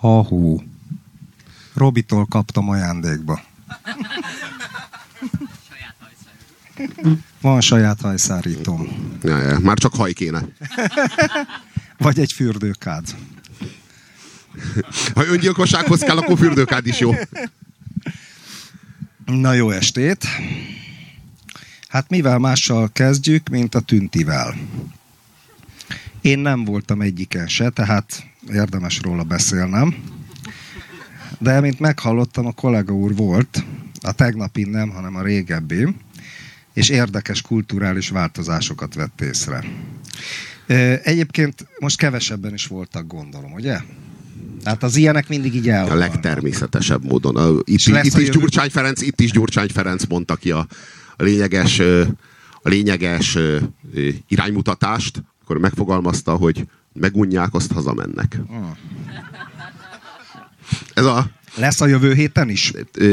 Ha-hú. Robitól kaptam ajándékba. Van saját hajszárítóm. Ja, már csak haj kéne. Vagy egy fürdőkád. Ha öngyilkossághoz kell, akkor fürdőkád is jó. Na, jó estét. Hát mivel mással kezdjük, mint a Tüntivel. Én nem voltam egyiken se, tehát érdemes róla beszélnem. De mint meghallottam, a kollega úr volt, a tegnapi nem, hanem a régebbi, és érdekes kulturális változásokat vett észre. Egyébként most kevesebben is voltak, gondolom, ugye? Tehát az ilyenek mindig így elhalnak. A legtermészetesebb módon. Itt is Gyurcsány Ferenc mondta ki a lényeges iránymutatást, akkor megfogalmazta, hogy megunják, azt hazamennek. Ez lesz a jövő héten is?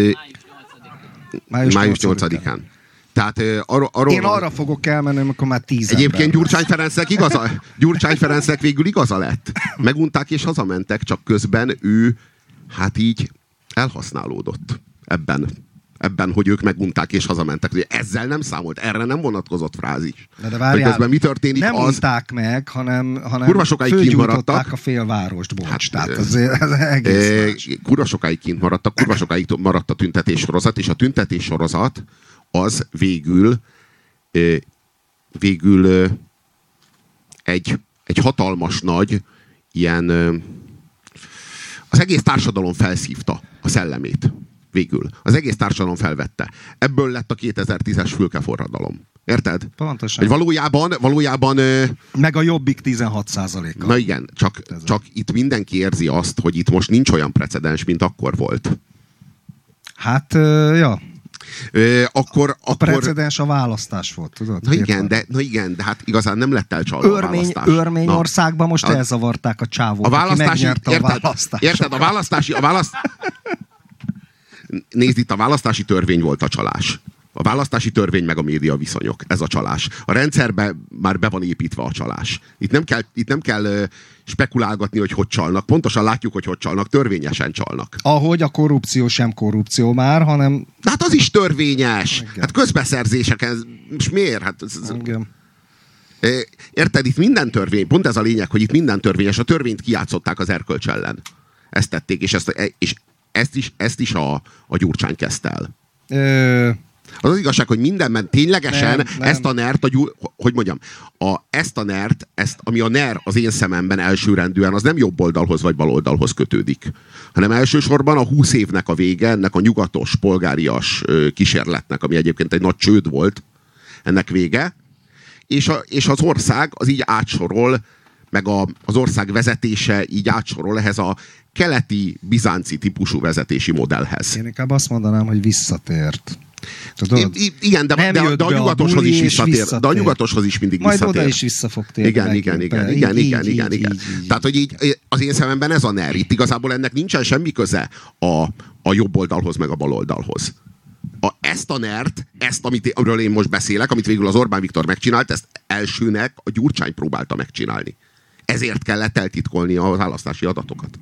Május 8-án. Tehát én arra fogok elmenni, amikor már 10 Egyébként Gyurcsány Ferencnek végül igaza lett. Megunták és hazamentek, csak közben ő hát így elhasználódott ebben, hogy ők megunták és hazamentek. Ezzel nem számolt, erre nem vonatkozott frázis. De várjál, közben mi történik, nem unták meg, hanem kurva sokáig kint maradtak. A félvárost, bocs. Hát, tehát az egész kurva sokáig kint maradtak, kurva sokáig maradt a tüntetéssorozat, és a tüntetéssorozat az végül egy hatalmas nagy ilyen az egész társadalom felszívta a szellemét. Végül. Az egész társadalom felvette. Ebből lett a 2010-es fülkeforradalom. Érted? Pontosan. Hogy valójában meg a Jobbik 16%-a. Na igen, csak itt mindenki érzi azt, hogy itt most nincs olyan precedens, mint akkor volt. Hát, ja. A precedens a választás volt, tudod? Na igen, de hát igazán nem lett elcsalva a választás. Örményországban most elzavarták a csávót, aki megnyerte a választást. Érted? Nézd, itt a választási törvény volt a csalás. A választási törvény meg a média viszonyok. Ez a csalás. A rendszerbe már be van építve a csalás. Itt nem kell spekulálgatni, hogy csalnak. Pontosan látjuk, hogy csalnak. Törvényesen csalnak. Ahogy a korrupció sem korrupció már, hanem... De hát az is törvényes. Igen. Hát közbeszerzések. És miért? Hát igen. Érted? Itt minden törvény. Pont ez a lényeg, hogy itt minden törvényes. A törvényt kijátszották az erkölcs ellen. Ezt tették, és ezt is a Gyurcsány kezdte el. Az igazság, hogy mindenben ténylegesen nem. Ezt a NER-t, ezt a NER-t, ami a NER az én szememben elsőrendűen, az nem jobb oldalhoz vagy bal oldalhoz kötődik, hanem elsősorban a 20 évnek a vége, ennek a nyugatos, polgárias kísérletnek, ami egyébként egy nagy csőd volt, ennek vége, és az ország az így átsorol, meg az ország vezetése így átsorol ehhez a keleti, bizánci típusú vezetési modellhez. Én inkább azt mondanám, hogy visszatért. Igen, de a nyugatoshoz is visszatér. De a nyugatoshoz is mindig majd visszatér. Majd oda is vissza fog térni. Igen. Tehát, hogy így az én szememben ez a NER. Itt igazából ennek nincsen semmi köze a jobb oldalhoz, meg a bal oldalhoz. Ezt a NER-t, amiről én most beszélek, amit végül az Orbán Viktor megcsinált, ezt elsőnek a Gyurcsány próbálta megcsinálni. Ezért kellett eltitkolni a választási adatokat.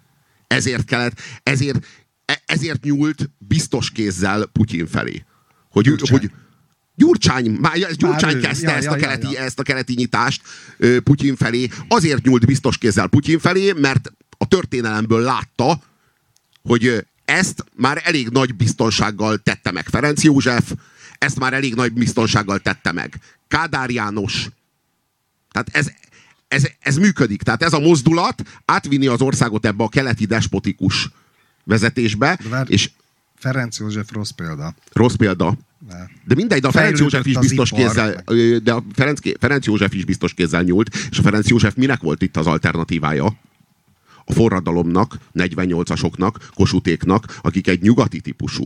Ezért nyúlt biztos kézzel Putyin felé. Hogy Gyurcsány kezdte ezt a keleti nyitást Putyin felé. Azért nyúlt biztos kézzel Putyin felé, mert a történelemből látta, hogy ezt már elég nagy biztonsággal tette meg Ferenc József, ezt már elég nagy biztonsággal tette meg Kádár János. Tehát ez működik. Tehát ez a mozdulat átvinni az országot ebbe a keleti despotikus vezetésbe. És Ferenc József rossz példa. Rossz példa. De mindegy, de a Ferenc József is biztos kézzel, de a Ferenc József is biztos kézzel nyúlt, és a Ferenc József minek volt itt az alternatívája? A forradalomnak, 48-asoknak, Kossuthéknak, akik egy nyugati típusú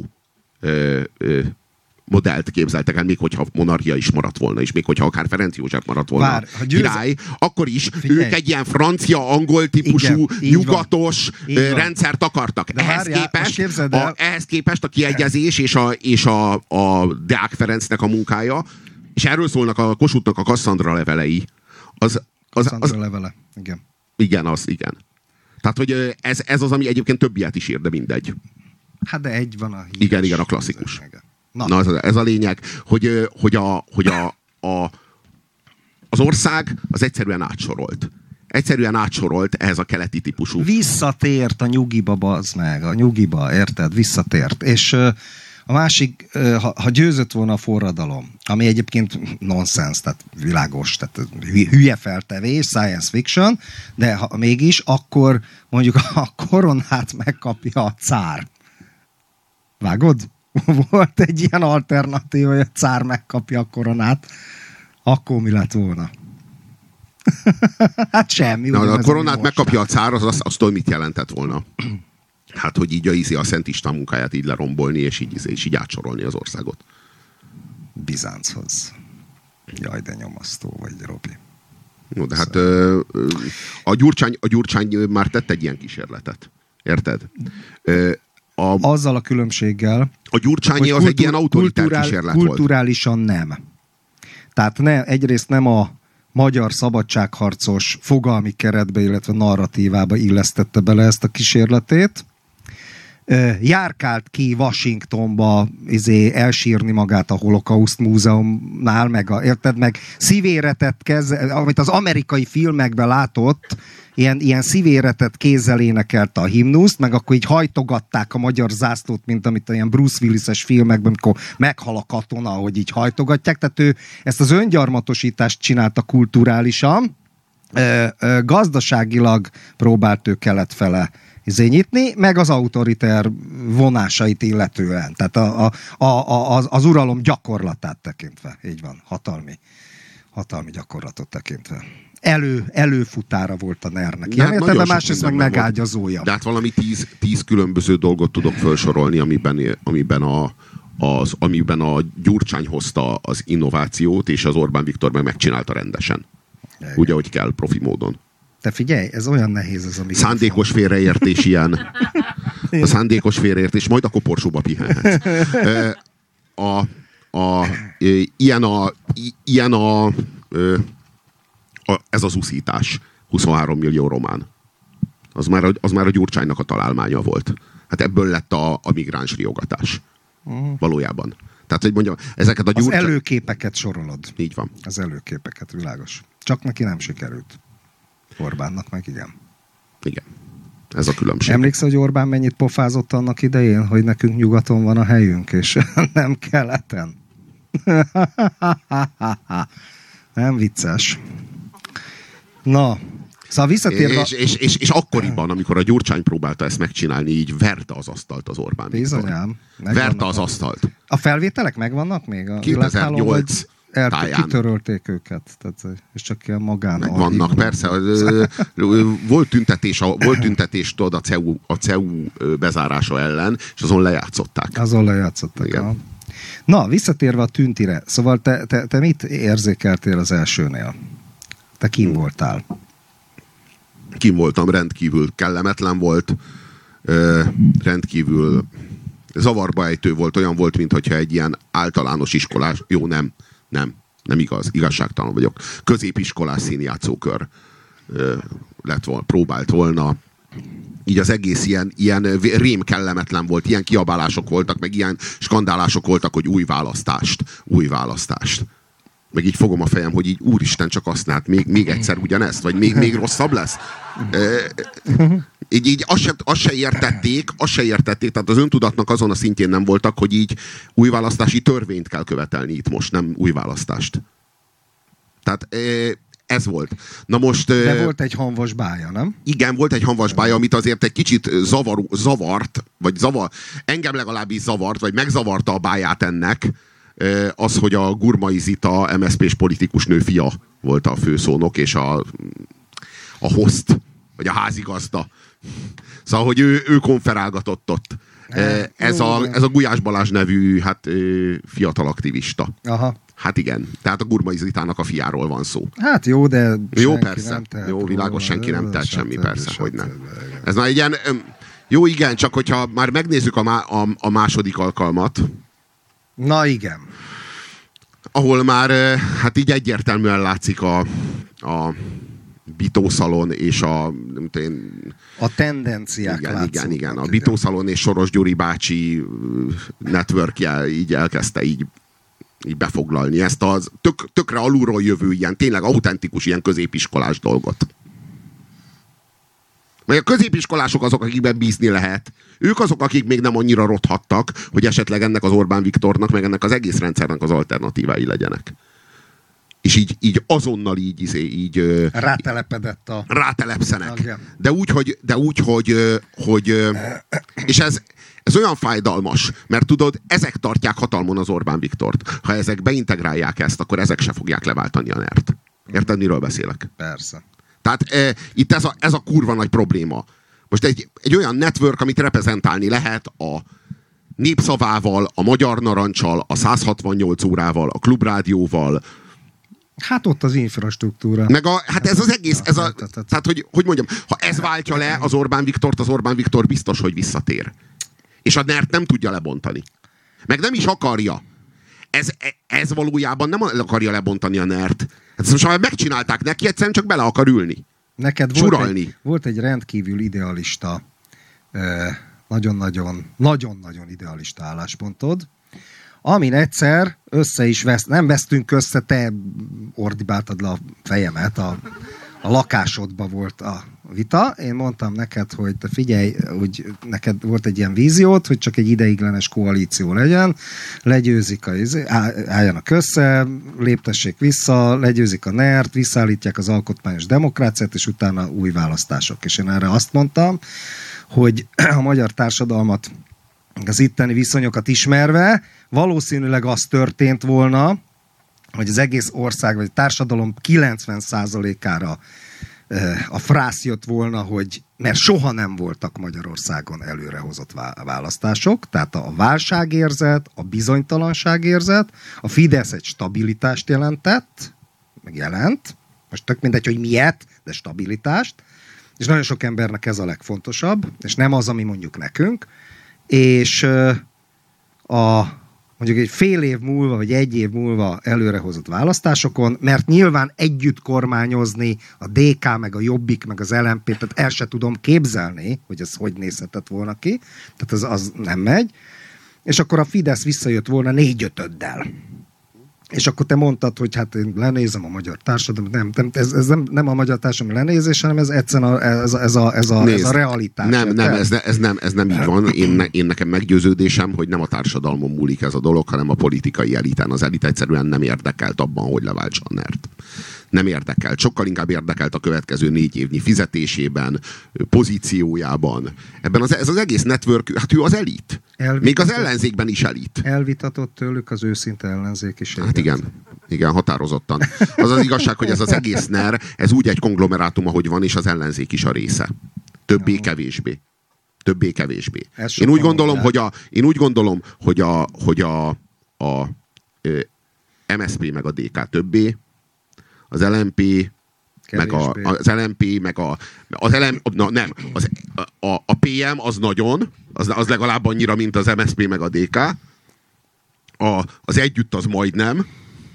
modellt képzeltek el, még hogyha monarchia is maradt volna, és még hogyha akár Ferenc József maradt volna király, akkor is ők egy ilyen francia-angol típusú, nyugatos rendszert akartak. Ehhez képest a kiegyezés és a Deák Ferencnek a munkája, és erről szólnak a Kossuthnak a Kasszandra levelei. Kasszandra levele, igen. Igen, az igen. Tehát, hogy ez az, ami egyébként több ilyet is ír, de mindegy. Hát de egy van a híres. Igen, a klasszikus. Na ez a lényeg, hogy az ország az egyszerűen átsorolt. Egyszerűen átsorolt ehhez a keleti típusú. Visszatért a nyugiba, bazd meg. A nyugiba, érted? Visszatért. És a másik, ha győzött volna a forradalom, ami egyébként nonsens, tehát világos, tehát hülye feltevés, science fiction, de ha mégis, akkor mondjuk a koronát megkapja a cár. Vágod? Volt egy ilyen alternatív, hogy a cár megkapja a koronát, akkor mi lett volna? Hát semmi. Na, a koronát megkapja a cár, azt tudod, mit jelentett volna? Hát, hogy így a Szent István munkáját így lerombolni, és így átsorolni az országot. Bizánchoz. Jaj, de nyomasztó vagy, Robi. No, de hát a Gyurcsány már tett egy ilyen kísérletet. Érted? Azzal a különbséggel, a Gyurcsányi az egy ilyen autoritár kísérlet volt. Kulturálisan nem. Tehát egyrészt nem a magyar szabadságharcos fogalmi keretbe, illetve narratívába illesztette bele ezt a kísérletét. Járkált ki Washingtonba elsírni magát a Holokauszt múzeumnál, érted, meg szívéretett amit az amerikai filmekben látott, ilyen szívéretett kézzel énekelte a himnuszt, meg akkor így hajtogatták a magyar zászlót, mint amit ilyen Bruce Willis-es filmekben, amikor meghal a katona, hogy így hajtogatják. Tehát ő ezt az öngyarmatosítást csinálta kulturálisan, gazdaságilag próbált ő kelet fele nyitni, meg az autoriter vonásait illetően. Tehát az uralom gyakorlatát tekintve. Így van, hatalmi gyakorlatot tekintve. Előfutára volt a NER-nek. Ilyen értelemben másrészt meg megágyazója. De hát valami 10 különböző dolgot tudok felsorolni, amiben a Gyurcsány hozta az innovációt, és az Orbán Viktor megcsinálta rendesen. Úgy, ahogy kell, profi módon. Te figyelj, ez olyan nehéz ez a mikrofon. Szándékos félreértés ilyen. A szándékos félreértés, majd a koporsóba pihenhetsz. Ez az uszítás. 23 millió román. Az már a Gyurcsánynak a találmánya volt. Hát ebből lett a migráns riogatás. Valójában. Tehát, hogy mondjam, ezeket a Gyurcsány... Az előképeket sorolod. Így van. Az előképeket, világos. Csak neki nem sikerült. Orbánnak meg igen. Igen. Ez a különbség. Emlékszel, hogy Orbán mennyit pofázott annak idején, hogy nekünk nyugaton van a helyünk, és nem keleten? Nem vicces. Na, szóval visszatérve... És akkoriban, amikor a Gyurcsány próbálta ezt megcsinálni, így verte az asztalt az Orbán Viktor. Bizonyám. Verte az asztalt. A felvételek megvannak még? A 2008 táján. Kitörölték őket, tehát, és csak ilyen magán. Vannak, persze. Volt tüntetés tudod, a CEU bezárása ellen, és azon lejátszották. Igen. Na, visszatérve a tüntire. Szóval te mit érzékeltél az elsőnél? Te kim voltál? Kim voltam, rendkívül kellemetlen volt, rendkívül zavarba ejtő volt, olyan volt, mintha egy ilyen általános iskolás, jó, nem igaz, igazságtalan vagyok, középiskolás színjátszókör próbált volna. Így az egész ilyen rém kellemetlen volt, ilyen kiabálások voltak, meg ilyen skandálások voltak, hogy új választást. Meg így fogom a fejem, hogy így úristen, csak azt hát még egyszer ugyanezt, vagy még rosszabb lesz. Így azt se értették, tehát az öntudatnak azon a szintjén nem voltak, hogy így új választási törvényt kell követelni itt most, nem új választást. Tehát ez volt. Na most... De volt egy hanvas bája, nem? Igen, volt egy hanvas bája, amit azért egy kicsit engem legalábbis zavart, vagy megzavarta a báját ennek, az, hogy a Gurmai Zita MSZP-s politikus nő fia volt a főszónok, és a host, vagy a házigazda. Szóval, hogy ő konferálgatott ott. Ez a Gulyás Balázs nevű fiatal aktivista. Aha. Hát igen, tehát a Gurmai Zitának a fiáról van szó. Hát jó, de jó, persze. Jó, világos, senki nem tehet semmi, persze, hogy nem. Ez már egy ilyen... Jó, igen, csak hogyha már megnézzük a második alkalmat. Na igen. Ahol már hát így egyértelműen látszik Bitószalon és a tendenciák igen. A Bitószalon és Soros Gyuri bácsi networkje így elkezdte így befoglalni ezt az tökre alulról jövő ilyen, tényleg autentikus ilyen középiskolás dolgot. Vagy a középiskolások azok, akikben bízni lehet. Ők azok, akik még nem annyira rothattak, hogy esetleg ennek az Orbán Viktornak, meg ennek az egész rendszernek az alternatívái legyenek. És így azonnal így rátelepedett rátelepszenek. De úgy, hogy és ez olyan fájdalmas, mert tudod, ezek tartják hatalmon az Orbán Viktort. Ha ezek beintegrálják ezt, akkor ezek se fogják leváltani a NER-t. Érted, miről beszélek? Persze. Tehát itt ez a kurva nagy probléma. Most egy olyan network, amit reprezentálni lehet a Népszavával, a Magyar Narancsal, a 168 órával, a Klubrádióval. Hát ott az infrastruktúra. Meg hát ez az egész, tehát hogy mondjam, ha ez váltja le az Orbán Viktort, az Orbán Viktor biztos, hogy visszatér. És a NER-t nem tudja lebontani. Meg nem is akarja. Ez valójában nem akarja lebontani a NER-t. Hát most már megcsinálták neki, egyszerűen csak bele akar ülni. Neked volt egy rendkívül idealista, nagyon-nagyon idealista álláspontod, amin egyszer nem vesztünk össze, te ordibáltad le a fejemet, a lakásodban volt a vita. Én mondtam neked, hogy te figyelj, hogy neked volt egy ilyen víziót, hogy csak egy ideiglenes koalíció legyen, legyőzik álljanak össze, léptessék vissza, legyőzik a NER-t, visszaállítják az alkotmányos demokráciát, és utána új választások. És én erre azt mondtam, hogy a magyar társadalmat, az itteni viszonyokat ismerve, valószínűleg az történt volna, hogy az egész ország, vagy a társadalom 90%-ára a frász jött volna, hogy mert soha nem voltak Magyarországon előrehozott választások, tehát a válságérzet, a bizonytalanságérzet, a Fidesz egy stabilitást jelentett, meg jelent, most tök mindegy, hogy miért, de stabilitást, és nagyon sok embernek ez a legfontosabb, és nem az, ami mondjuk nekünk, és mondjuk egy fél év múlva, vagy egy év múlva előrehozott választásokon, mert nyilván együtt kormányozni a DK, meg a Jobbik, meg az LMP, tehát el se tudom képzelni, hogy ez hogy nézhetett volna ki, tehát az nem megy, és akkor a Fidesz visszajött volna 4/5-del. És akkor te mondtad, hogy hát én lenézem a magyar társadalmat, ez nem a magyar társadalmi lenézés, hanem ez egyszerűen ez a realitás. Ez nem így van. Én nekem meggyőződésem, hogy nem a társadalmon múlik ez a dolog, hanem a politikai eliten. Az elit egyszerűen nem érdekelt abban, hogy leváltsa a NER-t. Nem érdekelt. Sokkal inkább érdekelt a következő 4 évnyi fizetésében, pozíciójában. Ebben ez az egész network, hát ő az elit. Még az ellenzékben is elit. Elvitatott tőlük az őszinte ellenzék is. Hát igen, határozottan. Az az igazság, hogy ez az egész NER, ez úgy egy konglomerátum, ahogy van, és az ellenzék is a része. Többé-kevésbé. Én úgy gondolom, hogy a MSZP meg a DK többé, az LMP a PM az nagyon, az legalább annyira, mint az MSZP meg a DK. Az együtt az majdnem.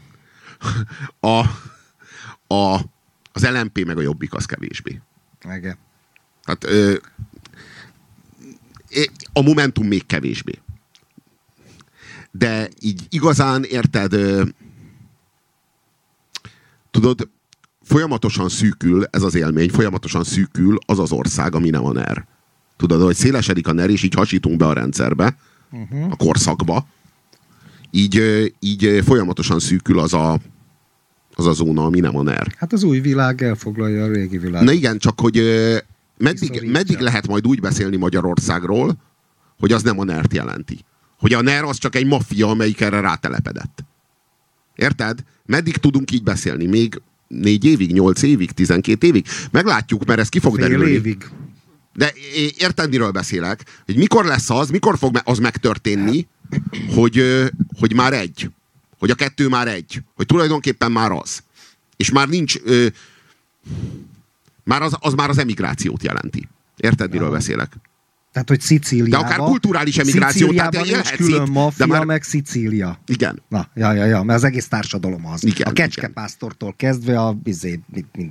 Az LMP meg a Jobbik az kevésbé. Igen. Tehát a Momentum még kevésbé. De így igazán, érted, tudod, folyamatosan szűkül ez az élmény, folyamatosan szűkül az az ország, ami nem a NER. Tudod, hogy szélesedik a NER, és így hasítunk be a rendszerbe, a korszakba, így folyamatosan szűkül az a zóna, ami nem a NER. Hát az új világ elfoglalja a régi világ. Na igen, csak hogy meddig lehet majd úgy beszélni Magyarországról, hogy az nem a NER-t jelenti. Hogy a NER az csak egy maffia, amelyik erre rátelepedett. Érted? Meddig tudunk így beszélni? Még 4 évig, 8 évig, 12 évig? Meglátjuk, mert ez ki fog derülni. Fél évig. De érted, miről beszélek? Hogy mikor lesz az, mikor fog az megtörténni, hogy már egy. Hogy a 2 már egy. Hogy tulajdonképpen már az. És már nincs... az már az emigrációt jelenti. Érted, miről beszélek? Tehát, hogy Szicíliában... De akár kulturális emigráció. Szicíliában nincs külön maffia, már... meg Szicília. Igen. Na, ja, mert az egész társadalom az. Igen, a kecskepásztortól kezdve a minden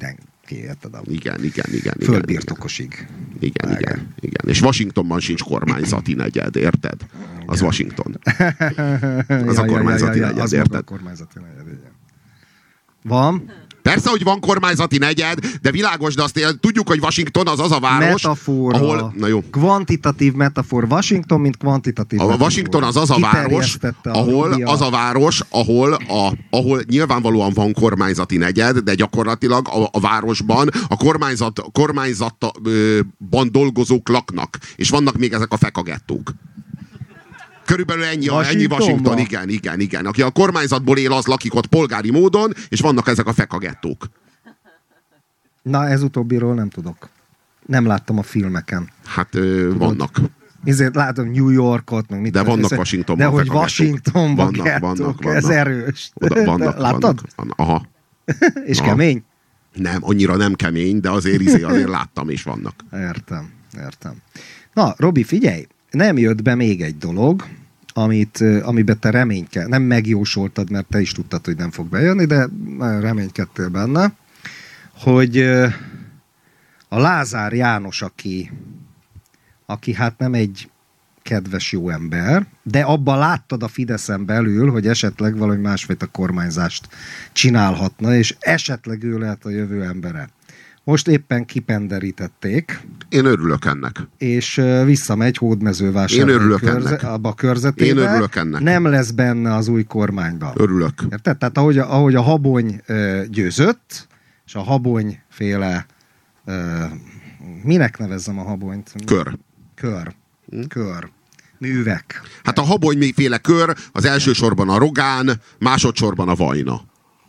ki, érted? Igen. Földbirtokosig. Igen. És Washingtonban sincs kormányzati negyed, érted? Az Washington. Az a kormányzati negyed, érted? A kormányzati negyed, igen. Van? Persze, hogy van kormányzati negyed, de világos, de azt tudjuk, hogy Washington az a város, metafora, ahol... Na jó. Kvantitatív metafor. Washington, mint kvantitatív metafor. Washington az a város, ahol nyilvánvalóan van kormányzati negyed, de gyakorlatilag a városban a kormányzatban dolgozók laknak. És vannak még ezek a fekagettók. Körülbelül ennyi Washington, igen. Aki a kormányzatból él, az lakik ott polgári módon, és vannak ezek a fekagettók. Na, ez utóbbiról nem tudok. Nem láttam a filmeken. Hát vannak. Ezért látom New Yorkot, meg mit. De vannak Washingtonban. De hogy Washingtonban vannak. Ez erős. Láttad? Aha. És kemény? Nem, annyira nem kemény, de azért láttam, és vannak. Értem. Na, Robi, figyelj! Nem jött be még egy dolog, amiben te reménykedtél. Nem megjósoltad, mert te is tudtad, hogy nem fog bejönni, de reménykedtél benne, hogy a Lázár János, aki hát nem egy kedves jó ember, de abban láttad a Fideszen belül, hogy esetleg valami másfajta kormányzást csinálhatna, és esetleg ő lehet a jövő embere. Most éppen kipenderítették. Én örülök ennek. És visszamegy Hódmezővásárhely abba a körzetébe. Én örülök ennek. Nem lesz benne az új kormányban. Örülök. Érted? Tehát ahogy a Habony győzött, és a Habony-féle minek nevezzem a Habonyt? Kör. Művek. Hát a Habony-féle kör az elsősorban a Rogán, másodszorban a Vajna.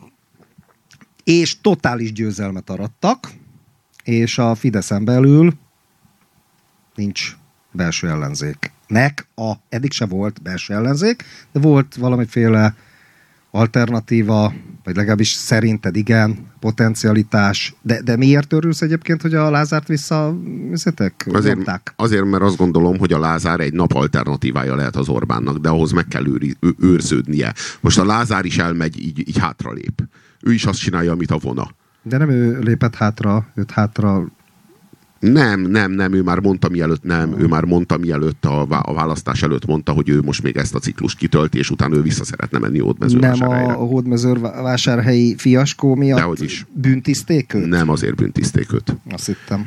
És totális győzelmet arattak, és a Fideszen belül nincs belső ellenzéknek. Eddig se volt belső ellenzék, de volt valamiféle alternatíva, vagy legalábbis szerinted igen, potencialitás. De miért örülsz egyébként, hogy a Lázárt visszavizsgálták? Azért, mert azt gondolom, hogy a Lázár egy nap alternatívája lehet az Orbánnak, de ahhoz meg kell őrződnie. Most a Lázár is elmegy, így hátralép. Ő is azt csinálja, amit a Vona. De nem ő lépett hátra, őt hátra... Nem, ő már mondta mielőtt, a választás előtt mondta, hogy ő most még ezt a ciklust kitölti, és utána ő vissza szeretne menni Hódmezővásárhelyre. Nem a Hódmezővásárhelyi fiaskó miatt dehogy is. Bűntiszték őt? Nem azért bűntiszték őt. Azt hittem.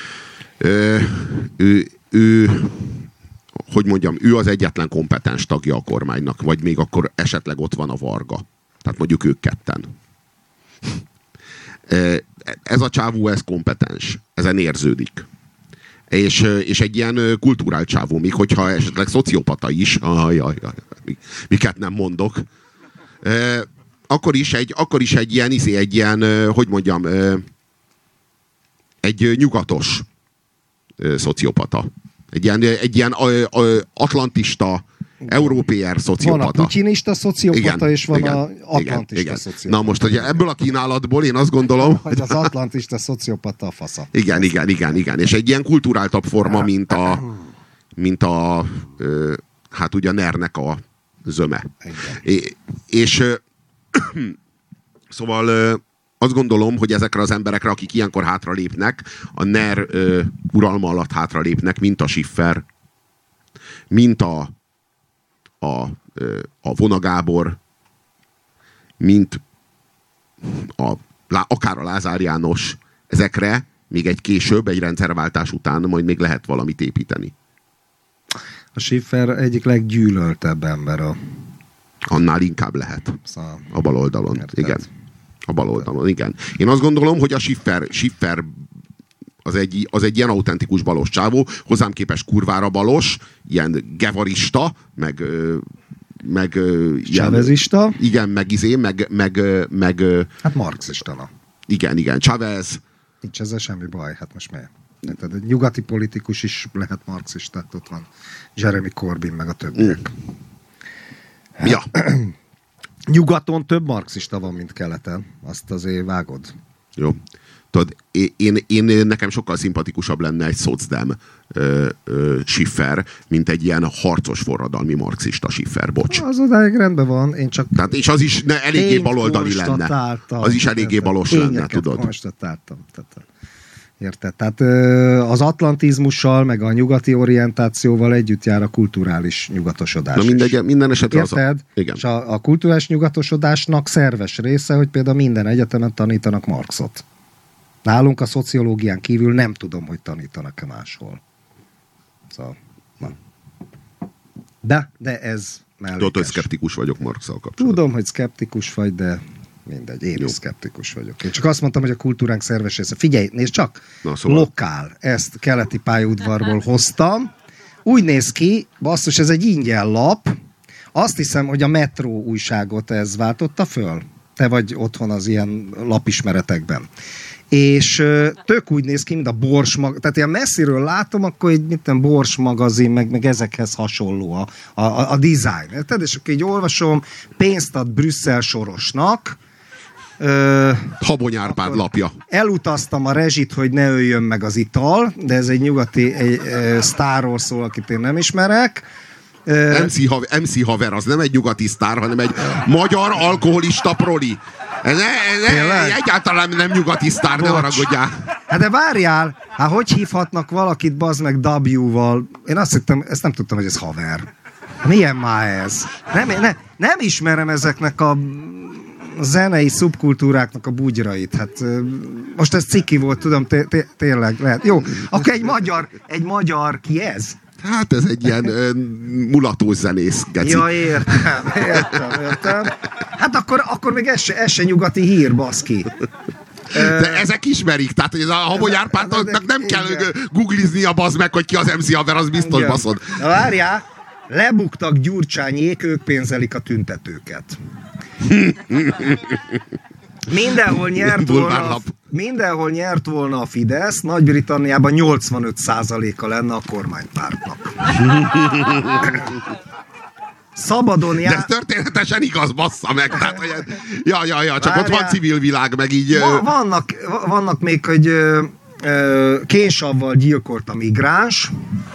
Hogy mondjam, ő az egyetlen kompetens tagja a kormánynak, vagy még akkor esetleg ott van a Varga. Tehát mondjuk ők ketten. Ez a csávó, ez kompetens. Ezen érződik. És egy ilyen kulturált csávó, még hogyha esetleg szociopata is, miket nem mondok, akkor is egy ilyen, hogy mondjam, egy nyugatos szociopata. Egy ilyen atlantista, európér szociopata. Van a putyinista szociopata, és van az atlantista szociopata. Na most, hogy ebből a kínálatból én azt gondolom, hogy az atlantista szociopata a fasza. Igen. És egy ilyen kulturáltabb forma, mint a hát ugye a NER-nek a zöme. És szóval azt gondolom, hogy ezekre az emberekre, akik ilyenkor hátralépnek, a NER uralma alatt hátralépnek, mint a Schiffer, mint a Vona Gábor, mint akár a Lázár János, ezekre még egy később, egy rendszerváltás után majd még lehet valamit építeni. A Schiffer egyik leggyűlöltebb ember annál inkább lehet. A bal oldalon. Érted? Igen. A bal oldalon, igen. Én azt gondolom, hogy a Schiffer az egy ilyen autentikus balos csávó, hozzám képes kurvára balos, ilyen gevarista, meg Chávezista. Igen, meg hát marxista, na. Igen, Chávez. Nincs ezzel semmi baj, hát most miért? Tehát egy nyugati politikus is lehet marxista, ott van Jeremy Corbyn, meg a többiek. Ja. Nyugaton több marxista van, mint keleten. Azt azért vágod. Jó. Tudod, nekem sokkal szimpatikusabb lenne egy szocdem Schiffer, mint egy ilyen harcos forradalmi marxista Schiffer, bocs. Az odáig rendben van, én csak... Tehát, és az is eléggé baloldali lenne. Az is eléggé balos lenne, tudod. Konstatáltam. Érted? Tehát az atlantizmussal, meg a nyugati orientációval együtt jár a kulturális nyugatosodás. Na minden esetre az érted? Igen. És a kulturális nyugatosodásnak szerves része, hogy például minden egyetemen tanítanak Marxot. Nálunk a szociológián kívül nem tudom, hogy tanítanak-e máshol. Szóval, na. De ez mellékes. Tudod, hogy szkeptikus vagyok Marxal kapcsolatban. Tudom, hogy szkeptikus vagy, de mindegy, én is szkeptikus vagyok. Én csak azt mondtam, hogy a kultúránk szerves része. Figyelj, nézd csak, szóval... lokál, ezt keleti pályaudvarból hoztam. Úgy néz ki, basszus, ez egy ingyen lap. Azt hiszem, hogy a Metró újságot ez váltotta föl. Te vagy otthon az ilyen lapismeretekben. És tök úgy néz ki, mint a Bors magazin. Tehát ilyen messziről látom, akkor így mint Bors magazin, meg ezekhez hasonló a design. Érted? És akkor így olvasom, pénzt ad Brüsszel Sorosnak. Habony Árpád lapja. Elutaztam a rezsit, hogy ne öljön meg az ital, de ez egy nyugati sztárról szól, akit én nem ismerek. MC Haver, az nem egy nyugati sztár, hanem egy magyar alkoholista proli. Egyáltalán nem nyugati sztár, ne haragudjál. Hát de várjál, hogy hívhatnak valakit, bazd meg W-val? Én azt hittem, ezt nem tudtam, hogy ez Haver. Milyen már ez? Nem ismerem ezeknek a zenei szubkultúráknak a bugyrait. Hát most ez ciki volt, tudom, tényleg lehet. Jó, akkor egy magyar, ki ez? Hát ez egy ilyen mulatós zenész, geci. Ja, értem. Hát akkor még ez se nyugati hír, baszki. De ezek ismerik, tehát hogy ez a Habony Árpádnak nem kell googliznia, bazd meg, hogy ki az MC Haver, az biztos baszod. Na várjál, lebuktak Gyurcsányék, ők pénzelik a tüntetőket. Mindenhol nyert volna a Fidesz, Nagy-Britanniában 85%-a lenne a kormánypártnak. Szabadon jár... De ez történetesen igaz, bassza meg. Tehát, hogy csak ott van civil világ, meg így... Vannak még, hogy kénsavval gyilkolt a migráns,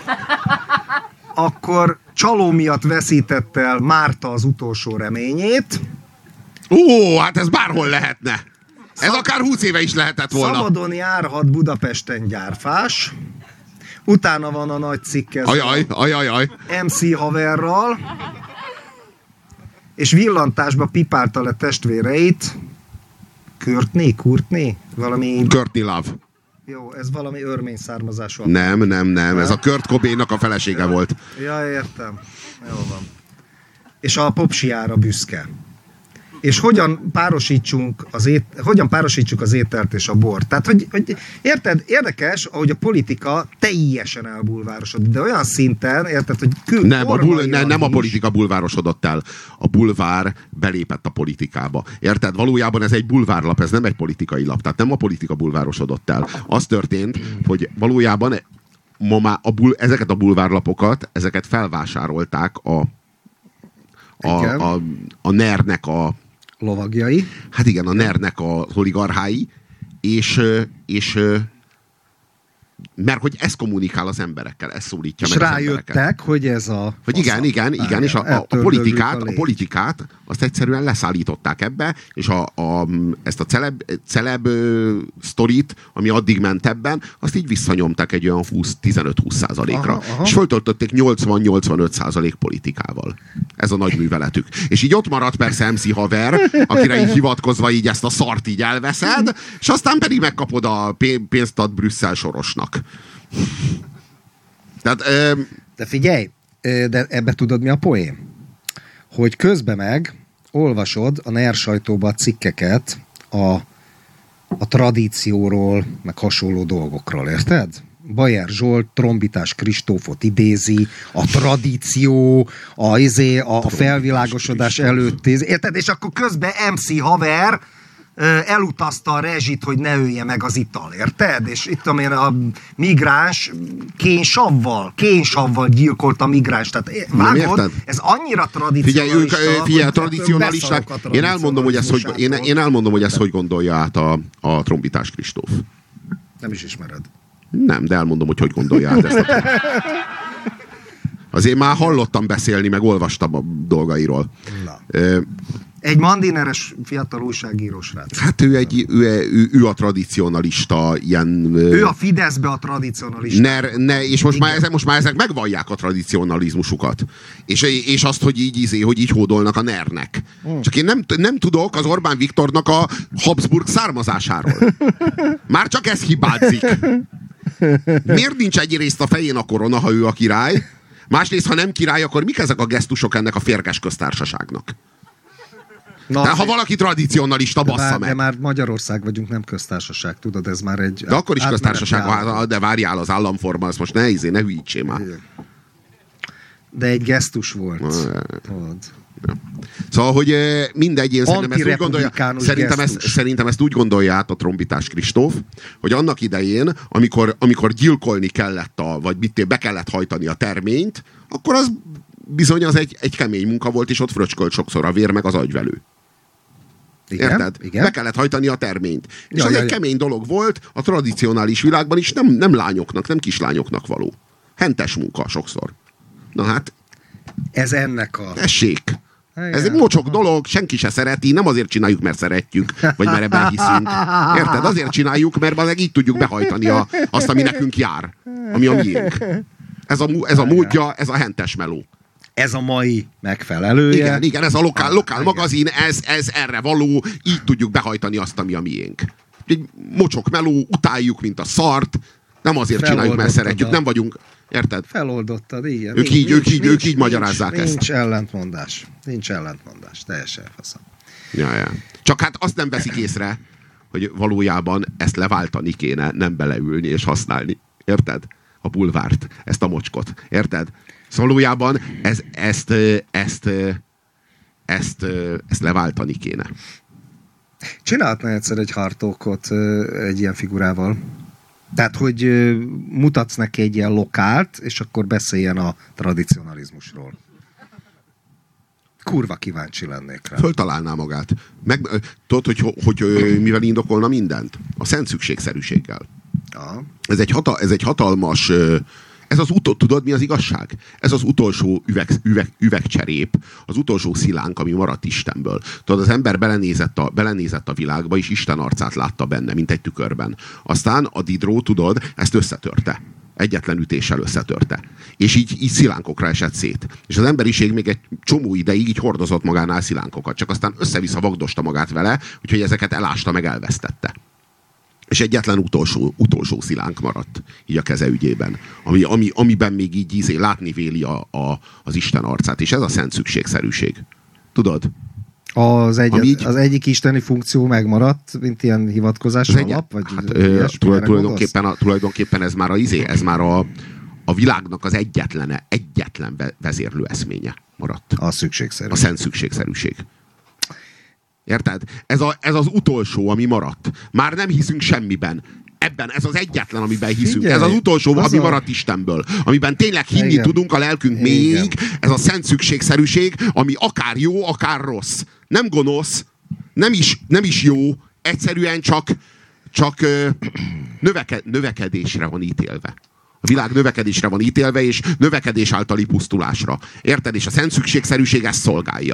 akkor csaló miatt veszített el Márta az utolsó reményét. Ó, hát ez bárhol lehetne. Ez akár 20 éve is lehetett volna. Szabadon járhat Budapesten gyárfás. Utána van a nagy cikk MC Haverral. És villantásba pipálta le testvéreit. Courtney? Valami... Courtney Love. Jó, ez valami örmény származású. Nem. Ez a Kurt Cobainnak a felesége volt. Ja, értem. Jó van. És a popsiára büszke. És hogyan párosítsuk az ételt és a bort. Tehát, hogy érted, érdekes, ahogy a politika teljesen elbulvárosodott, de olyan szinten, érted, hogy nem a politika bulvárosodott el. A bulvár belépett a politikába. Érted? Valójában ez egy bulvárlap, ez nem egy politikai lap. Tehát nem a politika bulvárosodott el. Az történt, hogy valójában ma már ezeket a bulvárlapokat, ezeket felvásárolták a NER-nek a lovagjai. Hát igen, a NER-nek az oligarchái, és mert hogy ez kommunikál az emberekkel, ez szólítja és meg az embereket. És rájöttek, hogy ez a... Hogy igen, és a politikát azt egyszerűen leszállították ebbe, és ezt a celeb sztorit, ami addig ment ebben, azt így visszanyomták egy olyan 15-20%-ra. És föltöltötték 80-85% politikával. Ez a nagy műveletük. És így ott maradt persze MC Haver, akire így hivatkozva így ezt a szart így elveszed, és aztán pedig megkapod a pénzt ad Brüsszel Sorosnak. Tehát, de figyelj, de ebbe tudod mi a poén? Hogy közben meg olvasod a NER sajtóba a cikkeket a tradícióról, meg hasonló dolgokról, érted? Bajer Zsolt trombitás Kristófot idézi, a tradíció, a felvilágosodás előtt, érted? És akkor közben MC Haver elutazta a rezsit, hogy ne ölje meg az ital, érted? És itt a migráns kénsavval gyilkolt a migráns. Tehát vágod, ez annyira tradicionalista. Figyelj, tradicionalisták. Én elmondom, hogy ezt hogy gondolja át a trombitás Kristóf. Nem is ismered. Nem, de elmondom, hogy gondolja át ezt. Azért már hallottam beszélni, meg olvastam a dolgairól. Egy mandineres fiatal újságíró srác. Hát ő a tradicionalista, ilyen... Ő a Fideszbe a tradicionalista. És most már ezek megvallják a tradicionalizmusukat. És azt, hogy így hódolnak a NER-nek. Csak én nem tudok az Orbán Viktornak a Habsburg származásáról. Már csak ez hibázik. Miért nincs egyrészt a fején a korona, ha ő a király? Másrészt, ha nem király, akkor mik ezek a gesztusok ennek a férges köztársaságnak? Na, de ha valaki tradicionalista, bassza meg. De már Magyarország vagyunk, nem köztársaság, tudod, ez már egy... De akkor is köztársaság, de várjál, az államforma, ezt most ne hülyítsél már. De egy gesztus volt. Ja. Szóval, hogy mindegy, én szerintem ezt úgy gondolja át a trombitás Kristóf, hogy annak idején, amikor gyilkolni kellett, vagy be kellett hajtani a terményt, akkor az bizony az egy kemény munka volt, és ott fröcskölt sokszor a vér meg az agyvelő. Érted? Igen. Be kellett hajtani a terményt. És az egy kemény dolog volt a tradicionális világban is, nem lányoknak, nem kislányoknak való. Hentes munka sokszor. Na hát. Ez ennek a... Tessék. Ez egy mocsok dolog, senki se szereti, nem azért csináljuk, mert szeretjük, vagy mert ebben hiszünk. Érted? Azért csináljuk, mert azért így tudjuk behajtani azt, ami nekünk jár. Ami a miénk. Ez a módja, ez a hentes meló. Ez a mai megfelelője. Igen, ez a lokál magazin, ez erre való, így tudjuk behajtani azt, ami a miénk. Egy mocsok meló, utáljuk, mint a szart, nem azért csináljuk, mert szeretjük, nem vagyunk, érted? Feloldottad, igen. Ők így magyarázzák ezt. Nincs ellentmondás, teljesen faszom. Ja. Csak hát azt nem veszik észre, hogy valójában ezt leváltani kéne, nem beleülni és használni. Érted? A bulvárt, ezt a mocskot. Érted? Szóval valójában ezt leváltani kéne. Csinálhatna egyszer egy hartókot egy ilyen figurával. Tehát, hogy mutatsz neki egy ilyen lokált, és akkor beszéljen a tradicionalizmusról. Kurva kíváncsi lennék rá. Föltalálná magát. Tudod, hogy mivel indokolna mindent? A szent szükségszerűséggel. Aha. Ez egy hatalmas... tudod, mi az igazság? Ez az utolsó üvegcserép, az utolsó szilánk, ami maradt Istenből. Tudod, az ember belenézett a világba, és Isten arcát látta benne, mint egy tükörben. Aztán a Diderot, tudod, ezt összetörte. Egyetlen ütéssel összetörte. És így szilánkokra esett szét. És az emberiség még egy csomó ideig így hordozott magánál szilánkokat, csak aztán össze-vissza vagdosta magát vele, úgyhogy ezeket elásta, meg elvesztette. És egyetlen utolsó szilánk maradt így a keze ügyében, amiben még így látni véli az Isten arcát, és ez a szent szükségszerűség. Tudod? Az egyik isteni funkció megmaradt, mint ilyen hivatkozás alap? Vagy tulajdonképpen ez már a világnak az egyetlen vezérlő eszménye maradt. A szükségszerűség. A szent szükségszerűség. Érted? Ez az utolsó, ami maradt. Már nem hiszünk semmiben. Ebben ez az egyetlen, amiben hiszünk. Figyelj, ez az utolsó, ami maradt Istenből. Amiben tényleg hinni tudunk a lelkünk mélyig. Ez a szent szükségszerűség, ami akár jó, akár rossz. Nem gonosz, nem is jó, egyszerűen csak növekedésre van ítélve. A világ növekedésre van ítélve, és növekedés általi pusztulásra. Érted? És a szent szükségszerűség ezt szolgálja.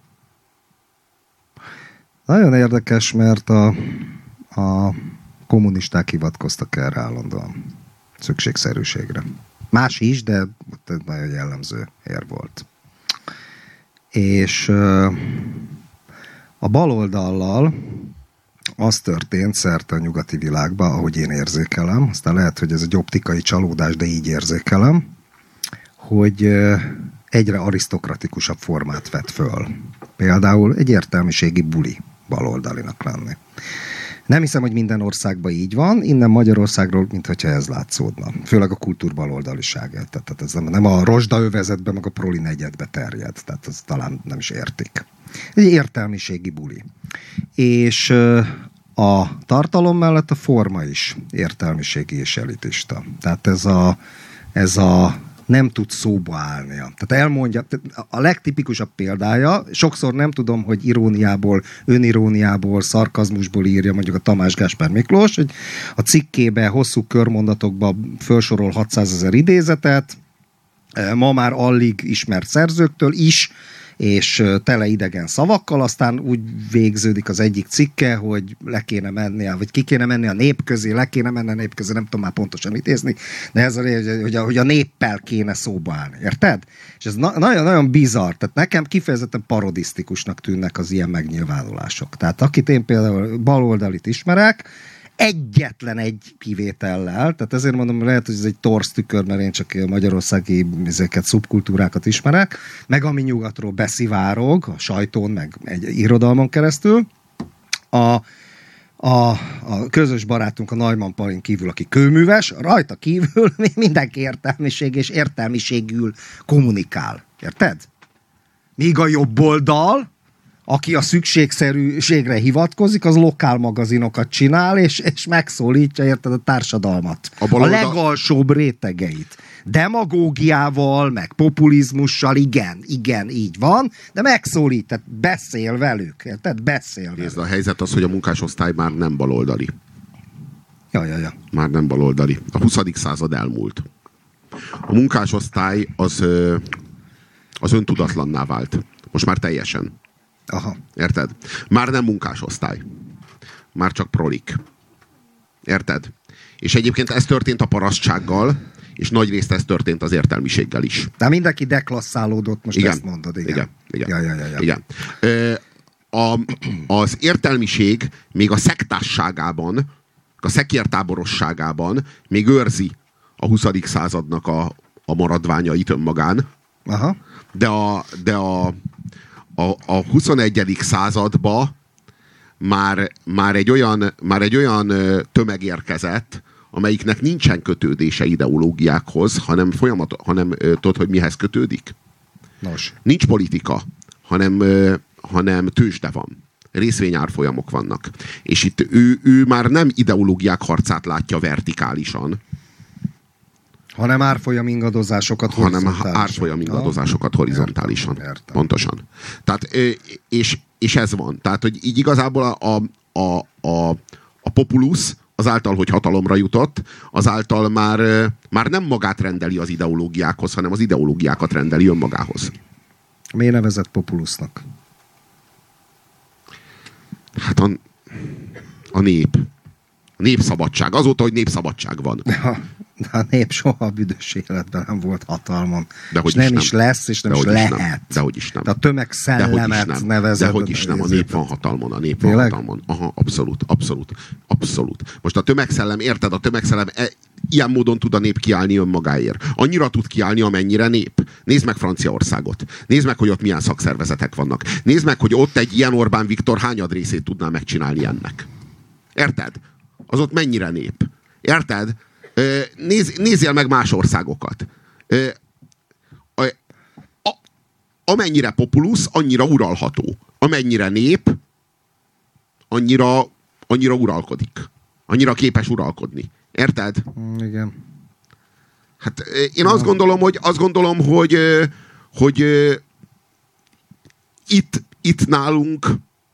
Nagyon érdekes, mert a kommunisták hivatkoztak erre állandóan. Szükségszerűségre. Más is, de ez nagyon jellemző ér volt. És a baloldallal az történt szerte a nyugati világban, ahogy én érzékelem, aztán lehet, hogy ez egy optikai csalódás, de így érzékelem, hogy egyre arisztokratikusabb formát vett föl. Például egy értelmiségi buli baloldalinak lenni. Nem hiszem, hogy minden országban így van, innen Magyarországról, mintha ez látszódna. Főleg a kultúrbaloldaliság. Tehát ez nem a rozsdaövezetbe, meg a proli negyedbe terjed. Tehát ezt talán nem is értik. Egy értelmiségi buli. És a tartalom mellett a forma is értelmiségi és elitista. Tehát ez a nem tud szóba állnia. Tehát elmondja, a legtipikusabb példája, sokszor nem tudom, hogy iróniából, öniróniából, szarkazmusból írja mondjuk a Tamás Gáspár Miklós, hogy a cikkébe hosszú körmondatokba felsorol 600 000 idézetet, ma már alig ismert szerzőktől is, és tele idegen szavakkal, aztán úgy végződik az egyik cikke, hogy le kéne menni, vagy ki kéne menni a nép közé, le kéne menni a nép közé, nem tudom már pontosan idézni, de ez hogy a néppel kéne szóba állni, érted? És ez nagyon bizarr, tehát nekem kifejezetten parodisztikusnak tűnnek az ilyen megnyilvánulások. Tehát akit én például baloldalit ismerek, egyetlen egy kivétellel, tehát ezért mondom, lehet, hogy ez egy torz tükör, mert én csak magyarországi ezeket szubkultúrákat ismerek, meg ami nyugatról beszivárog, a sajtón, meg egy irodalmon keresztül. A közös barátunk, a Neumann Palin kívül, aki kőműves, rajta kívül mindenki értelmiség és értelmiségül kommunikál. Érted? Míg a jobb oldal, aki a szükségszerűségre hivatkozik, az lokál magazinokat csinál, és megszólítja, érted, a társadalmat. A legalsóbb rétegeit. Demagógiával, meg populizmussal, igen, így van, de megszólít, tehát beszél velük, érted? Beszél velük. A helyzet az, hogy a munkásosztály már nem baloldali. Ja. Már nem baloldali. A 20. század elmúlt. A munkásosztály az öntudatlanná vált. Most már teljesen. Aha. Érted? Már nem munkásosztály. Már csak prolik. Érted? És egyébként ez történt a parasztsággal, és nagy részt ez történt az értelmiséggel is. De mindenki deklasszálódott, most igen. Ezt mondod, Igen. Ja. Az értelmiség még a szektásságában, a szekértáborosságában még őrzi a 20. századnak a maradványait önmagán. Aha. De a 21. századba már egy olyan tömeg érkezett, amelyiknek nincsen kötődése ideológiákhoz, hanem tudod, hogy mihez kötődik? Nos. Nincs politika, hanem tőzsde van. Részvényárfolyamok vannak. És itt ő már nem ideológiák harcát látja vertikálisan, hanem árfolyam ingadozásokat horizontálisan. Értem. Pontosan. Tehát, és ez van. Tehát, hogy így igazából a populusz azáltal, hogy hatalomra jutott, azáltal már nem magát rendeli az ideológiákhoz, hanem az ideológiákat rendeli önmagához. Miért nevezett populusznak? Hát a nép. A népszabadság. Azóta, hogy népszabadság van. A nép soha büdös életben nem volt hatalmon. És nem is lesz, és nem is lehet. Dehogy is nem. De a tömegszellemet nevezed. Dehogy is nem. A nép van hatalmon. A nép van hatalmon. Aha, abszolút. Most a tömegszellem, érted? A tömegszellem ilyen módon tud a nép kiállni önmagáért. Annyira tud kiállni, amennyire nép. Nézd meg Franciaországot. Nézd meg, hogy ott milyen szakszervezetek vannak. Nézd meg, hogy ott egy ilyen Orbán Viktor hányad részét tudná megcsinálni ennek. Érted? Az ott mennyire nép. Érted? Nézzél meg más országokat. Amennyire populusz, annyira uralható. Amennyire nép, annyira uralkodik. Annyira képes uralkodni. Érted? Igen. Hát én azt gondolom, hogy itt nálunk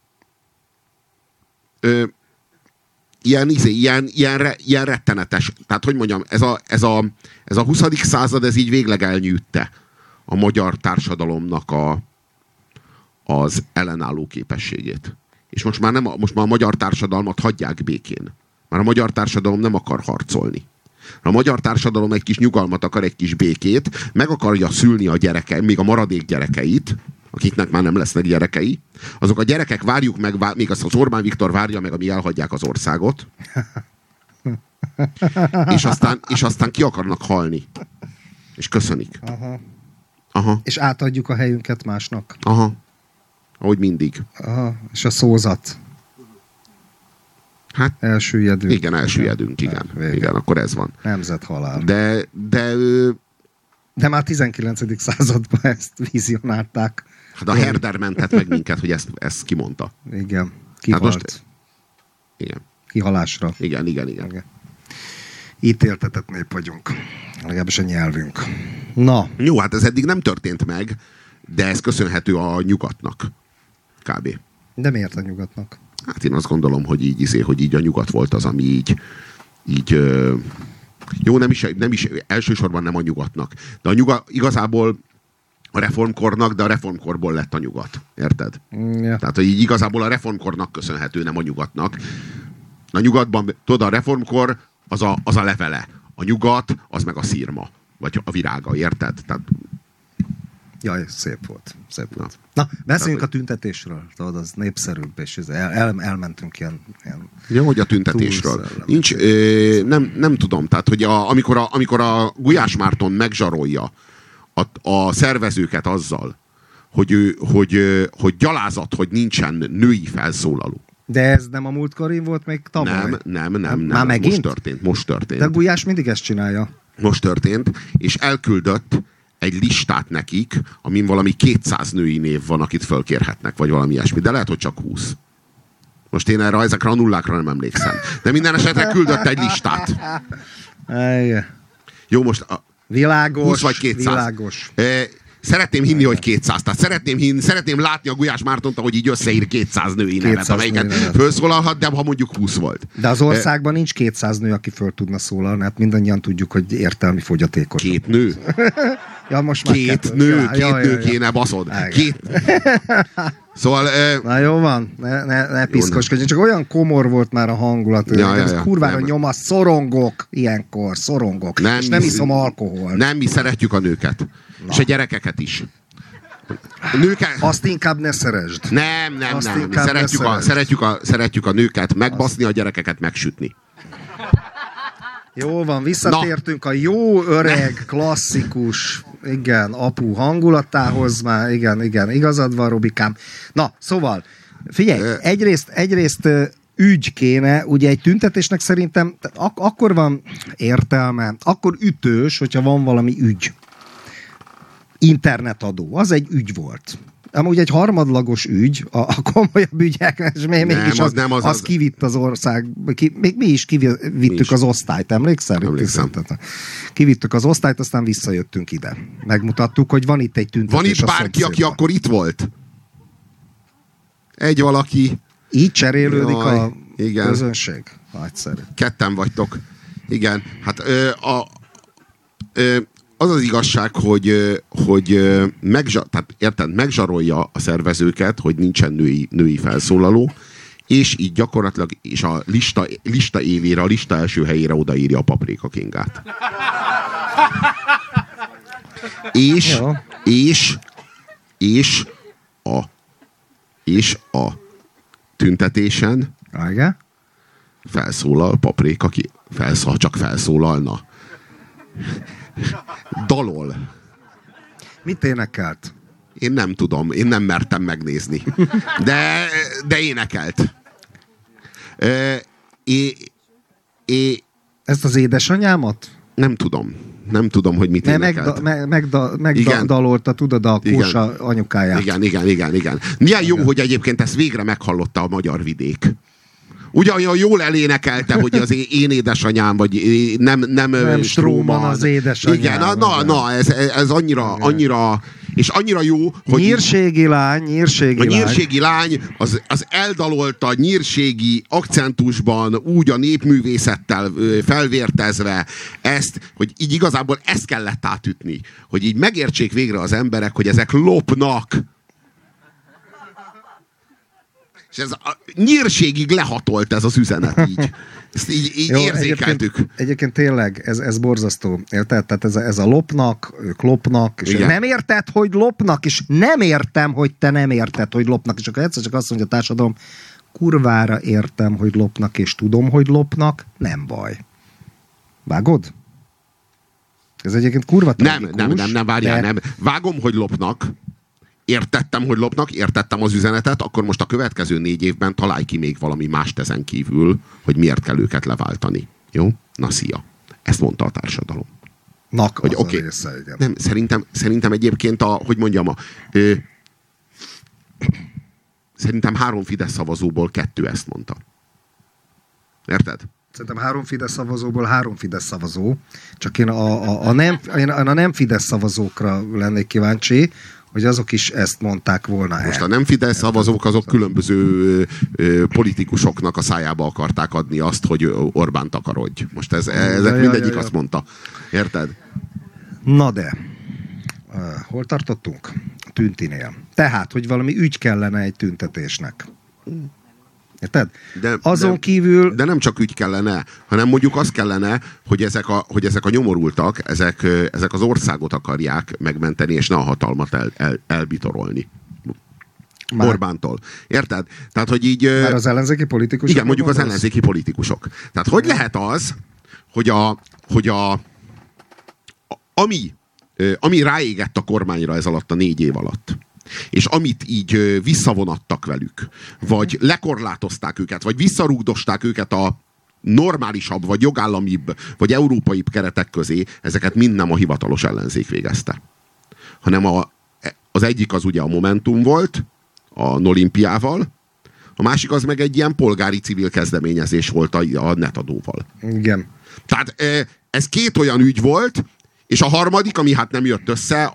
ilyen rettenetes. Tehát, hogy mondjam, ez a 20. század, ez így végleg elnyűtte a magyar társadalomnak az ellenálló képességét. És most már a magyar társadalmat hagyják békén. Már a magyar társadalom nem akar harcolni. A magyar társadalom egy kis nyugalmat akar, egy kis békét, meg akarja szülni a gyereke, még a maradék gyerekeit, akiknek már nem lesznek gyerekei. Azok a gyerekek várjuk meg, még azt az Orbán Viktor várja meg, amíg elhagyják az országot. és aztán ki akarnak halni. És köszönik. Aha. És átadjuk a helyünket másnak. Aha. Ahogy mindig. Aha. És a szózat. Hát, elsüllyedünk. Igen, elsüllyedünk, igen. Igen, akkor ez van. Nemzethalál. De már 19. században ezt vizionálták. Hát a Herder mentett meg minket, hogy ezt kimondta. Igen, kihalt. Hát most, igen. Kihalásra. Igen. Ítéltetett nép vagyunk. Legalábbis a nyelvünk. Na. Jó, hát ez eddig nem történt meg, de ez köszönhető a nyugatnak. Kb. De miért a nyugatnak? Hát én azt gondolom, hogy így a nyugat volt az, ami így jó, nem is elsősorban nem a nyugatnak. De igazából a reformkornak, de a reformkorból lett a nyugat. Érted? Ja. Tehát, hogy így igazából a reformkornak köszönhető, nem a nyugatnak. A nyugatban, tudod, a reformkor az a levele. A nyugat, az meg a szirma. Vagy a virága, érted? Tehát... Jaj, szép volt. Na, beszéljünk a tüntetésről. Tudod, az népszerűbb, és elmentünk ilyen ja, hogy a tüntetésről. Nincs, nem tudom. Tehát, hogy amikor a Gulyás Márton megzsarolja a szervezőket azzal, hogy gyalázat, hogy nincsen női felszólaló. De ez nem a múltkori volt még tavaly? Nem. Már megint? Most történt. De Gulyás mindig ezt csinálja. Most történt, és elküldött egy listát nekik, amin valami 200 női név van, akit fölkérhetnek, vagy valami ilyesmi. De lehet, hogy csak 20. Most én ezekre a nullákra nem emlékszem. De minden esetre küldött egy listát. Jó, most világos, 20 vagy 200. Világos. Szeretném hinni, hogy 200. Tehát szeretném látni a Gulyás Mártont, hogy így összeír 200 női nevet, amelyiket felszólalhat, de ha mondjuk 20 volt. De az országban nincs 200 nő, aki föl tudna szólalni, hát mindannyian tudjuk, hogy értelmi fogyatékos. 2 nő? Ja, most már 2 nő kéne, baszod. Szóval... Na jó van, ne piszkoskodj. Csak olyan komor volt már a hangulat. Ez kurvára nyom, szorongok ilyenkor, és nem iszom alkohol. Nem, mi szeretjük a nőket. Na. És a gyerekeket is. Azt inkább ne szeresd. Nem. Szeretjük a nőket megbaszni, a gyerekeket megsütni. Jó van, visszatértünk a jó öreg, klasszikus, igen, apu hangulatához már, igen, igazad van, Robikám. Na, szóval, figyelj, egyrészt ügy kéne, ugye egy tüntetésnek szerintem akkor van értelme, akkor ütős, hogyha van valami ügy. Internetadó, az egy ügy volt. Amúgy egy harmadlagos ügy, a komolyabb ügyek, és mégis az kivitt az ország, még mi is kivittük az osztályt, emlékszel? Kivittük az osztályt, aztán visszajöttünk ide. Megmutattuk, hogy van itt egy tüntetés. Van itt bárki, aki akkor itt volt? Egy valaki. Így cserélődik a közönség. Nagyszerű. Ketten vagytok. Igen, hát az az igazság, hogy tehát, érted, megzsarolja a szervezőket, hogy nincsen női felszólaló, és így gyakorlatilag és a lista évére, a lista első helyére odaírja a Paprika Kingát. És a tüntetésen felszólal Paprika King. Csak felszólalna. Dalol. Mit énekelt? Én nem tudom, én nem mertem megnézni. De énekelt. Ezt az édesanyámat? Nem tudom, hogy mit énekelt. Megdalolta, tudod, a Kósa anyukáját. Igen. Milyen jó, hogy egyébként ezt végre meghallotta a magyar vidék. Ugyanolyan jól elénekelte, hogy az én édesanyám, vagy nem Stróman az édesanyám. Igen, ez annyira, és annyira jó, hogy... Nyírségi lány. A nyírségi lány az eldalolta nyírségi akcentusban, úgy a népművészettel felvértezve ezt, hogy így igazából ezt kellett átütni. Hogy így megértsék végre az emberek, hogy ezek lopnak. És ez nyírségig lehatolt ez az üzenet így. Ezt így jó, érzékeltük. Egyébként tényleg, ez borzasztó. Érted? Tehát ez a lopnak, ők lopnak, és nem érted, hogy lopnak, és nem értem, hogy te nem érted, hogy lopnak. És akkor egyszer csak azt mondja a társadalom, kurvára értem, hogy lopnak, és tudom, hogy lopnak, nem baj. Vágod? Ez egyébként kurva tragikus. Nem, várjál, nem. Vágom, hogy lopnak, értettem, hogy lopnak, értettem az üzenetet, akkor most a következő 4 évben találj ki még valami mást ezen kívül, hogy miért kell őket leváltani. Jó? Na, szia. Ezt mondta a társadalom. Hogy okay. Része, igen. Nem, szerintem egyébként szerintem 3 Fidesz szavazóból 2 ezt mondta. Érted? Szerintem 3 Fidesz szavazóból 3 Fidesz szavazó. Csak én a nem Fidesz szavazókra lennék kíváncsi, hogy azok is ezt mondták volna. Most a nem Fidesz szavazók azok különböző politikusoknak a szájába akarták adni azt, hogy Orbán takarodj. Most ezek mindegyik azt mondta. Érted? Na de, hol tartottunk? A Tüntinél. Tehát, hogy valami ügy kellene egy tüntetésnek. Érted? Azon kívül... De nem csak ügy kellene, hanem mondjuk az kellene, hogy ezek a nyomorultak, ezek az országot akarják megmenteni, és ne a hatalmat elbitorolni. Orbántól. Érted? Tehát, hogy így... Már az ellenzéki politikusok? Igen, mondjuk az ellenzéki politikusok. Tehát hogy lehet az, hogy ami ráégett a kormányra ez alatt a 4 év alatt, és amit így visszavonattak velük, vagy lekorlátozták őket, vagy visszarúgdosták őket a normálisabb, vagy jogállamibb, vagy európaibb keretek közé, ezeket mind nem a hivatalos ellenzék végezte. Hanem az egyik az ugye a Momentum volt, a Nolimpiával, a másik az meg egy ilyen polgári civil kezdeményezés volt a netadóval. Igen. Tehát ez 2 olyan ügy volt, és a harmadik, ami hát nem jött össze,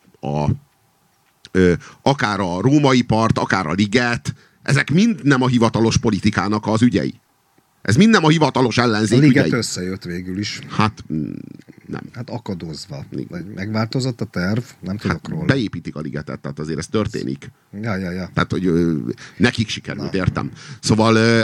akár a római part, akár a liget, ezek mind nem a hivatalos politikának az ügyei. Ez mind nem a hivatalos ellenzék ügyei. A liget összejött végül is. Hát nem. Hát akadozva. Megváltozott a terv, nem tudok róla. Beépítik a ligetet, tehát azért ez történik. Ja. Tehát, hogy nekik sikerült, értem. Szóval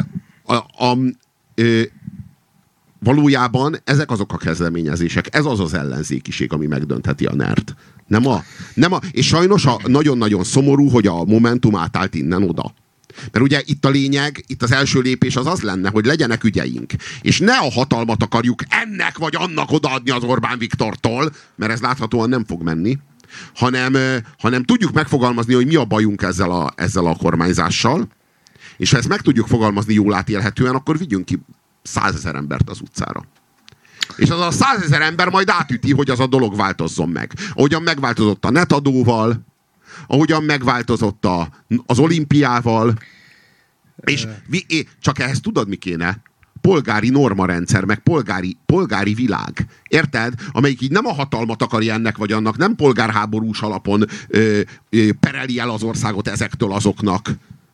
valójában ezek azok a kezdeményezések, ez az az ellenzékiség, ami megdöntheti a NER-t. És sajnos nagyon-nagyon szomorú, hogy a Momentum átállt innen oda. Mert ugye itt a lényeg, itt az első lépés az lenne, hogy legyenek ügyeink. És ne a hatalmat akarjuk ennek vagy annak odaadni az Orbán Viktortól, mert ez láthatóan nem fog menni, hanem tudjuk megfogalmazni, hogy mi a bajunk ezzel a kormányzással, és ha ezt meg tudjuk fogalmazni jól átélhetően, akkor vigyünk ki 100 000 embert az utcára. És az a 100 000 ember majd átüti, hogy az a dolog változzon meg. Ahogyan megváltozott a netadóval, ahogyan megváltozott az olimpiával, és csak ehhez tudod, mi kéne? Polgári normarendszer, meg polgári világ. Érted? Amelyik így nem a hatalmat akarja ennek vagy annak, nem polgárháborús alapon pereli el az országot ezektől azoknak,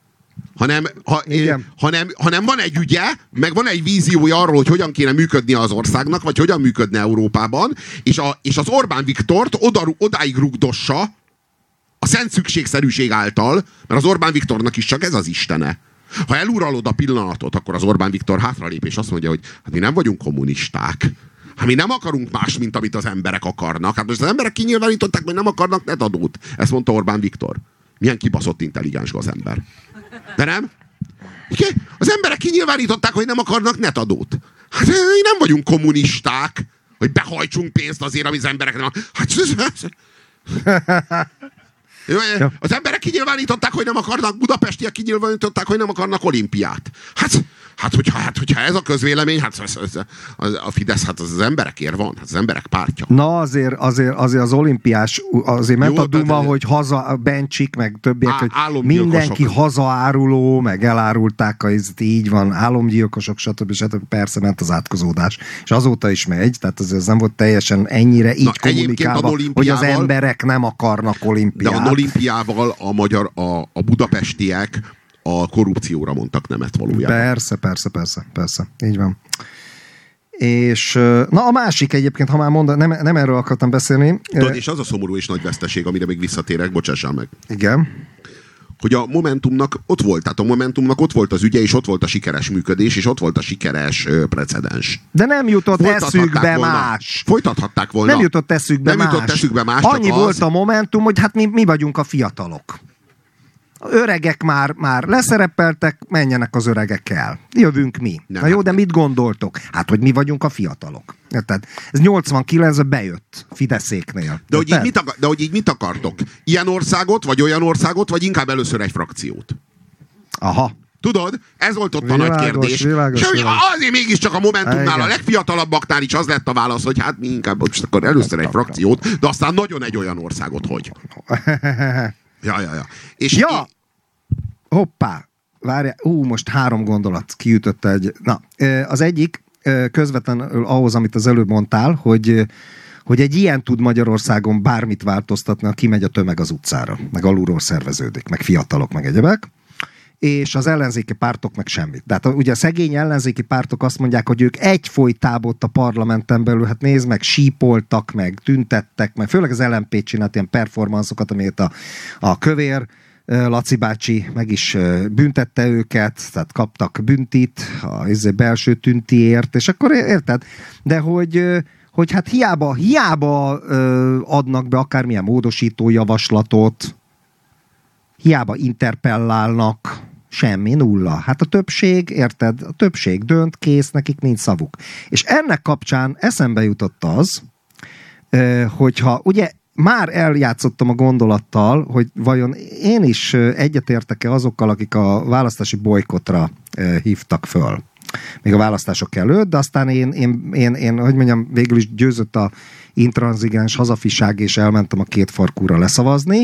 hanem van egy ügye, meg van egy víziója arról, hogy hogyan kéne működnie az országnak, vagy hogyan működne Európában, és az Orbán Viktort odáig rugdossa a szent szükségszerűség által, mert az Orbán Viktornak is csak ez az istene. Ha eluralod a pillanatot, akkor az Orbán Viktor hátralép, és azt mondja, hogy hát mi nem vagyunk kommunisták. Hát mi nem akarunk más, mint amit az emberek akarnak. Hát most az emberek kinyilvánították, hogy nem akarnak netadót. Ezt mondta Orbán Viktor. Milyen kibaszott intelligens gazember. De nem? Az emberek kinyilvánították, hogy nem akarnak netadót. Hát mi nem vagyunk kommunisták, hogy behajtsunk pénzt azért, amit az emberek nem... Az emberek kinyilvánították, hogy nem akarnak, budapestiek kinyilvánították, hogy nem akarnak olimpiát. Hogyha ez a közvélemény, a Fidesz, az emberekért van, az emberek pártja. Na azért az olimpiás, azért ment a duma, hogy haza Bencsik, meg többiek, hogy mindenki hazaáruló, meg elárulták, így van, álomgyilkosok, stb. Persze ment az átkozódás. És azóta is megy, tehát ez nem volt teljesen ennyire így kommunikálva, hogy az emberek nem akarnak olimpiát. De az olimpiával a budapestiek a korrupcióra mondtak nemet valójában. Persze. Így van. És na a másik egyébként, ha már mondom, nem erről akartam beszélni. Tudod, és az a szomorú és nagy veszteség, amire még visszatérek, bocsássál meg. Igen. Hogy a Momentumnak ott volt, tehát a Momentumnak ott volt az ügye, és ott volt a sikeres működés, és ott volt a sikeres precedens. De nem jutott eszükbe más. Folytathatták volna. Nem jutott eszükbe más. Annyi volt a Momentum, hogy hát mi vagyunk a fiatalok. öregek már leszerepeltek, menjenek az öregek el. Jövünk mi. Nem. Na jó, de mit gondoltok? Hát, hogy mi vagyunk a fiatalok. Érted? Ez 89-ben bejött Fideszéknél. De hogy így mit akartok? Ilyen országot, vagy olyan országot, vagy inkább először egy frakciót? Aha. Tudod? Ez volt ott a nagy kérdés. Világos. Azért mégiscsak a Momentumnál, a legfiatalabbaknál is az lett a válasz, hogy hát mi inkább most akkor először egy frakciót, de aztán nagyon egy olyan országot, hogy. Ja. És ja! Hoppá! Várjál, most 3 gondolat kiütötte egy... Na, az egyik közvetlenül ahhoz, amit az előbb mondtál, hogy egy ilyen tud Magyarországon bármit változtatni, ha kimegy a tömeg az utcára, meg alulról szerveződik, meg fiatalok, meg egyebek, és az ellenzéki pártok meg semmit. Tehát ugye a szegény ellenzéki pártok azt mondják, hogy ők egyfolytában ott a parlamenten belül, hát nézd meg, sípoltak, meg tüntettek, meg főleg az LMP csinált ilyen performanszokat, amit a kövér Laci bácsi meg is büntette őket, tehát kaptak büntit a belső tüntiért, és akkor érted? De hogy hát hiába adnak be akármilyen módosító javaslatot, hiába interpellálnak, semmi, nulla. Hát a többség, érted? A többség dönt, kész, nekik nincs szavuk. És ennek kapcsán eszembe jutott az, hogyha ugye már eljátszottam a gondolattal, hogy vajon én is egyetértek-e azokkal, akik a választási bolykottra hívtak föl. Még a választások előtt, de aztán én hogy mondjam, végül is győzött a intranzigens hazafiság, és elmentem a két farkúra leszavazni,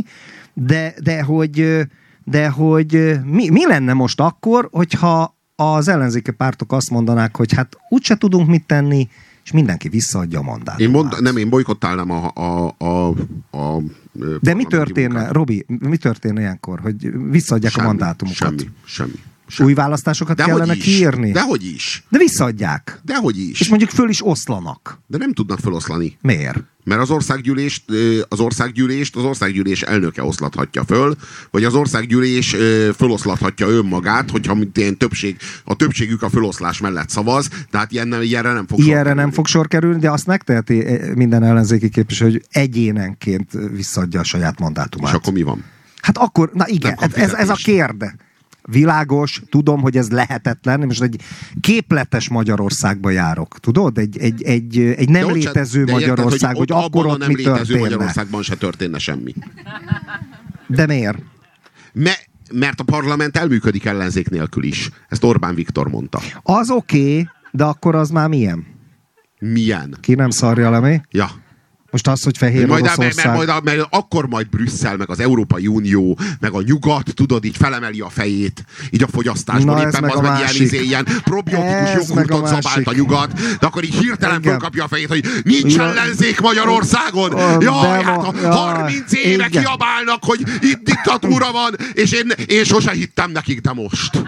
de hogy mi lenne most akkor, hogyha az ellenzéki pártok azt mondanák, hogy hát úgyse tudunk mit tenni, és mindenki visszaadja a mandátumát. Én bolykottálnám a de mi történne, Robi, mi történne ilyenkor, hogy visszaadják a mandátumokat? Semmi. Új választásokat kellene kiírni? Dehogy is. De visszaadják. Dehogy is. És mondjuk föl is oszlanak. De nem tudnak föloszlani. Miért? Mert az országgyűlés elnöke oszlathatja föl, vagy az országgyűlés föloszlathatja önmagát, hogyha a többségük a föloszlás mellett szavaz, tehát ilyenre nem fog nem fog sor kerülni, de azt megteheti minden ellenzéki képviselő, hogy egyénenként visszaadja a saját mandátumát. És akkor mi van? Hát akkor, na igen, ez a kérdés. Világos, tudom, hogy ez lehetetlen. Most egy képletes Magyarországba járok. Tudod? Egy nem létező Magyarország, hogy akkor ott mi történne. Nem létező Magyarországban se történne semmi. De miért? Mert a parlament elműködik ellenzék nélkül is. Ezt Orbán Viktor mondta. Az oké, de akkor az már milyen? Milyen? Ki nem szarja le mi? Ja. Most az, hogy Fehér Oroszország... Mert akkor majd Brüsszel, meg az Európai Unió, meg a nyugat, tudod, így felemeli a fejét, így a fogyasztásban. Éppen az meg ilyen probiotikus jogurtot zabált a nyugat, de akkor így hirtelen fölkapja a fejét, hogy nincs ellenzék Magyarországon. Jaj, hát 30 éve kiabálnak, hogy itt diktatúra van, és én sose hittem nekik, de most.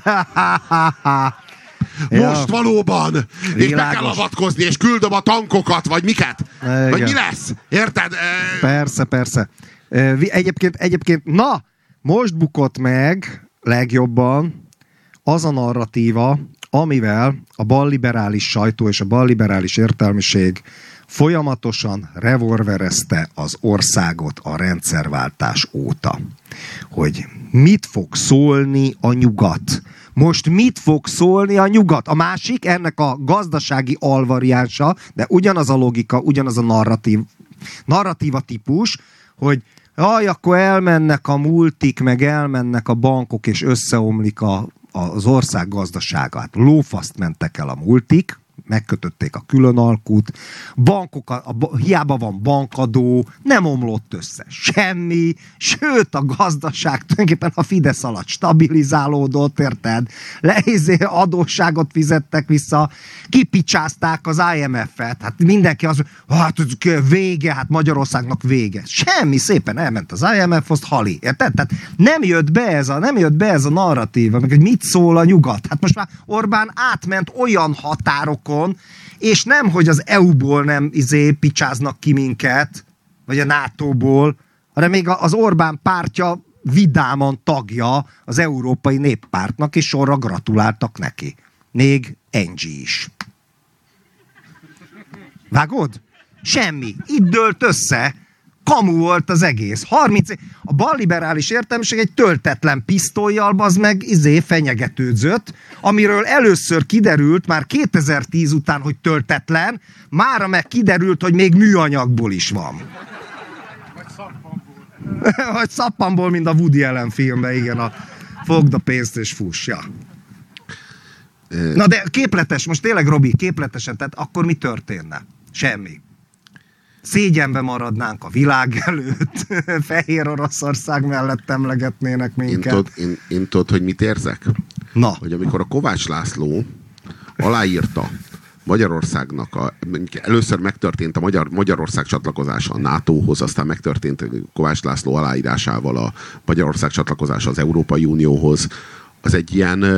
Most valóban! Világos. És be kell avatkozni, és küldöm a tankokat, vagy miket? Igen. Vagy mi lesz? Érted? Persze. Egyébként, na, most bukott meg legjobban az a narratíva, amivel a balliberális sajtó és a balliberális értelmiség folyamatosan revolverezte az országot a rendszerváltás óta. Hogy mit fog szólni a nyugat? Most mit fog szólni a nyugat? A másik, ennek a gazdasági alvariánsa, de ugyanaz a logika, ugyanaz a narratíva típus, hogy akkor elmennek a multik, meg elmennek a bankok, és összeomlik az ország gazdaságát. Lófaszt mentek el a multik, megkötötték a különalkut, hiába van bankadó, nem omlott össze semmi, sőt a gazdaság tulajdonképpen a Fidesz alatt stabilizálódott, érted? Adósságot fizettek vissza, kipicsázták az IMF-et, hát mindenki az, hát vége, hát Magyarországnak vége. Semmi, szépen elment az IMF, azt hali, érted? Tehát nem jött be ez a narratíva, meg hogy mit szól a nyugat. Hát most már Orbán átment olyan határokon, és nem, hogy az EU-ból nem picsáznak ki minket, vagy a NATO-ból, hanem még az Orbán pártja vidáman tagja az Európai Néppártnak, és sorra gratuláltak neki. Még Engie is. Vágod? Semmi. Itt dőlt össze Kamu volt az egész. 30 év. A balliberális értelmiség egy töltetlen pisztollyal, bazd meg, fenyegetődzött, amiről először kiderült már 2010 után, hogy töltetlen, mára meg kiderült, hogy még műanyagból is van. Vagy szappanból, mint a Woody Allen filmben, igen, a fogd a pénzt és fuss, ja. Na de képletes, most tényleg Robi, képletesen, tehát akkor mi történne? Semmi. Szégyenbe maradnánk a világ előtt, Fehér Oroszország mellett emlegetnének minket. Én tudod, hogy mit érzek? Na. Hogy amikor a Kovács László aláírta Magyarországnak, először megtörtént a Magyarország csatlakozása a NATO-hoz, aztán megtörtént Kovács László aláírásával a Magyarország csatlakozása az Európai Unióhoz, az egy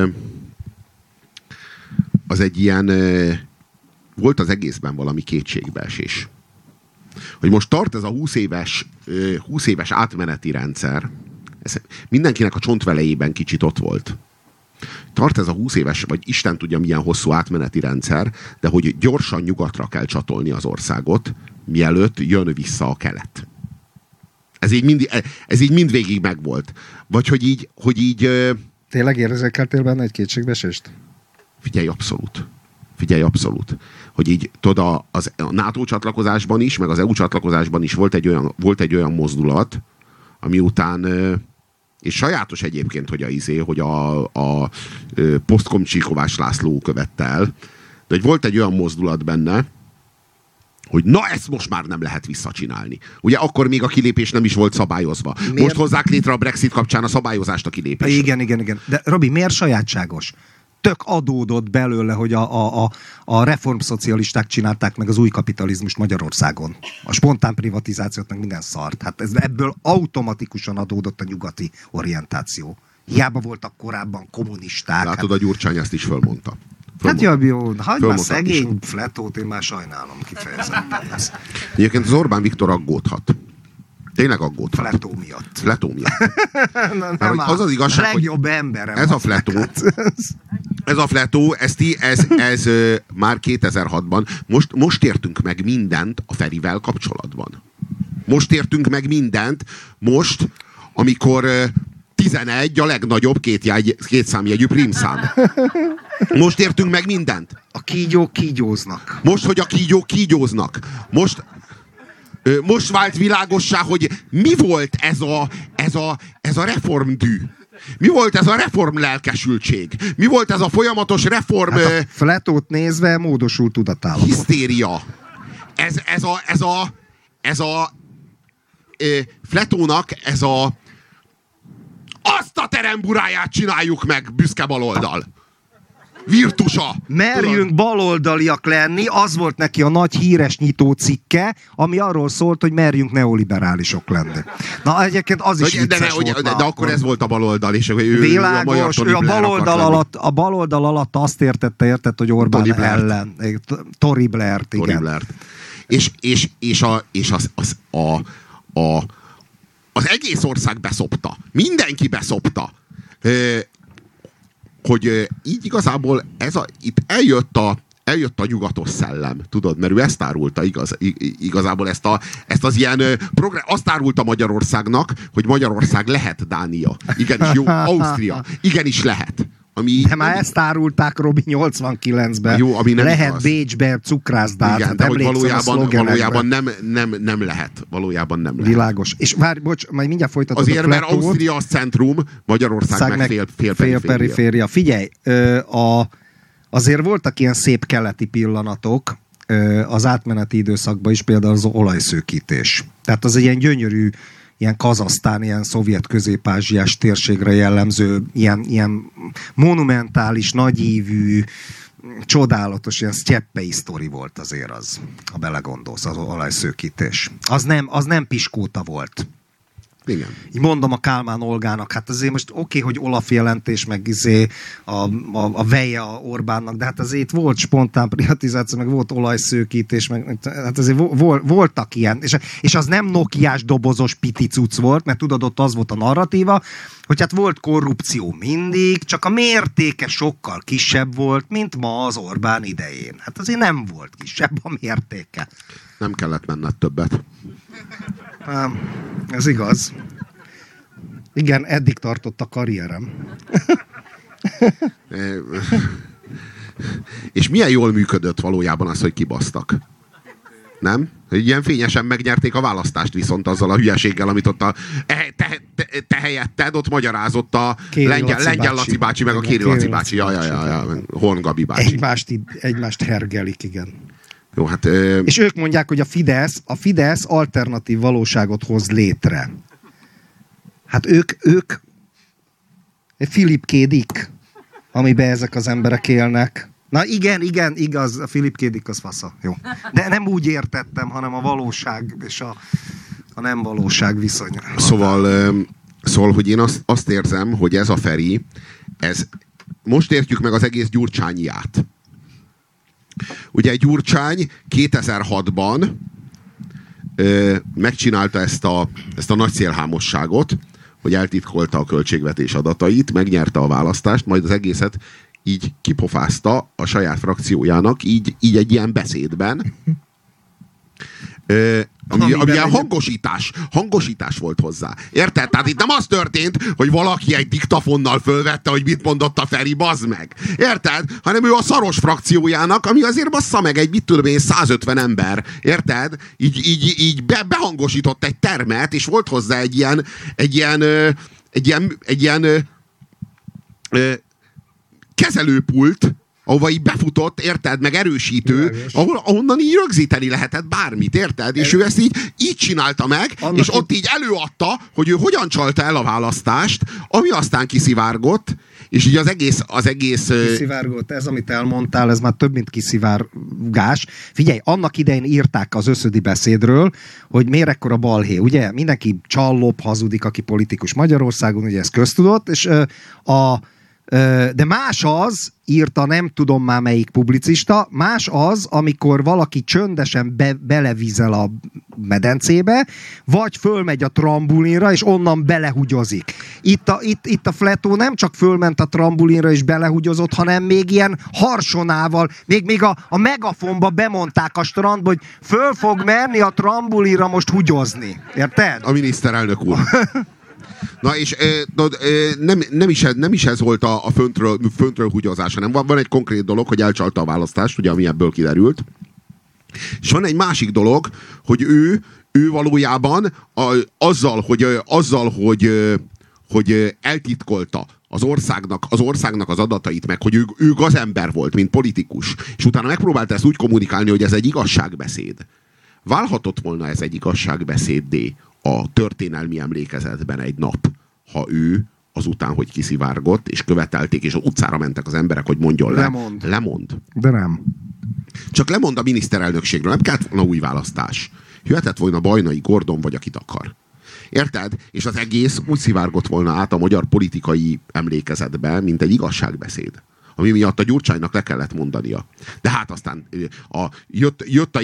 ilyen volt az egészben valami kétségbeesés. Hogy most tart ez a 20 éves átmeneti rendszer, ez mindenkinek a csontvelejében kicsit ott volt. Tart ez a 20 éves, vagy Isten tudja milyen hosszú átmeneti rendszer, de hogy gyorsan nyugatra kell csatolni az országot, mielőtt jön vissza a kelet. Ez így mindvégig megvolt. Vagy hogy így... Tényleg érzékeltél benne egy kétségbeesést? Figyelj, abszolút. Hogy így, tudod, a NATO csatlakozásban is, meg az EU csatlakozásban is volt egy olyan mozdulat, ami után, és sajátos egyébként, hogy a posztkomcsi Kovács László követte el, de hogy volt egy olyan mozdulat benne, hogy na, ezt most már nem lehet visszacsinálni. Ugye akkor még a kilépés nem is volt szabályozva. Miért? Most hozzák létre a Brexit kapcsán a szabályozást a kilépésre. Igen. De Robi, miért sajátságos? Tök adódott belőle, hogy a reformszocialisták csinálták meg az új kapitalizmust Magyarországon. A spontán privatizációt, meg minden szart. Hát ebből automatikusan adódott a nyugati orientáció. Hiába voltak korábban kommunisták. Látod, a Gyurcsány ezt is fölmondta. Hát jó, hagyd már szegény Fletót, én már sajnálom kifejezetten. Egyébként az Orbán Viktor aggódhat. Tényleg aggódhat. Fletó miatt. Nem, az az igazság, legjobb emberem. Ez a Fletó, ez már 2006-ban. Most értünk meg mindent a Ferivel kapcsolatban. Most, amikor 11 a legnagyobb kétszámjegyű prímszám. Most értünk meg mindent. A kígyók kígyóznak. Most, hogy a kígyók kígyóznak. Most vált világossá, hogy mi volt ez a reformdű. Mi volt ez a reform lelkesültség? Mi volt ez a folyamatos reform... Hát a Fletót nézve módosult tudatállapot. Hisztéria. Ez a Fletónak azt a teremburáját csináljuk meg, büszke baloldal. Virtusa. Merjünk baloldaliak lenni, az volt neki a nagy híres nyitó cikke, ami arról szólt, hogy merjünk neoliberálisok lenni. Na egyébként az is vicces volt. De akkor ez volt a baloldal, és világos, ő a baloldal alatt azt értette, hogy Orbán Tony ellen. Tory Blair-t, igen. Tory Blair-t. És az egész ország beszopta. Mindenki beszopta. Hogy így igazából itt eljött a nyugatos szellem, tudod, mert ő ezt árulta igazából ezt az ilyen azt árulta Magyarországnak, hogy Magyarország lehet Dánia. Igenis jó, Ausztria. Igenis lehet. De már ezt árulták, Robi, 89-ben. Jó, ami nem lehet igaz. Bécsben cukrászdát. Igen, de hogy valójában nem lehet. Valójában nem lehet. Világos. És várj, bocs, majd mindjárt folytatod azért, a mert Ausztria az centrum, Magyarország meg fél periféria. Figyelj, azért voltak ilyen szép keleti pillanatok az átmeneti időszakban is, például az olajszőkítés. Tehát az egy ilyen gyönyörű, ilyen Kazahsztán, ilyen szovjet közép-ázsiás térségre jellemző, ilyen monumentális, nagyívű, csodálatos, ilyen sztyeppei sztori volt azért az, ha belegondolsz, az olajszőkítés. Az nem piskóta volt. Igen. Így mondom a Kálmán Olgának, hát azért most oké, hogy Olaf jelentés, meg a veje a Orbánnak, de hát azért volt spontán privatizáció, meg volt olajszőkítés, meg hát azért voltak ilyen, és az nem nokiás dobozos piticuc volt, mert tudod, ott az volt a narratíva, hogy hát volt korrupció mindig, csak a mértéke sokkal kisebb volt, mint ma az Orbán idején. Hát azért nem volt kisebb a mértéke. Nem kellett menned többet. Ez igaz. Igen, eddig tartott a karrierem. És milyen jól működött valójában az, hogy kibasztak. Nem? Ilyen fényesen megnyerték a választást viszont azzal a hülyeséggel, amit ott te helyetted, ott magyarázott a Lengyel Laci bácsi, meg a Kéri Laci bácsi, Horn Gabi bácsi. Egymást hergelik, igen. Jó, hát, és ők mondják, hogy a Fidesz alternatív valóságot hoz létre. Hát ők Philip K. Dick, amiben ezek az emberek élnek. Na igen, igaz, a Philip K. Dick az fasza. Jó. De nem úgy értettem, hanem a valóság és a nem valóság viszonya. Szóval, hogy én azt érzem, hogy ez a Feri, most értjük meg az egész Gyurcsányiát. Ugye Gyurcsány 2006-ban megcsinálta ezt a nagy szélhámosságot, hogy eltitkolta a költségvetés adatait, megnyerte a választást, majd az egészet így kipofázta a saját frakciójának, így egy ilyen beszédben, ami ilyen hangosítás volt hozzá. Érted? Tehát itt nem az történt, hogy valaki egy diktafonnal fölvette, hogy mit mondott a Feri, bazd meg. Érted? Hanem ő a szaros frakciójának, ami azért bassza meg egy, mit tudom én, 150 ember. Érted? Így behangosított egy termet, és volt hozzá egy ilyen kezelőpult, ahova így befutott, érted, meg erősítő, ahonnan így rögzíteni lehetett bármit, érted? És ő ezt így csinálta meg, és ott így előadta, hogy ő hogyan csalta el a választást, ami aztán kiszivárgott, és így az egész... Kiszivárgott, ez, amit elmondtál, ez már több, mint kiszivárgás. Figyelj, annak idején írták az Összödi beszédről, hogy miért ekkora balhé, ugye? Mindenki csallop, hazudik, aki politikus Magyarországon, ugye ez köztudott, és de más az, írta nem tudom már melyik publicista, más az, amikor valaki csöndesen belevízel a medencébe, vagy fölmegy a trambulinra, és onnan belehugyozik. Itt a Fletó nem csak fölment a trambulinra és belehugyozott, hanem még ilyen harsonával, még a megafonba bemondták a strandba, hogy föl fog menni a trambulinra most hugyozni. Érted? A miniszterelnök úr. Na és nem is ez volt a föntről húgyozás, hanem van egy konkrét dolog, hogy elcsalta a választást, ugye, ami ebből kiderült. És van egy másik dolog, hogy ő valójában azzal, hogy eltitkolta az országnak az adatait, meg hogy ő gazember volt, mint politikus, és utána megpróbálta ezt úgy kommunikálni, hogy ez egy igazságbeszéd. Válhatott volna ez egy igazságbeszéddé a történelmi emlékezetben egy nap, ha ő azután, hogy kiszivárgott, és követelték, és az utcára mentek az emberek, hogy mondjon le. Lemond. De nem. Csak lemond a miniszterelnökségről, nem kellett volna új választás. Jöhetett volna Bajnai Gordon, vagy akit akar. Érted? És az egész úgy szivárgott volna át a magyar politikai emlékezetbe, mint egy igazságbeszéd, ami miatt a Gyurcsánynak le kellett mondania. De hát aztán jött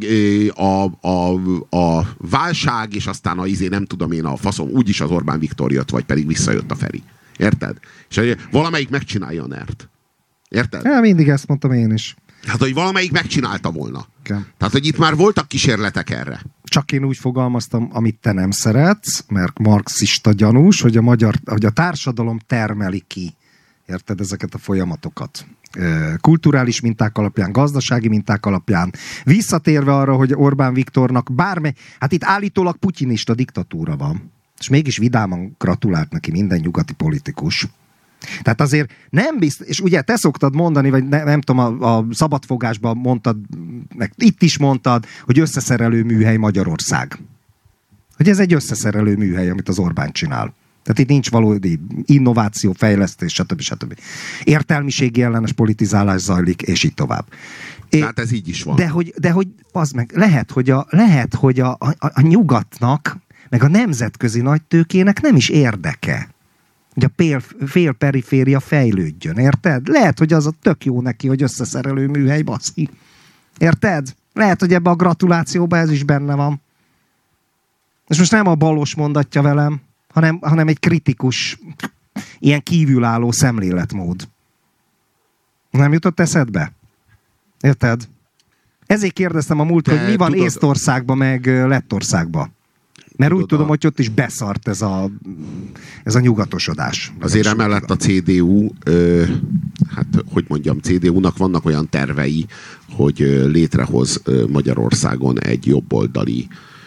a válság, és aztán nem tudom én, a faszom, úgyis az Orbán Viktor jött, vagy pedig visszajött a Feri. Érted? És valamelyik megcsinálja a NERT. Érted? Ja, mindig ezt mondtam én is. Hát, hogy valamelyik megcsinálta volna. Okay. Tehát, hogy itt már voltak kísérletek erre. Csak én úgy fogalmaztam, amit te nem szeretsz, mert marxista gyanús, hogy a társadalom termeli ki. Érted, ezeket a folyamatokat? Kulturális minták alapján, gazdasági minták alapján. Visszatérve arra, hogy Orbán Viktornak hát itt állítólag putyinista diktatúra van. És mégis vidáman gratulált neki minden nyugati politikus. Tehát azért nem biztos, és ugye te szoktad mondani, vagy nem tudom, a szabadfogásban mondtad, meg itt is mondtad, hogy összeszerelő műhely Magyarország. Hogy ez egy összeszerelő műhely, amit az Orbán csinál. Tehát itt nincs valódi innováció, fejlesztés, stb. Értelmiségi ellenes politizálás zajlik, és így tovább. Hát ez így is van. De hogy az meg, lehet, hogy a nyugatnak, meg a nemzetközi nagytőkének nem is érdeke, hogy a félperiféria fejlődjön, érted? Lehet, hogy az a tök jó neki, hogy összeszerelő műhely, baszki. Érted? Lehet, hogy ebbe a gratulációba ez is benne van. És most nem a balos mondatja velem, hanem egy kritikus, ilyen kívülálló szemléletmód. Nem jutott eszedbe? Érted? Ezért kérdeztem a múlt, hogy mi van Észtországban, meg Lettországban. Mert úgy tudom, hogy ott is beszart ez a nyugatosodás. Azért emellett a CDU, hát hogy mondjam, CDU-nak vannak olyan tervei, hogy létrehoz Magyarországon egy jobboldali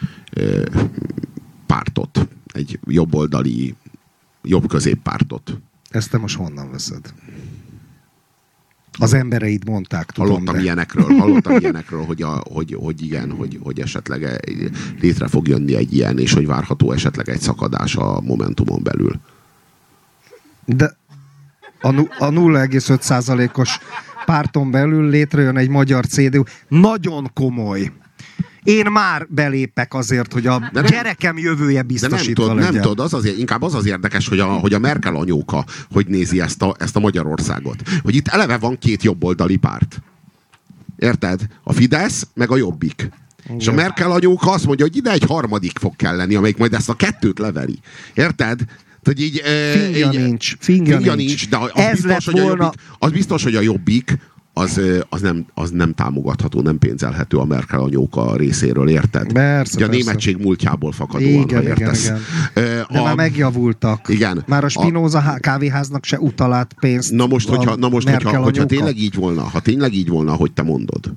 pártot. Egy jobboldali, jobb középpártot. Ezt te most honnan veszed? Az embereid mondták, tudom. Hallottam ilyenekről, hogy igen, hogy esetleg létre fog jönni egy ilyen, és hogy várható esetleg egy szakadás a Momentumon belül. De a 0,5%-os párton belül létrejön egy magyar CDU. Nagyon komoly. Én már belépek azért, hogy a gyerekem jövője biztosítva legyen. Nem tudod, inkább az az érdekes, hogy a Merkel anyóka hogy nézi ezt a Magyarországot. Hogy itt eleve van két jobboldali párt. Érted? A Fidesz, meg a Jobbik. Igen. És a Merkel anyóka azt mondja, hogy ide egy harmadik fog kelleni, amelyik majd ezt a kettőt leveri. Érted? Hogy így, Fingja nincs. De az biztos, hogy a Jobbik az nem támogatható, nem pénzelhető a Merkel anyóka részéről, érted? Persze, a németség múltjából fakadóan, igen, ha értesz. Igen. De már megjavultak. Igen. Már a Spinoza kávéháznak se utal pénzt. Na most, hogyha tényleg így volna, hogy te mondod,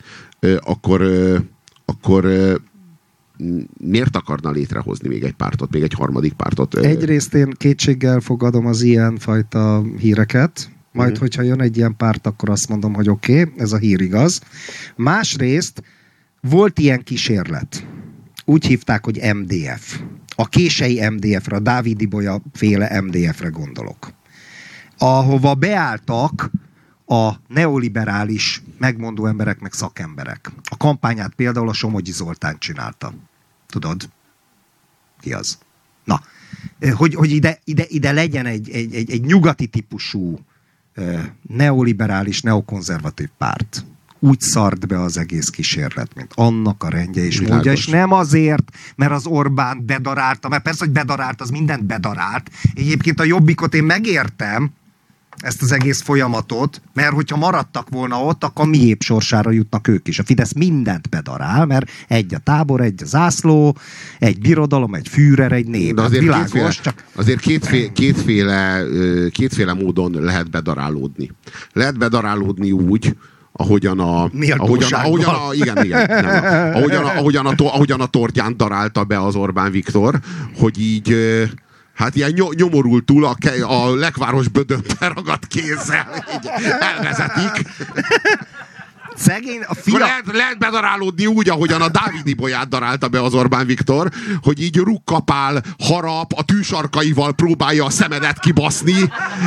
akkor miért akarna létrehozni még egy pártot, még egy harmadik pártot? Egyrészt én kétséggel fogadom az ilyen fajta híreket, majd, hogyha jön egy ilyen párt, akkor azt mondom, hogy oké, ez a hír igaz. Másrészt volt ilyen kísérlet. Úgy hívták, hogy MDF. A kései MDF-re, a Dávid Ibolya féle MDF-re gondolok. Ahova beálltak a neoliberális megmondó emberek, meg szakemberek. A kampányát például a Somogyi Zoltán csinálta. Tudod? Ki az? Na, hogy ide legyen egy nyugati típusú neoliberális, neokonzervatív párt. Úgy szart be az egész kísérlet, mint annak a rendje és módja, és nem azért, mert az Orbán bedarálta, mert persze, hogy bedarált, az mindent bedarált. Egyébként a Jobbikot én megértem, ezt az egész folyamatot, mert hogyha maradtak volna ott, akkor miébb sorsára jutnak ők is. A Fidesz mindent bedarál, mert egy a tábor, egy a zászló, egy birodalom, egy Führer, egy nép. De azért kétféle módon lehet bedarálódni. Lehet bedarálódni úgy, ahogyan a Torgyán darálta be az Orbán Viktor, hogy így hát ilyen nyomorultul a lekváros bödönbe ragadt kézzel így elvezetik. Szegény, a fia... Lehet bedarálódni úgy, ahogyan a Dávid Ibolyát darálta be az Orbán Viktor, hogy így rukkapál, harap, a tűsarkaival próbálja a szemedet kibaszni,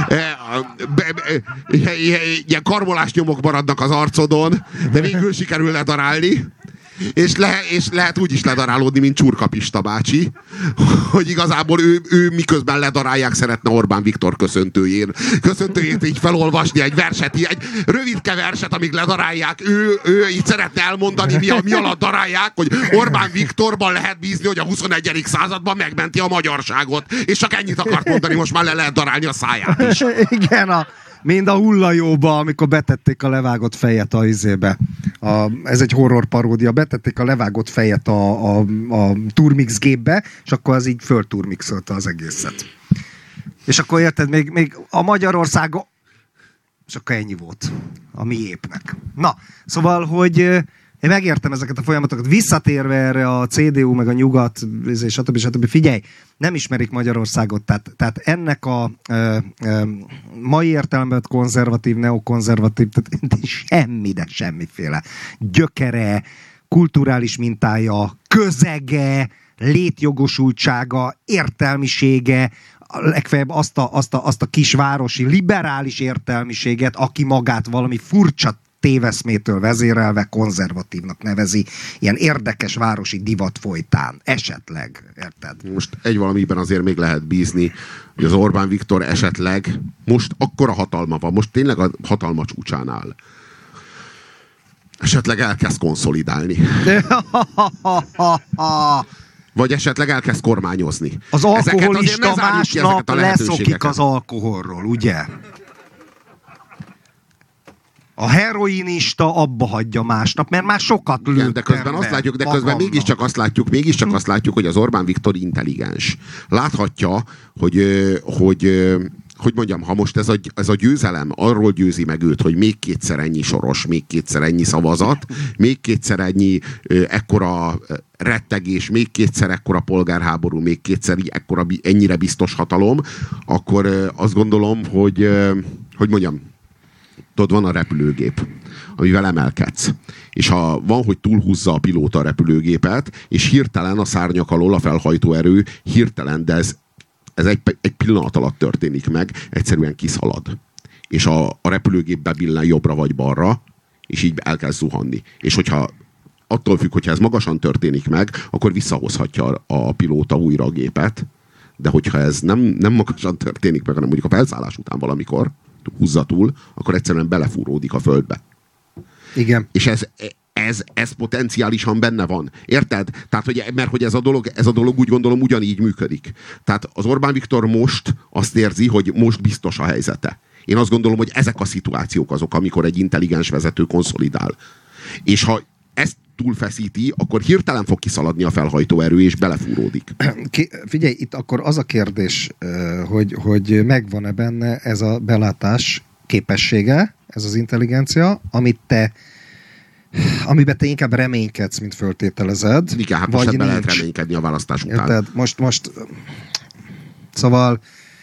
ilyen karmolás nyomok maradnak az arcodon, de végül sikerül ledarálni. És lehet úgy is ledarálódni, mint Csurka Pista bácsi, hogy igazából ő miközben ledarálják, szeretne Orbán Viktor köszöntőjét így felolvasni, egy verset, egy rövidke verset, amíg ledarálják, ő így szeretne elmondani, mi alatt darálják, hogy Orbán Viktorban lehet bízni, hogy a 21. században megmenti a magyarságot, és csak ennyit akart mondani, most már le lehet darálni a száját is. Igen, mind a Hullajóba, amikor betették a levágott fejet a izébe. Ez egy horror paródia. Betették a levágott fejet a turmix gépbe, és akkor az így fölturmixolta az egészet. És akkor érted, még a Magyarország, és akkor ennyi volt a miépnek. Na, szóval, hogy én megértem ezeket a folyamatokat. Visszatérve erre a CDU, meg a nyugat, és stb. Figyelj, nem ismerik Magyarországot. Tehát ennek a mai értelemben konzervatív, neokonzervatív, tehát semmi, de semmiféle gyökere, kulturális mintája, közege, létjogosultsága, értelmisége, legfeljebb azt a kisvárosi liberális értelmiséget, aki magát valami furcsa téveszmétől vezérelve konzervatívnak nevezi, ilyen érdekes városi divat folytán. Esetleg, érted? Most egy valamiben azért még lehet bízni, hogy az Orbán Viktor esetleg most akkora hatalma van, most tényleg a hatalma csúcsán áll. Esetleg elkezd konszolidálni. Vagy esetleg elkezd kormányozni. Az alkoholista másnap leszokik az alkoholról, ugye? A heroinista abba hagyja másnap, mert már sokat lőttem. Igen, de közben azt látjuk, mégiscsak azt látjuk, hogy az Orbán Viktor intelligens. Láthatja, hogy mondjam, ha most ez a győzelem arról győzi meg őt, hogy még kétszer ennyi Soros, még kétszer ennyi szavazat, még kétszer ennyi ekkora rettegés, még kétszer ekkora polgárháború, még kétszer ennyire biztos hatalom, akkor azt gondolom, hogy mondjam, tudod, van a repülőgép, amivel emelkedsz. És ha van, hogy túlhúzza a pilóta a repülőgépet, és hirtelen a szárnyak alól a felhajtóerő, hirtelen, de ez egy pillanat alatt történik meg, egyszerűen kiszalad. És a repülőgép bebillen jobbra vagy balra, és így el kell zuhanni. És hogyha attól függ, hogyha ez magasan történik meg, akkor visszahozhatja a pilóta újra a gépet, de hogyha ez nem magasan történik meg, hanem mondjuk a felszállás után valamikor húzza túl, akkor egyszerűen belefúródik a földbe. Igen. És ez potenciálisan benne van. Érted? Tehát, mert hogy ez a dolog úgy gondolom ugyanígy működik. Tehát az Orbán Viktor most azt érzi, hogy most biztos a helyzete. Én azt gondolom, hogy ezek a szituációk azok, amikor egy intelligens vezető konszolidál. És ha ezt túlfeszíti, akkor hirtelen fog kiszaladni a felhajtóerő, és belefúródik. Figyelj, itt akkor az a kérdés, hogy megvan-e benne ez a belátás képessége, ez az intelligencia, amiben te inkább reménykedsz, mint föltételezed. Igen, hát most ebben lehet reménykedni a választás után. Érted? Most szóval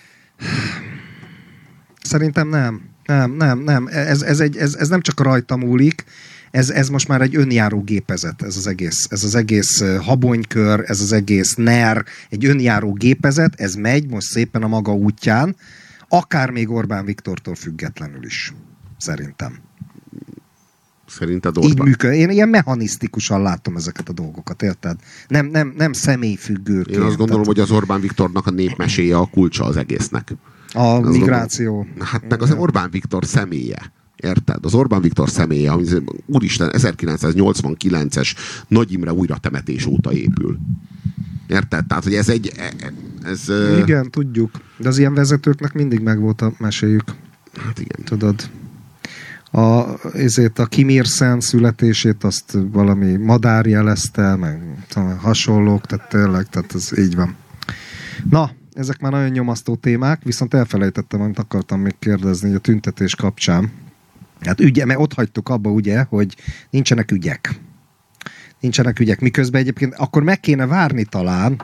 szerintem nem. Ez nem csak rajta múlik, ez most már egy önjáró gépezet, ez az egész habonykör, ez az egész NER, egy önjáró gépezet, ez megy most szépen a maga útján, akár még Orbán Viktortól függetlenül is, szerintem. Szerinted Orbán? Így működik. Én ilyen mechanisztikusan látom ezeket a dolgokat, érted? Nem személyfüggőként. Én azt gondolom, hogy az Orbán Viktornak a népmeséje a kulcsa az egésznek. A migráció. Hát meg az Orbán Viktor személye. Érted? Az Orbán Viktor személye, ami úristen 1989-es Nagy Imre újratemetés óta épül. Érted? Tehát, hogy ez igen, tudjuk. De az ilyen vezetőknek mindig megvolt a meséjük. Hát igen. Tudod? A Kim Ir-sen születését azt valami madár jelezte, meg hasonlók, tehát tényleg, tehát ez így van. Na, ezek már nagyon nyomasztó témák, viszont elfelejtettem, amit akartam még kérdezni a tüntetés kapcsán. Hát mert ott hagytuk abba, ugye, hogy nincsenek ügyek. Miközben egyébként akkor meg kéne várni talán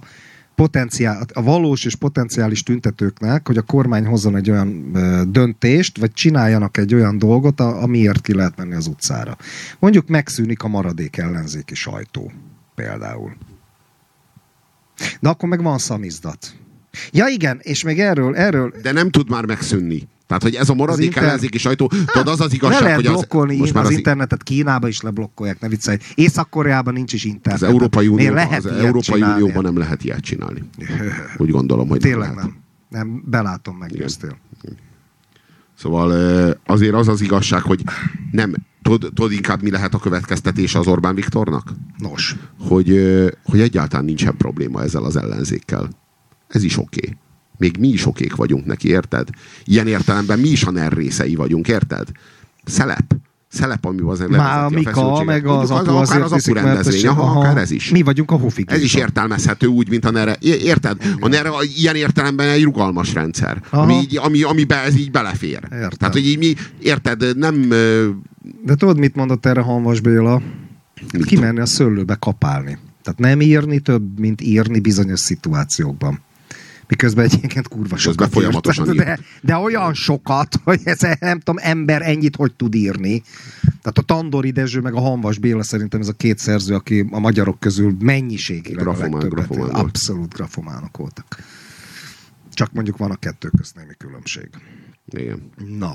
a valós és potenciális tüntetőknek, hogy a kormány hozzon egy olyan döntést, vagy csináljanak egy olyan dolgot, amiért ki lehet menni az utcára. Mondjuk megszűnik a maradék ellenzéki sajtó. Például. De akkor meg van szamizdat. Ja igen, és még erről... De nem tud már megszűnni. Tehát, hogy ez a maradék ellenzéki sajtó, tudod, az az igazság, le lehet hogy blokkolni most már az internetet, Kínába is leblokkolják, ne viccelj. Észak-Koreában nincs is internet. Az Európai Unióban nem lehet ilyet csinálni. Úgy gondolom, hogy tényleg nem, belátom, meggyőztél. Szóval azért az az igazság, hogy nem, tudod inkább mi lehet a következtetése az Orbán Viktornak? Nos. Hogy egyáltalán nincsen probléma ezzel az ellenzékkel. Ez is oké. Még mi is okék vagyunk neki, érted? Ilyen értelemben mi is a NER részei vagyunk, érted? Szelep, ami az már a Mika, meg az apu akár az apu rendezvény, akár ez is. Mi vagyunk a hofik. Ez is értelmezhető úgy, mint a NER. Érted? A NER ilyen értelemben egy rugalmas rendszer. Amiben ez így belefér. Értem. Tehát, hogy így mi, érted, nem... De tudod, mit mondott erre Hanvas Béla? Kimenni a szőlőbe kapálni. Tehát nem írni több, mint írni bizonyos szituációkban. Miközben egyébként kurva sokat folyamatosan de olyan sokat, hogy ez nem tudom, ember ennyit hogy tud írni. Tehát a Tandori Dezső meg a Hanvas Béla szerintem ez a két szerző, aki a magyarok közül mennyiségileg a legtöbbet. Abszolút grafománok voltak. Csak mondjuk van a kettő közt némi különbség. Igen. Na.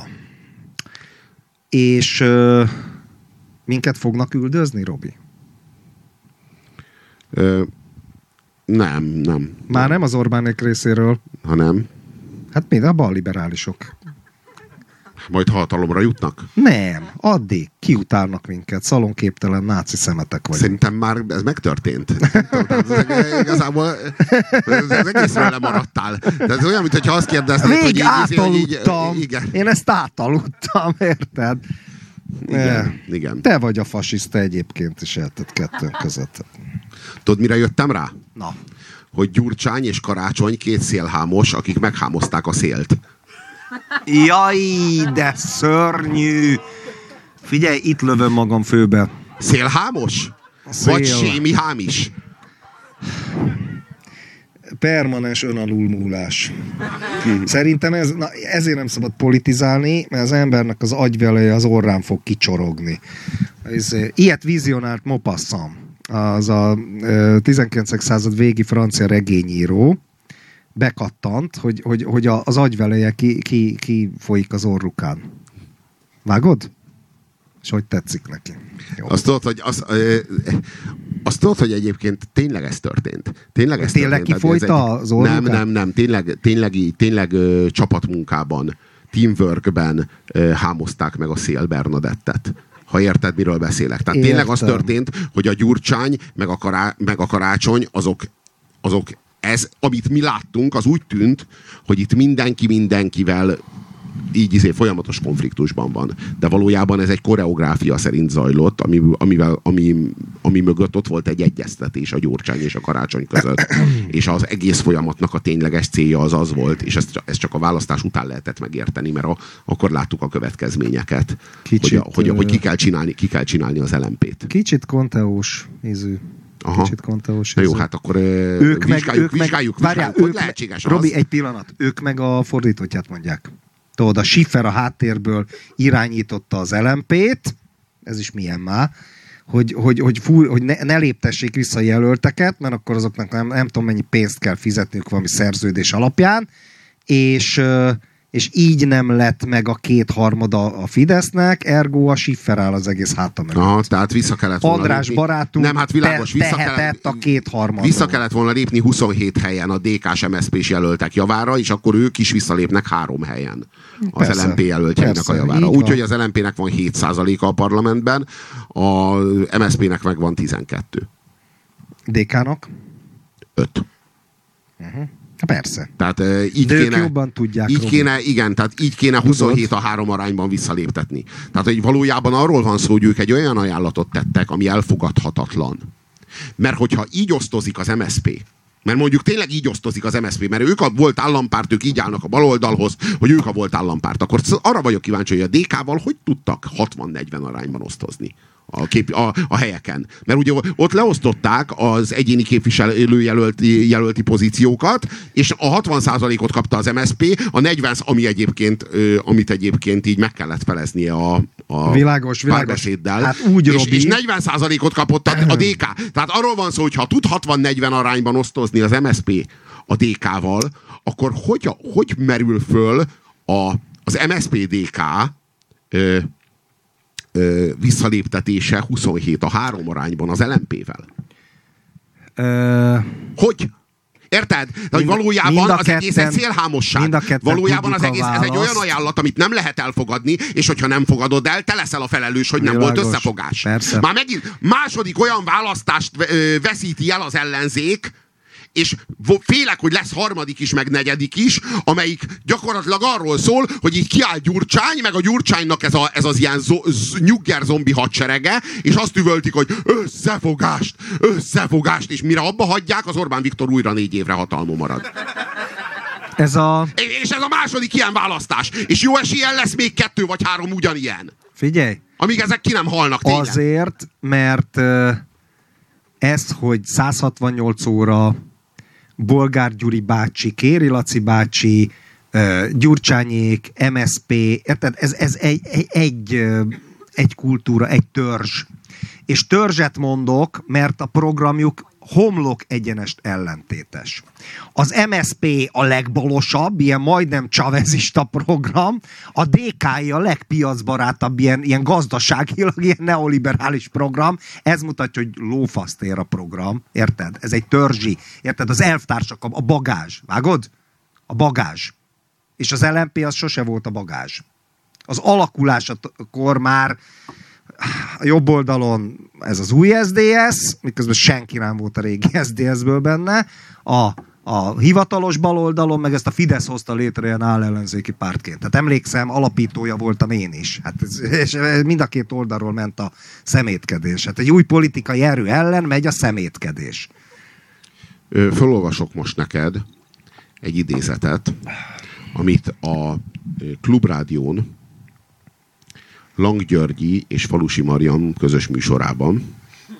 És minket fognak üldözni, Robi? Nem. Már nem az Orbánék részéről. Hanem? Hát mind a balliberálisok. Majd hatalomra jutnak? Nem, addig kiutálnak minket, szalonképtelen náci szemetek vagyunk. Szerintem már ez megtörtént. Igazából az egészről lemaradtál. De ez olyan, mintha azt kérdeznéd, hogy átaludtam. Én ezt átaludtam, érted? Igen. Te vagy a fasiszta egyébként is, érted, kettőnk között. Tudod, mire jöttem rá? Na. Hogy Gyurcsány és Karácsony két szélhámos, akik meghámozták a szélt. Jaj, de szörnyű! Figyelj, itt lövöm magam főbe. Szélhámos? Vagy sémi hámis? Permanens önalulmúlás. Szerintem ezért nem szabad politizálni, mert az embernek az agyveleje az orrán fog kicsorogni. Ilyet vizionált Maupassant, az a 19. század végi francia regényíró, bekattant, hogy az agyveleje ki folyik az orrukán. Vágod? És hogy tetszik neki? Jó. Azt tudod, hogy egyébként tényleg ez történt. Tényleg kifolyta az orrukán? Nem. Tényleg csapatmunkában, teamworkben hámozták meg a Szél Bernadettet. Ha érted, miről beszélek. Tehát tényleg az történt, hogy a Gyurcsány meg a Karácsony azok amit mi láttunk, az úgy tűnt, hogy itt mindenki mindenkivel így folyamatos konfliktusban van. De valójában ez egy koreográfia szerint zajlott, ami mögött ott volt egy egyeztetés a Gyurcsány és a Karácsony között. És az egész folyamatnak a tényleges célja az volt, és ezt csak a választás után lehetett megérteni, mert akkor láttuk a következményeket. Hogy ki kell csinálni az LMP-t. Kicsit konteós ízű. Kicsit konteós. Na jó, hát akkor vizsgáljuk, hogy lehetséges az. Robi, egy pillanat. Ők meg a fordítottját mondják. Tudod, a Schiffer a háttérből irányította az LMP-t, ez is milyen már, hogy ne léptessék vissza jelölteket, mert akkor azoknak nem tudom mennyi pénzt kell fizetniük valami szerződés alapján, és így nem lett meg a kétharmada a Fidesznek, ergo a Schiffer áll az egész háta mögött. Tehát vissza kellett volna András lépni. barátunk nem, hát világos, tehetett a kétharmadon. Vissza kellett volna lépni 27 helyen a DK-s MSZP-s jelöltek javára, és akkor ők is visszalépnek 3 helyen az Persze, LMP jelöltjeinek a javára. Úgyhogy az LMP-nek van 7%-a a parlamentben, a MSZP-nek meg van 12. DK-nak? 5. Persze. Tehát így de kéne, jobban tudják. így kéne 27-3 arányban visszaléptetni. Tehát, hogy valójában arról van szó, hogy ők egy olyan ajánlatot tettek, ami elfogadhatatlan. Mert hogyha így osztozik az MSZP, mert mondjuk tényleg így osztozik az MSZP, mert ők a volt állampárt, ők így állnak a baloldalhoz, hogy ők a volt állampárt, akkor arra vagyok kíváncsi, hogy a DK-val hogy tudtak 60-40 arányban osztozni a helyeken. Mert ugye ott leosztották az egyéni képviselőjelölti pozíciókat, és a 60%-ot kapta az MSZP, a 40, amit egyébként így meg kellett feleznie a világos. párbeszéddel. Hát úgy, és 40%-ot kapott a DK. Tehát arról van szó, hogy ha tud 60-40 arányban osztozni az MSZP a DK-val, akkor hogy merül föl az MSZP-DK visszaléptetése 27-3 arányban az LMP-vel? Hogy? Érted? De hogy valójában az egész egy szélhámosság. Valójában az egész ez egy olyan ajánlat, amit nem lehet elfogadni, és hogyha nem fogadod el, te leszel a felelős, hogy nem volt összefogás. Persze. Már megint második olyan választást veszíti el az ellenzék, és félek, hogy lesz harmadik is, meg negyedik is, amelyik gyakorlatilag arról szól, hogy így kiáll Gyurcsány, meg a Gyurcsánynak ez az ilyen nyugger zombi hadserege, és azt üvöltik, hogy összefogást, és mire abba hagyják, az Orbán Viktor újra 4 évre hatalmon marad. És ez a második ilyen választás. És jó eséllyel lesz még 2 vagy 3 ugyanilyen. Figyelj! Amíg ezek ki nem halnak tényleg. Azért, mert ez, hogy 168 óra Bolgár Gyuri bácsi, Kéri Laci bácsi, Gyurcsányék, MSZP, érted? Ez egy kultúra, egy törzs. És törzset mondok, mert a programjuk homlok egyenest ellentétes. Az MSZP a legbalosabb, ilyen majdnem csavezista program, a DK a legpiacbarátabb, ilyen gazdaságilag, ilyen neoliberális program. Ez mutatja, hogy lófaszt ér a program. Érted? Ez egy törzsi. Érted? Az elvtársak, a bagázs. Vágod? A bagázs. És az LMP az sose volt a bagázs. Az alakulásakor már a jobb ez az új SZDSZ, miközben senki nem volt a régi SZDSZ-ből benne, a hivatalos baloldalon, meg ezt a Fidesz hozta létre ilyen állellenzéki pártként. Tehát emlékszem, alapítója voltam én is. Hát és mind a két oldalról ment a szemétkedés. Hát egy új politikai erő ellen megy a szemétkedés. Fölolvasok most neked egy idézetet, amit a Klubrádión Lang Györgyi és Falusi Marian közös műsorában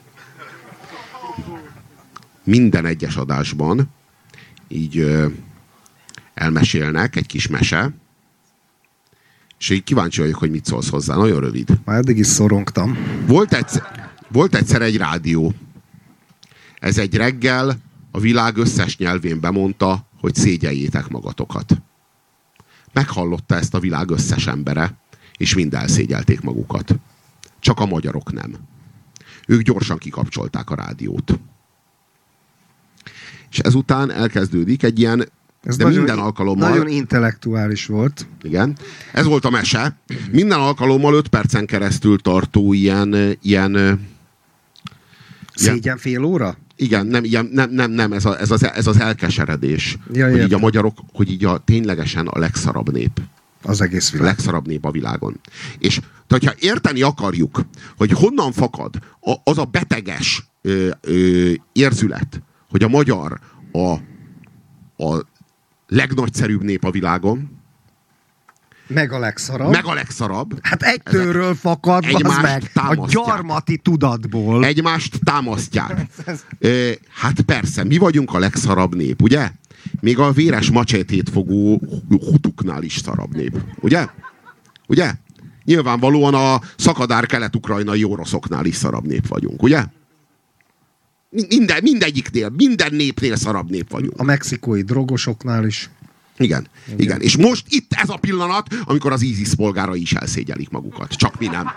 minden egyes adásban így elmesélnek, egy kis mese, és így kíváncsi vagyok, hogy mit szólsz hozzá. Nagyon rövid. Már eddig is szorongtam. Volt egyszer egy rádió. Ez egy reggel a világ összes nyelvén bemondta, hogy szégyeljétek magatokat. Meghallotta ezt a világ összes embere, és mind elszégyelték magukat. Csak a magyarok nem. Ők gyorsan kikapcsolták a rádiót. És ezután elkezdődik egy ilyen, ez de nagyon, minden alkalommal... Nagyon intellektuális volt. Igen. Ez volt a mese. Minden alkalommal 5 percen keresztül tartó ilyen szégyen fél óra? Igen, nem, ez az elkeseredés. Ja, hogy így a magyarok, hogy így ténylegesen a legszarabb nép. Az egész világ. A legszarabb nép a világon. És hogyha érteni akarjuk, hogy honnan fakad az a beteges érzület, hogy a magyar a legnagyszerűbb nép a világon, meg a legszarabb. Hát egytőről fakad, az meg a gyarmati tudatból. Egymást támasztják. Hát persze, mi vagyunk a legszarabb nép, ugye? Még a véres macsétét fogó hutuknál is szarabb nép, ugye? Ugye? Nyilvánvalóan a szakadár kelet-ukrajnai oroszoknál is szarabb nép vagyunk, ugye? Mindegyiknél, minden népnél szarabb nép vagyunk. A mexikói drogosoknál is. Igen. És most itt ez a pillanat, amikor az ISIS polgárai is elszégyelik magukat. Csak mi nem.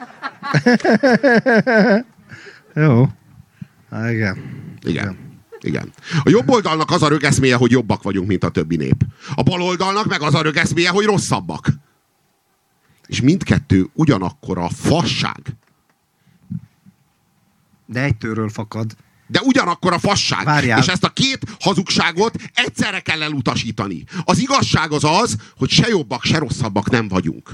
Jó. Há, Igen. A jobb oldalnak az a rögeszméje, hogy jobbak vagyunk, mint a többi nép. A bal oldalnak meg az a rögeszméje, hogy rosszabbak. És mindkettő ugyanakkor a fasság. De egytőről fakad. De ugyanakkor a fasság. Várjál. És ezt a két hazugságot egyszerre kell elutasítani. Az igazság az, hogy se jobbak, se rosszabbak nem vagyunk.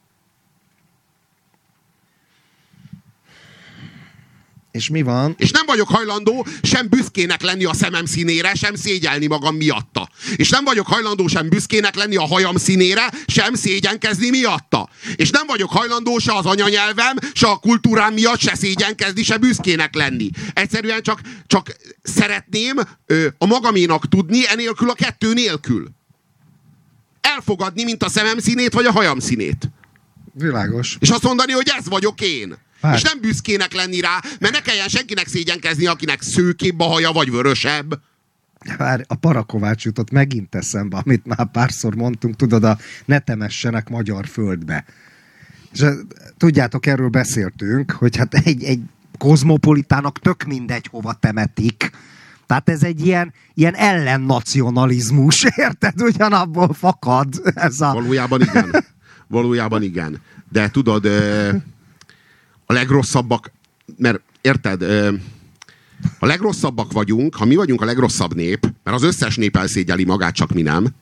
És mi van? És nem vagyok hajlandó sem büszkének lenni a szemem színére, sem szégyelni magam miatta. És nem vagyok hajlandó sem büszkének lenni a hajam színére, sem szégyenkezni miatta. És nem vagyok hajlandó se az anyanyelvem, se a kultúrám miatt se szégyenkezni, se büszkének lenni. Egyszerűen csak szeretném a magaménak tudni, enélkül a kettő nélkül. Elfogadni, mint a szemem színét, vagy a hajam színét. Világos. És azt mondani, hogy ez vagyok én. Hát. És nem büszkének lenni rá, mert ne kelljen senkinek szégyenkezni, akinek szőkébb a haja, vagy vörösebb. Várj, a Parakovács jutott megint eszembe, amit már párszor mondtunk, tudod, ne temessenek magyar földbe. És tudjátok, erről beszéltünk, hogy hát egy kozmopolitának tök mindegy, hova temetik. Tehát ez egy ilyen ellennacionalizmus, érted? Ugyanabból fakad ez a... Valójában igen. De tudod... A legrosszabbak, mert érted, a legrosszabbak vagyunk, ha mi vagyunk a legrosszabb nép, mert az összes nép elszégyeli magát, csak mi nem,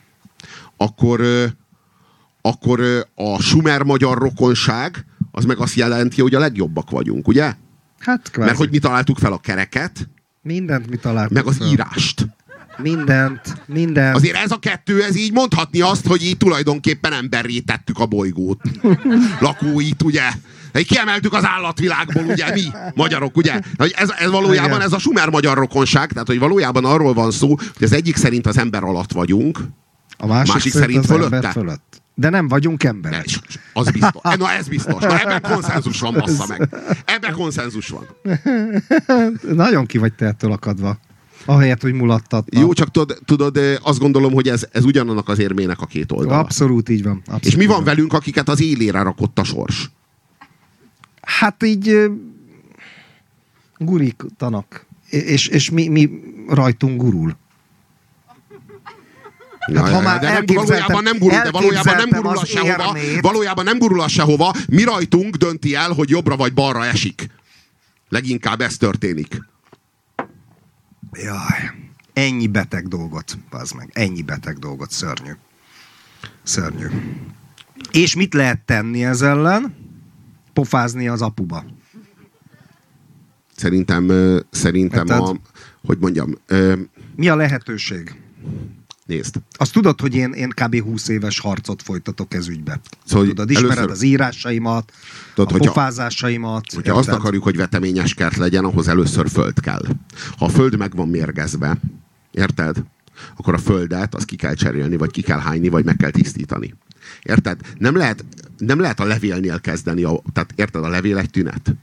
akkor a sumer magyar rokonság, az meg azt jelenti, hogy a legjobbak vagyunk, ugye? Hát kvázi. Mert hogy mi találtuk fel a kereket, mindent mi találtuk meg az fel. írást. Mindent. Azért ez a kettő, ez így mondhatni azt, hogy így tulajdonképpen emberré tettük a bolygót. Lakóit, ugye? Kiemeltük az állatvilágból, ugye, mi, magyarok, ugye? Ez valójában ez a sumer magyar rokonság, tehát hogy valójában arról van szó, hogy az egyik szerint az ember alatt vagyunk, a másik szerint fölötte. Fölött. De nem vagyunk emberek. Az biztos. Na ez biztos. Na ebben konszenzus van, bassza meg. Ebben konszenzus van. Nagyon ki vagy te ettől akadva. Ahelyett, hogy mulattatna. Jó, csak tudod, azt gondolom, hogy ez ugyanannak az érmének a két oldala. Abszolút így van. Abszolút és mi van velünk, akiket az élére rakott a sors? Hát így gurítanak. És mi rajtunk gurul. Hát, ha már de valójában nem gurul, de valójában nem gurul az sehova. Mi rajtunk dönti el, hogy jobbra vagy balra esik. Leginkább ez történik. Jaj. Ennyi beteg dolgot, bazd meg. Ennyi beteg dolgot, szörnyű. Szörnyű. És mit lehet tenni ez ellen? Pofázni az apuba. Szerintem hogy mondjam... Mi a lehetőség? Nézd. Azt tudod, hogy én kb. 20 éves harcot folytatok ez ügybe. Szóval tudod, ismered az írásaimat, a pofázásaimat. Hogyha azt akarjuk, hogy veteményes kert legyen, ahhoz először föld kell. Ha a föld meg van mérgezve, érted? Akkor a földet azt ki kell cserélni, vagy ki kell hányni, vagy meg kell tisztítani. Érted? Nem lehet a levélnél kezdeni. Tehát érted, a levél egy tünet.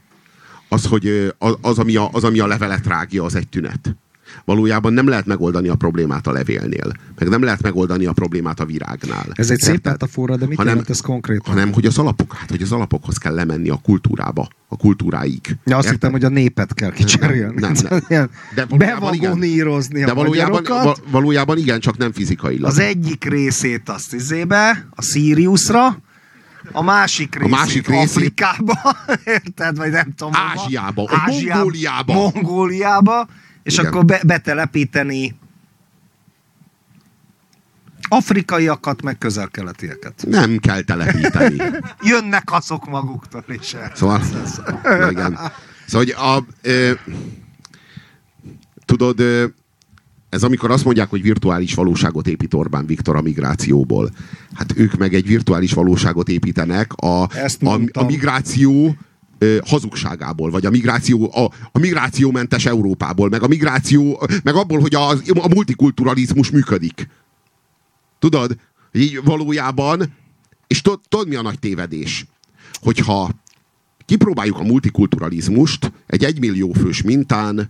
Az, ami a levelet rágja, az egy tünet. Valójában nem lehet megoldani a problémát a levélnél. Meg nem lehet megoldani a problémát a virágnál. Ez egy szép metafora, de mit jelent ez konkrétan? Hanem, hogy az alapokhoz kell lemenni a kultúrába, a kultúráig. Ja, azt hittem, hogy a népet kell kicserélni. Nem. De bevagonírozni a magyarokat. Valójában igen, csak nem fizikailag. Az egyik részét azt a Siriusra, a másik részét Afrikába, érted? Vagy nem tudom. Ázsiába, Mongóliába. És igen. Akkor betelepíteni afrikaiakat, meg közel-keletieket. Nem kell telepíteni. Jönnek azok maguktól is. Szóval, igen. Szóval, tudod, ez amikor azt mondják, hogy virtuális valóságot épít Orbán Viktor a migrációból. Hát ők meg egy virtuális valóságot építenek a migráció hazugságából, vagy a migrációmentes Európából, meg abból, hogy a multikulturalizmus működik. Tudod? Így valójában, és tudod mi a nagy tévedés? Hogyha kipróbáljuk a multikulturalizmust egy 1 millió fős mintán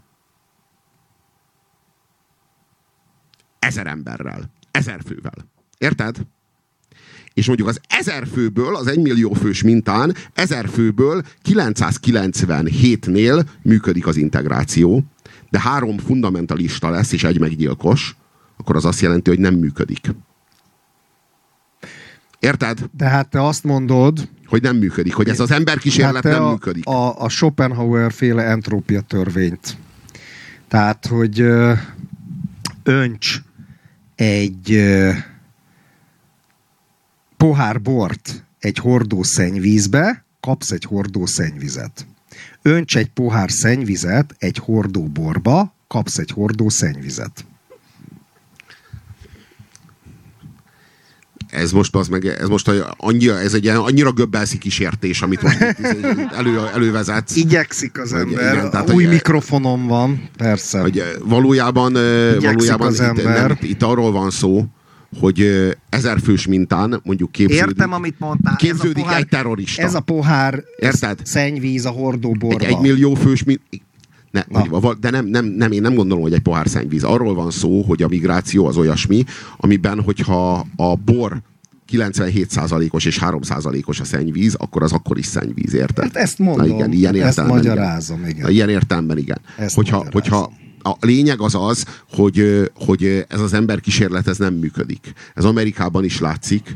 1000 emberrel, 1000 fővel. Érted? És mondjuk az 1000 főből, az 1 millió fős mintán 1000 főből 997-nél működik az integráció, de 3 fundamentalista lesz és 1 meggyilkos, akkor az azt jelenti, hogy nem működik. Érted? De hát te azt mondod, hogy nem működik, hogy ez az emberkísérlet nem működik. A Schopenhauer-féle entrópia törvényt. Tehát, hogy önts egy pohár bort egy hordó szennyvízbe, kapsz egy hordó szennyvizet. Önts egy pohár szennyvizet egy hordó borba, kapsz egy hordó szennyvizet. Ez most egy annyira göbbelszi kísértés, amit most elővezetsz. Igyekszik az ember. Igen, tehát, új mikrofonom van, persze. Hogy valójában itt arról van szó, hogy 1000 fős mintán mondjuk képződik. Értem, amit mondtál. Képződik egy terrorista. Ez a pohár szennyvíz a hordóborba. Egy 1 millió fős de én nem gondolom, hogy egy pohár szennyvíz. Arról van szó, hogy a migráció az olyasmi, amiben, hogyha a bor 97%-os és 3%-os a szennyvíz, akkor az akkor is szennyvíz, érted? Hát ezt mondom, igen, ilyen ezt magyarázom, igen. Ilyen értelemben, igen. Hogyha a lényeg az, hogy ez az emberkísérlet ez nem működik. Ez Amerikában is látszik,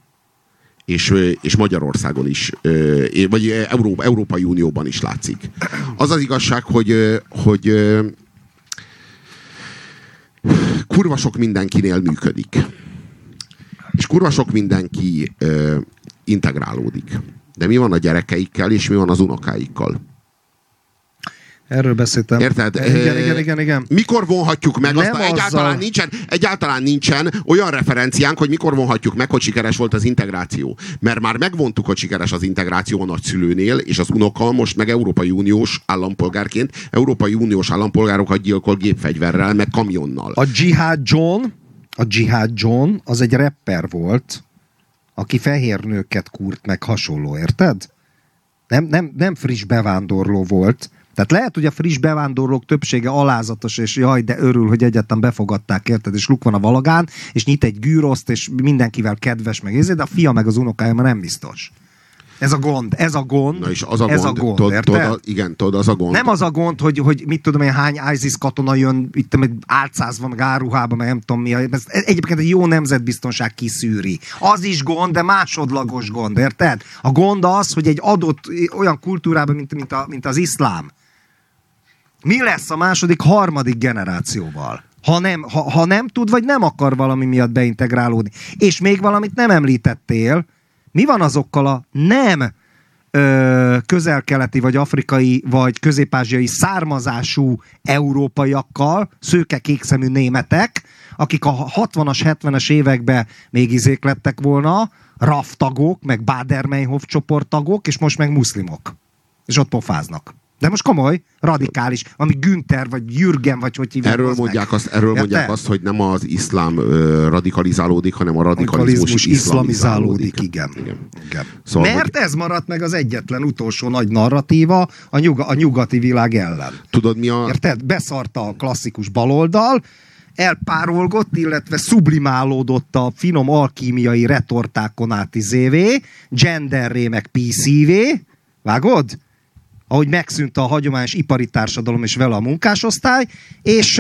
és Magyarországon is, vagy Európai Unióban is látszik. Az az igazság, hogy kurva sok mindenkinél működik. És kurva sok mindenki integrálódik. De mi van a gyerekeikkel, és mi van az unokáikkal? Erről beszéltem. Érted? Igen. Mikor vonhatjuk meg? Egyáltalán nincsen olyan referenciánk, hogy mikor vonhatjuk meg, hogy sikeres volt az integráció. Mert már megvontuk, hogy sikeres az integráció a nagyszülőnél, és az unoka most meg Európai Uniós állampolgárként Európai Uniós állampolgárokat gyilkol gépfegyverrel, meg kamionnal. A Jihad John az egy rapper volt, aki fehér nőket kúrt meg hasonló, érted? Nem friss bevándorló volt. Tehát lehet, hogy a friss bevándorlók többsége alázatos, és jaj, de örül, hogy egyáltalán befogadták, érted, és luk van a valagán, és nyit egy gyűroszt, és mindenkivel kedves, meg de a fia meg az unokája már nem biztos. Ez a gond. Na és az a gond, tudod, az a gond. Nem az a gond, hogy mit tudom én, hány ISIS katona jön itt álcázva, meg áruhába, meg nem tudom mi. Ez egyébként egy jó nemzetbiztonság kiszűri. Az is gond, de másodlagos gond, érted? A gond az, hogy egy adott olyan kultúrában, mint az iszlám. Mi lesz a második, harmadik generációval? Ha nem tud, vagy nem akar valami miatt beintegrálódni. És még valamit nem említettél, mi van azokkal a nem közel-keleti, vagy afrikai, vagy közép-ázsiai származású európaiakkal, szőke kékszemű németek, akik a 60-as, 70-es években még izék lettek volna, RAF tagok, meg Baader-Meinhof csoporttagok, és most meg muszlimok. És ott pofáznak. De most komoly, radikális, ami Günther, vagy Jürgen, vagy hogy hívják. Erről mondják azt, hogy nem az iszlám radikalizálódik, hanem a radikalizmus iszlamizálódik. Igen. Szóval, mert ez maradt meg az egyetlen utolsó nagy narratíva a nyugati világ ellen. Tudod mi a... Érted? Beszarta a klasszikus baloldal, elpárolgott, illetve sublimálódott a finom alkímiai retortákon át izévé, genderré meg PC-vé, vágod? Ahogy megszűnt a hagyományos ipari társadalom és vele a munkásosztály, és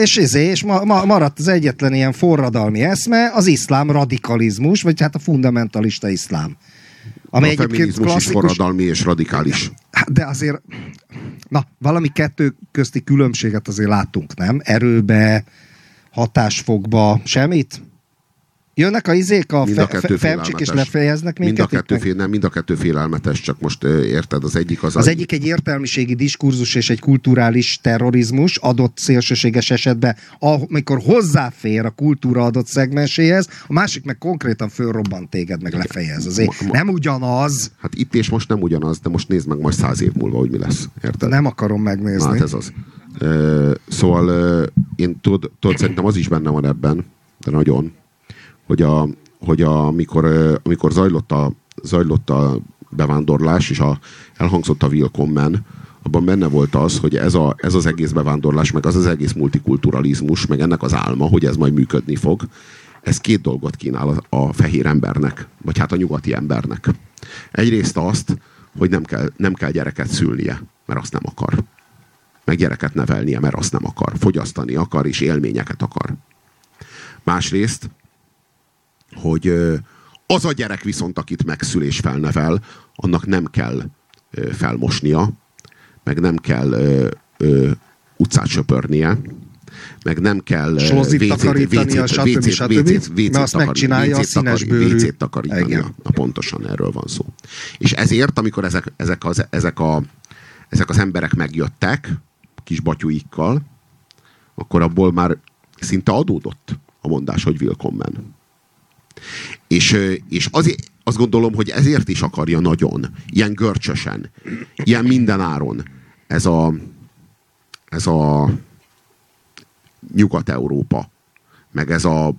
maradt az egyetlen ilyen forradalmi eszme, az iszlám radikalizmus, vagy hát a fundamentalista iszlám. Ami a feminizmus is forradalmi és radikális. De azért, valami kettő közti különbséget azért látunk, nem? Erőbe, hatásfokba, semmit? Jönnek a izék, a femcsik, és lefejeznek minket? Mind a kettő félelmetes, csak most érted, az egyik az... Az egyik egy értelmiségi diskurzus és egy kulturális terrorizmus adott szélsőséges esetben, amikor hozzáfér a kultúra adott szegmenséhez, a másik meg konkrétan fölrobbant téged, meg lefejez. Azért nem ugyanaz. Hát itt és most nem ugyanaz, de most nézd meg majd 100 év múlva, hogy mi lesz. Érted? Nem akarom megnézni. Hát ez az. Szóval én tudod, szerintem az is benne van ebben, de nagyon, hogy amikor zajlott a bevándorlás, és elhangzott a Willkommen, abban benne volt az, hogy ez az egész bevándorlás, meg az egész multikulturalizmus, meg ennek az álma, hogy ez majd működni fog, ez két dolgot kínál a fehér embernek, vagy hát a nyugati embernek. Egyrészt azt, hogy nem kell gyereket szülnie, mert azt nem akar. Meg gyereket nevelnie, mert azt nem akar. Fogyasztani akar, és élményeket akar. Másrészt, hogy az a gyerek viszont, akit megszül és felnevel, annak nem kell felmosnia, meg nem kell utcát söpörnie, meg nem kell WC-t takarítania. Pontosan erről van szó. És ezért, amikor ezek az emberek megjöttek, kis batyuikkal, akkor abból már szinte adódott a mondás, hogy Willkommen. És azért, azt gondolom, hogy ezért is akarja nagyon, ilyen görcsösen, ilyen mindenáron ez a Nyugat-Európa, meg ez a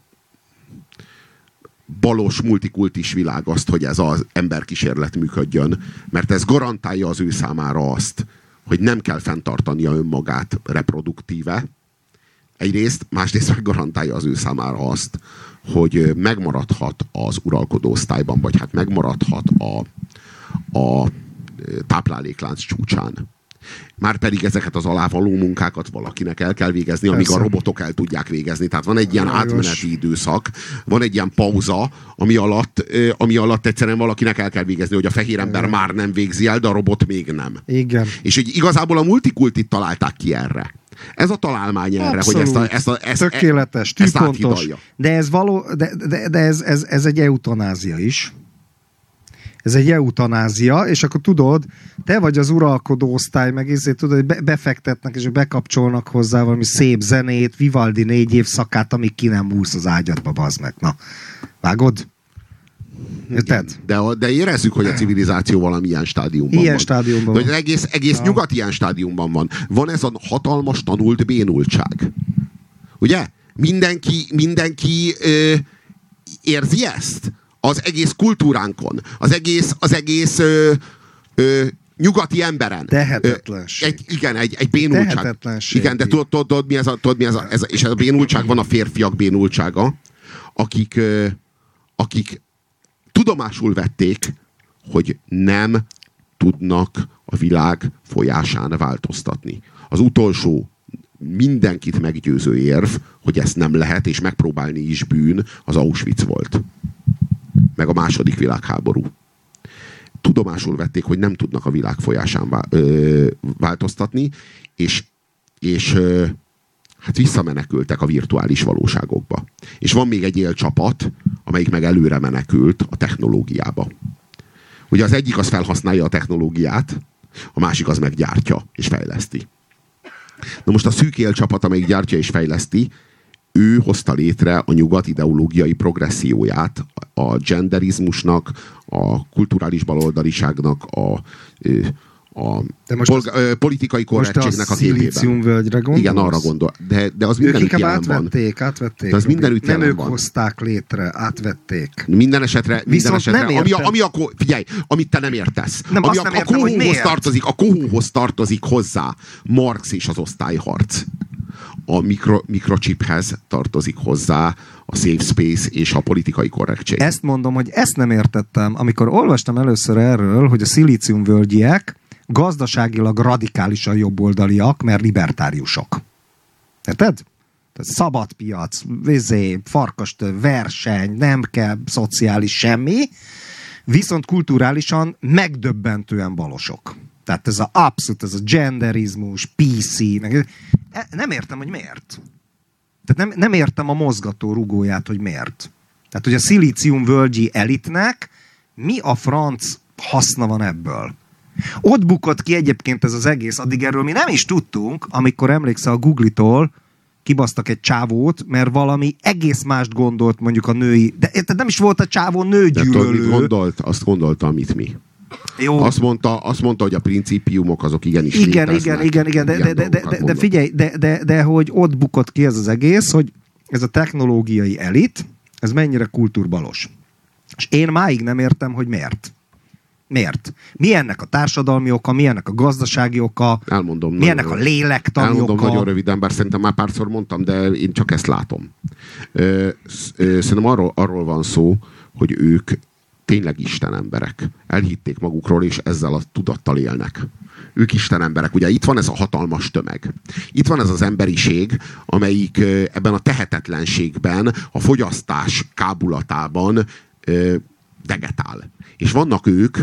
balos multikultis világ azt, hogy ez az emberkísérlet működjön, mert ez garantálja az ő számára azt, hogy nem kell fenntartania önmagát reproduktíve, egyrészt, másrészt meg garantálja az ő számára azt, hogy megmaradhat az uralkodó osztályban, vagy hát megmaradhat a tápláléklánc csúcsán. Márpedig ezeket az alávaló munkákat valakinek el kell végezni, amíg a robotok el tudják végezni. Tehát van egy ilyen átmeneti időszak, van egy ilyen pauza, ami alatt egyszerűen valakinek el kell végezni, hogy a fehér ember már nem végzi el, de a robot még nem. Igen. És hogy igazából a multikultit találták ki erre. Ez a találmány erre, abszolút. Hogy ezt tökéletes, tűpontos. De ez ez egy eutanázia is. Ez egy eutanázia, és akkor tudod, te vagy az uralkodó osztály, meg ezért tudod, hogy befektetnek, és bekapcsolnak hozzá valami szép zenét, Vivaldi 4 évszakát, amíg ki nem múlsz az ágyadba, bazd meg. Na, vágod? Érted? De érezzük, hogy a civilizáció valamilyen stádiumban ilyen van. Stádiumban van. Egész nyugat ilyen stádiumban van. Van ez a hatalmas tanult bénultság. Ugye? Mindenki érzi ezt? Az egész kultúránkon, az egész nyugati emberen. Tehetetlenség. Egy bénultság. Igen, de tudod mi ez és ez a bénultság van, a férfiak bénultsága, akik tudomásul vették, hogy nem tudnak a világ folyásán változtatni. Az utolsó mindenkit meggyőző érv, hogy ezt nem lehet, és megpróbálni is bűn, az Auschwitz volt. Meg a második világháború. Tudomásul vették, hogy nem tudnak a világ folyásán változtatni, és Hát visszamenekültek a virtuális valóságokba. És van még egy élcsapat, amelyik meg előre menekült a technológiába. Ugye az egyik az felhasználja a technológiát, a másik az meggyártja és fejleszti. Na most a szűk élcsapat, amelyik gyártja és fejleszti, ő hozta létre a nyugat ideológiai progresszióját, a genderizmusnak, a kulturális baloldaliságnak, a politikai korrektségnek a képében. Most a Szilíciumvölgyre gondolsz? Igen, arra gondol. De az mindenütt jelen van. Átvették. De az mindenütt nem jelen ők van. hozták létre, átvették. Minden esetre figyelj, amit te nem értesz. Nem, ami azt nem értem, hogy miért. A kohóhoz tartozik hozzá Marx és az osztályharc. A mikrochiphez tartozik hozzá a safe space és a politikai korrektség. Ezt mondom, hogy ezt nem értettem. Amikor olvastam először erről, hogy a szilíciumvölgyiek gazdaságilag radikálisan jobboldaliak, mert libertáriusok. Érted? Tehát szabad piac, farkastő, verseny, nem kell szociális semmi, viszont kulturálisan megdöbbentően balosok. Tehát ez ez a genderizmus, PC, nem értem, hogy miért. Tehát nem értem a mozgató rugóját, hogy miért. Tehát, hogy a szilíciumvölgyi elitnek mi a franc haszna van ebből? Ott bukott ki egyébként ez az egész, addig erről mi nem is tudtunk, amikor emlékszel a Google-tól kibasztak egy csávót, mert valami egész mást gondolt mondjuk a női, de nem is volt a csávó nőgyűlölő. Azt gondolta, amit mi. Jó. Azt mondta, hogy a principiumok azok igenis léteznek. Igen, de figyelj, de hogy ott bukott ki ez az egész, hogy ez a technológiai elit, ez mennyire kultúrbalos. És én máig nem értem, hogy miért. Miért? Mi ennek a társadalmi oka, mi ennek a gazdasági oka, elmondom, mi ennek a lélektani oka. Elmondom nagyon röviden, bár szerintem már párszor mondtam, de én csak ezt látom. Szerintem arról van szó, hogy ők tényleg Isten emberek. Elhitték magukról, és ezzel a tudattal élnek. Ők Isten emberek. Ugye itt van ez a hatalmas tömeg. Itt van ez az emberiség, amelyik ebben a tehetetlenségben, a fogyasztás kábulatában vegetál. És vannak ők,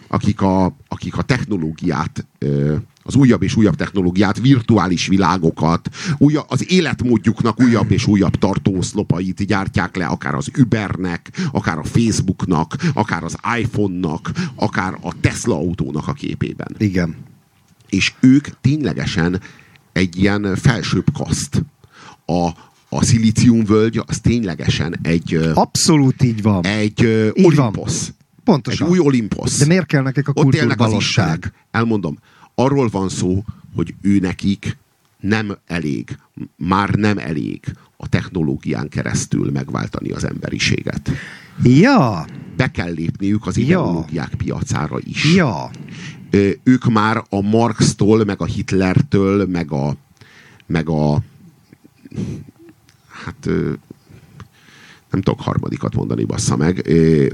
akik a technológiát, az újabb és újabb technológiát, virtuális világokat, az életmódjuknak újabb és újabb tartóoszlopait gyártják le, akár az Ubernek, akár a Facebooknak, akár az iPhone-nak, akár a Tesla autónak a képében. Igen. És ők ténylegesen egy ilyen felsőbb kaszt. A szilíciumvölgy az ténylegesen egy... Abszolút így van. Egy Olimposz. Pontosan. Egy új Olimposz. De miért kell nekik a kultúrbalosság? Elmondom. Arról van szó, hogy ő nekik már nem elég a technológián keresztül megváltani az emberiséget. Ja. Be kell lépniük az ideológiák piacára is. Ja. Ők már a Marxtól, meg a Hitlertől, meg a hát nem tudok harmadikat mondani, bassza meg.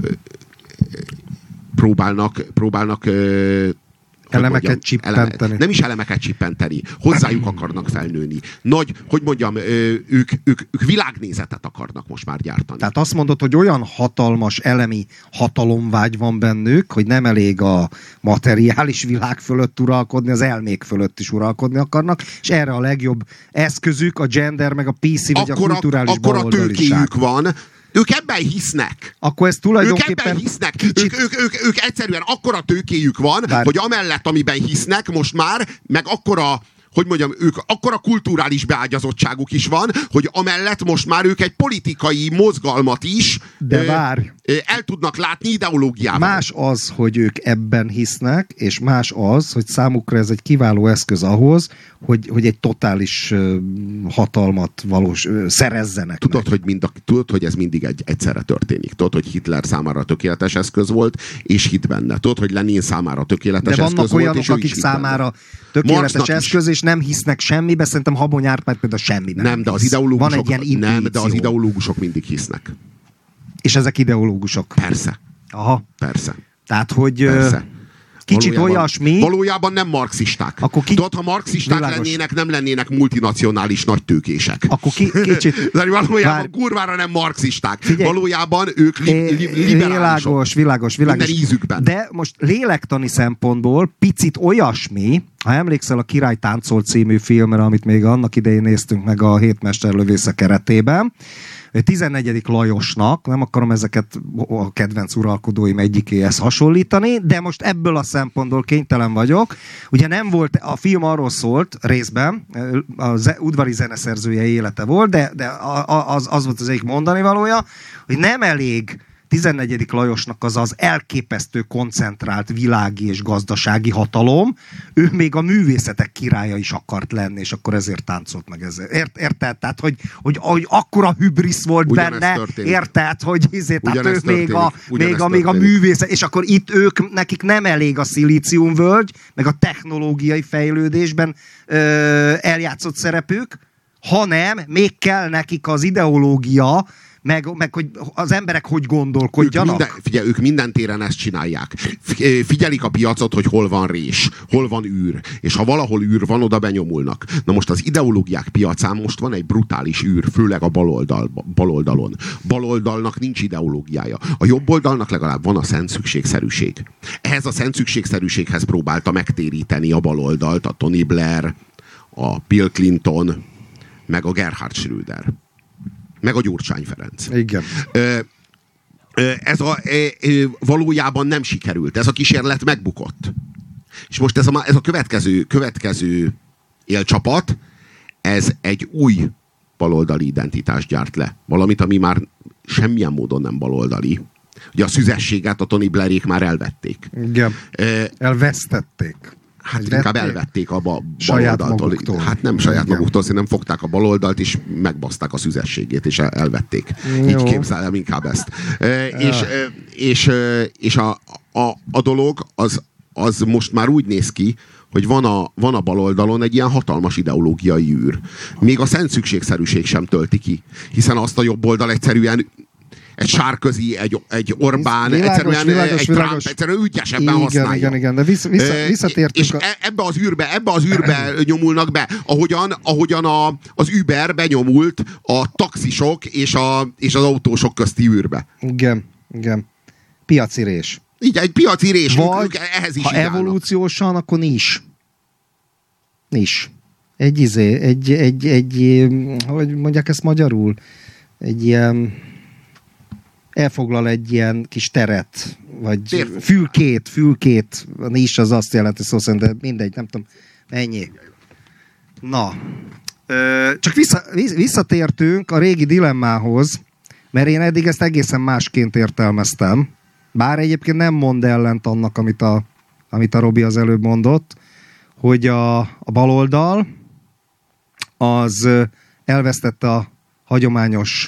Próbálnak elemeket csippenteni. Nem is elemeket csippenteni. Hozzájuk akarnak felnőni. Ők világnézetet akarnak most már gyártani. Tehát azt mondod, hogy olyan hatalmas elemi hatalomvágy van bennük, hogy nem elég a materiális világ fölött uralkodni, az elmék fölött is uralkodni akarnak, és erre a legjobb eszközük a gender, meg a PC, vagy a kulturális baloldaliság. Akkora tőkéjük van. Ők ebben hisznek. Akkor ez tulajdonképpen... Ők ebben hisznek. Ők egyszerűen akkora tőkéjük van, hogy amellett, amiben hisznek most már, meg ők akkora kulturális beágyazottságuk is van, hogy amellett most már ők egy politikai mozgalmat is el tudnak látni ideológiával. Más az, hogy ők ebben hisznek, és más az, hogy számukra ez egy kiváló eszköz ahhoz, hogy egy totális hatalmat szerezzenek. Tudod, hogy ez mindig egyszerre történik. Tudod, hogy Hitler számára tökéletes eszköz volt, és hit benne. Tudod, hogy Lenin számára tökéletes eszköz volt, olyanok, és akik számára tökéletes eszköz, és nem hisznek semmibe, szerintem Habony Árpád például semmiben. Nem, de az ideológusok mindig hisznek. És ezek ideológusok? Persze. Aha. Persze. Tehát, hogy... Persze. kicsit olyasmi. Valójában nem marxisták. Tudod, ha marxisták lennének, nem lennének multinacionális nagytőkések. Akkor kicsit... valójában kurvára nem marxisták. Figyelj, valójában ők liberálisok. Világos. Minden ízükben. De most lélektani szempontból picit olyasmi, ha emlékszel a Király táncol című filmre, amit még annak idején néztünk meg a Hétmesterlövésze keretében, 14. Lajosnak, nem akarom ezeket a kedvenc uralkodóim egyikéhez hasonlítani, de most ebből a szempontból kénytelen vagyok. Ugye nem volt, a film arról szólt részben, az udvari zeneszerzője élete volt, de az volt az egyik mondani valója, hogy nem elég 14. Lajosnak az elképesztő koncentrált világi és gazdasági hatalom, ő még a művészetek királya is akart lenni, és akkor ezért táncolt meg ezzel. Érted? Tehát, hogy akkora hübrisz volt ugyanezt benne, történik. Érted? Hogy tehát ő még a történik. művészet, és akkor itt nekik nem elég a szilíciumvölgy, meg a technológiai fejlődésben eljátszott szerepük, hanem még kell nekik az ideológia, meg hogy az emberek hogy gondolkodjanak. Ők minden téren ezt csinálják. Figyelik a piacot, hogy hol van rés, hol van űr, és ha valahol űr van, oda benyomulnak. Na most az ideológiák piacán most van egy brutális űr, főleg a baloldalon. Baloldalnak nincs ideológiája. A jobb oldalnak legalább van a szent szükségszerűség. Ehhez a szent szükségszerűséghez próbálta megtéríteni a baloldalt a Tony Blair, a Bill Clinton, meg a Gerhard Schröder. Meg a Gyurcsány Ferenc. Igen. Ez valójában nem sikerült. Ez a kísérlet megbukott. És most ez a következő élcsapat, ez egy új baloldali identitást gyárt le. Valamit, ami már semmilyen módon nem baloldali. Ugye a szüzességet a Tony Blairék már elvették. Igen. Elvesztették. Hát inkább elvették a baloldaltól. Hát nem saját maguktól, hanem fogták a baloldalt, és megbaszták a szüzességét, és elvették. Jó. Így képzelem inkább ezt. És a dolog az most már úgy néz ki, hogy van a baloldalon egy ilyen hatalmas ideológiai űr. Még a szent szükségszerűség sem tölti ki, hiszen azt a jobb oldal egyszerűen egy Sárközi, egy Orbán, egy Trump, egyszerűen ügyesebben használja. Igen, de visszatértünk. És ebbe az űrbe nyomulnak be, ahogyan az Uber benyomult a taxisok és az autósok közti űrbe. Igen. Piacirés. Így, egy piacirés. Vagy, ehhez is ha evolúciósan, akkor nincs. Egy, hogy mondják ezt magyarul? Egy ilyen elfoglal egy ilyen kis teret, vagy fülkét, a nis az azt jelenti szó szerint, de mindegy, nem tudom, ennyi. Na, csak visszatértünk a régi dilemmához, mert én eddig ezt egészen másként értelmeztem, bár egyébként nem mond ellent annak, amit a Robi az előbb mondott, hogy a baloldal az elvesztette a hagyományos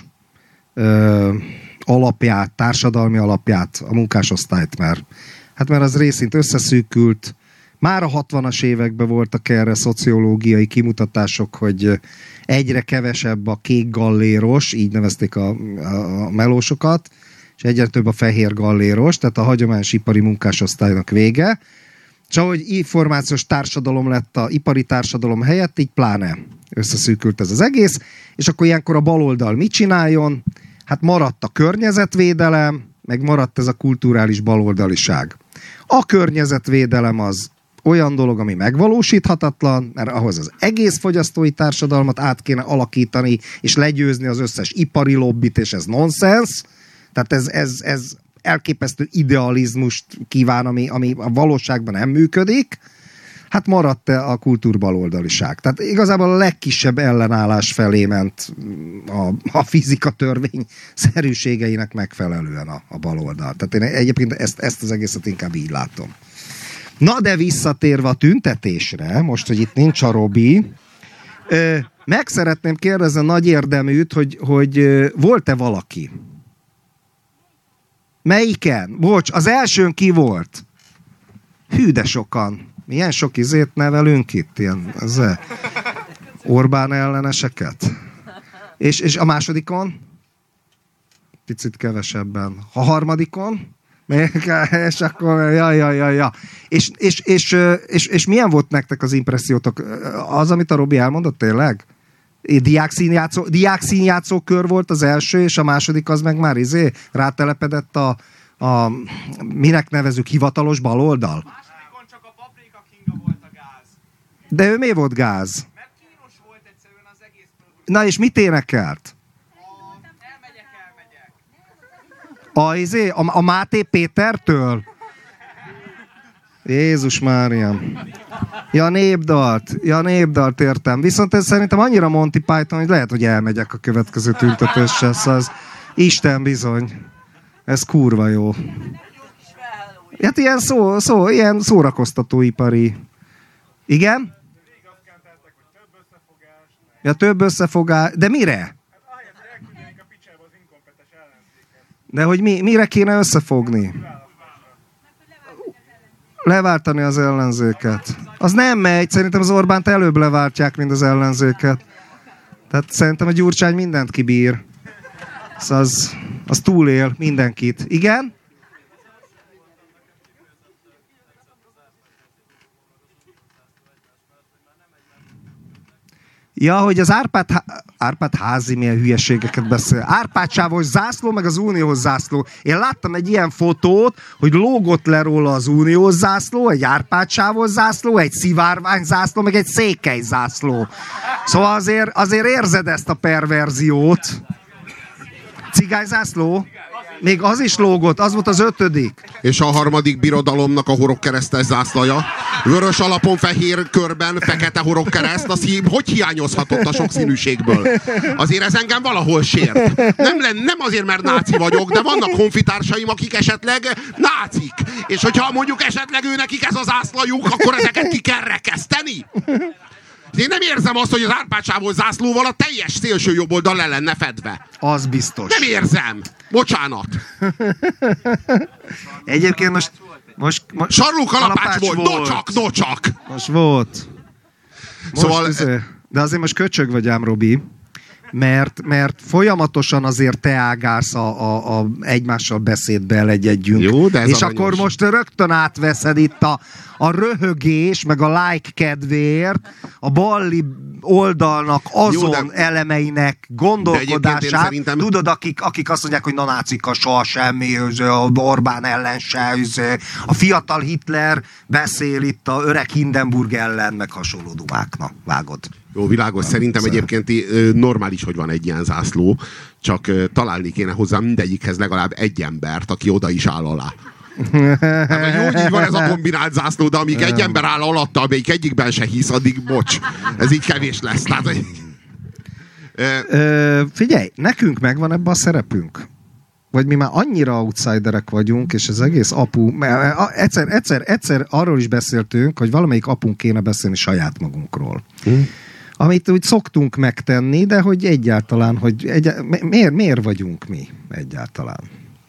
alapját, társadalmi alapját, a munkásosztályt, mert az részint összeszűkült. Már a 60-as években voltak erre szociológiai kimutatások, hogy egyre kevesebb a kék galléros, így nevezték a melósokat, és egyre több a fehér galléros, tehát a hagyományos ipari munkásosztálynak vége. És ahogy információs társadalom lett a ipari társadalom helyett, így pláne összeszűkült ez az egész, és akkor ilyenkor a baloldal mit csináljon? Hát maradt a környezetvédelem, meg maradt ez a kulturális baloldaliság. A környezetvédelem az olyan dolog, ami megvalósíthatatlan, mert ahhoz az egész fogyasztói társadalmat át kéne alakítani, és legyőzni az összes ipari lobbit, és ez nonsens. Tehát ez elképesztő idealizmust kíván, ami a valóságban nem működik. Hát maradt a kultúrbaloldaliság. Tehát igazából a legkisebb ellenállás felé ment a fizika törvény szerűségeinek megfelelően a baloldal. Tehát én egyébként ezt az egészet inkább így látom. Na de visszatérve a tüntetésre, most, hogy itt nincs a Robi, meg szeretném kérdezni a nagy érdeműt, hogy volt-e valaki? Melyiken? Bocs, az elsőn ki volt? Hű, de sokan. Milyen sok izét nevelünk itt? Ilyen Orbán elleneseket? És a másodikon? Picit kevesebben. A harmadikon? És akkor, ja. És milyen volt nektek az impressziótok? Az, amit a Robi elmondott, tényleg? Diákszínjátszó kör volt az első, és a második az meg már rátelepedett a minek nevezük, hivatalos baloldal? Másodikon csak a Paprika Kinga volt a gáz. De ő miért volt gáz? Mert kínos volt egyszerűen az egész program. Na és mit énekelt? Elmegyek. A Máté Pétertől? Jézus Máriám. Ja, népdalt értem. Viszont ez szerintem annyira Monty Python, hogy lehet, hogy elmegyek a következő tüntetéssel. Szóval az Isten bizony. Ez kurva jó. Hát ilyen ilyen szórakoztatóipari. Igen? Ja, több összefogás. De mire? De hogy mire kéne összefogni? Leváltani az ellenzéket. Az nem megy. Szerintem az Orbánt előbb leváltják, mint az ellenzéket. Tehát szerintem a Gyurcsány mindent kibír. Szóval az túlél mindenkit. Igen? Ja, hogy az Árpád házi milyen hülyeségeket beszél. Árpád-sávos zászló, meg az uniós zászló. Én láttam egy ilyen fotót, hogy lógott le róla az uniós zászló, egy Árpád-sávos zászló, egy szivárvány zászló, meg egy székely zászló. Szóval azért érzed ezt a perverziót. Cigányzászló? Még az is lógott, az volt az 5. És a 3. birodalomnak a horogkeresztes zászlaja. Vörös alapon, fehér körben, fekete horogkereszt, az hogy hiányozhatott a sokszínűségből? Azért ez engem valahol sért. Nem azért, mert náci vagyok, de vannak honfitársaim, akik esetleg nácik. És hogyha mondjuk esetleg nekik ez az zászlajuk, akkor ezeket ki kell rekeszteni? Én nem érzem azt, hogy az Árpád-sávos zászlóval a teljes szélső jobboldal le lenne fedve. Az biztos. Nem érzem. Bocsánat. Egyébként most Sarló kalapács volt. Nocsak. Most volt. Szóval... De azért most köcsög vagy ám, Robi. Mert folyamatosan azért te ágálsz a egymással beszédbe elegyedjünk. Jó, de ez és aranyos. akkor most rögtön átveszed itt a röhögés, meg a like kedvéért, a balli oldalnak azon elemeinek gondolkodását. Szerintem... Tudod, akik azt mondják, hogy na nácika soha semmi, a Orbán ellen se, a fiatal Hitler beszél itt a öreg Hindenburg ellen, meg hasonló dumáknak. Vágod? Jó, világos. Szerintem egyébként normális, hogy van egy ilyen zászló, csak találni kéne hozzá mindegyikhez legalább egy embert, aki oda is áll alá. Hát, jó, hogy így van ez a kombinált zászló, de amíg egy ember áll alatta, amelyik egyikben se hisz, addig bocs. Ez így kevés lesz. Tehát, figyelj, nekünk megvan ebben a szerepünk. Vagy mi már annyira outsiderek vagyunk, és az egész apu... Egyszer arról is beszéltünk, hogy valamelyik apunk kéne beszélni saját magunkról. Amit úgy szoktunk megtenni, de hogy egyáltalán, hogy miért vagyunk mi egyáltalán?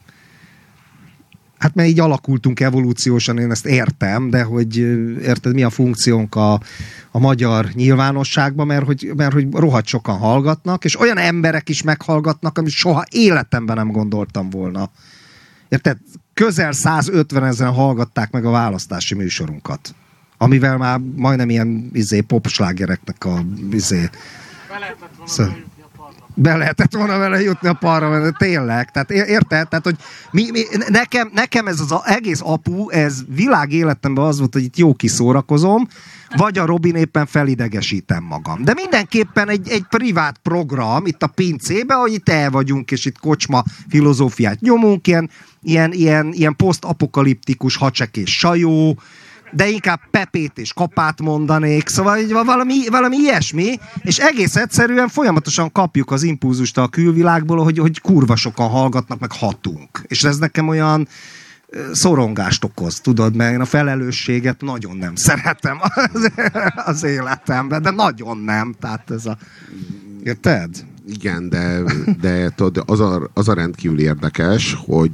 Hát mert így alakultunk evolúciósan, én ezt értem, de hogy érted, mi a funkciónk a magyar nyilvánosságban, mert hogy rohadt sokan hallgatnak, és olyan emberek is meghallgatnak, amit soha életemben nem gondoltam volna. Érted? Közel 150 000 hallgatták meg a választási műsorunkat. Amivel már majdnem ilyen popslágereknek a be lehetett volna vele jutni a parlamentbe, tényleg. Tehát érted? Tehát, hogy nekem ez az egész apu, ez világéletemben az volt, hogy itt jó kiszórakozom, vagy a Robin éppen felidegesítem magam. De mindenképpen egy privát program itt a pincébe, hogy itt el vagyunk, és itt kocsma filozófiát nyomunk, ilyen posztapokaliptikus hacsek és sajó, de inkább Pepét és Kapát mondanék, szóval valami ilyesmi, és egész egyszerűen folyamatosan kapjuk az impulzust a külvilágból, hogy kurva sokan hallgatnak, meg hatunk. És ez nekem olyan szorongást okoz, tudod, mert én a felelősséget nagyon nem szeretem az életemben, de nagyon nem, tehát ez a... Érted? Igen, de tudod, az a rendkívül érdekes,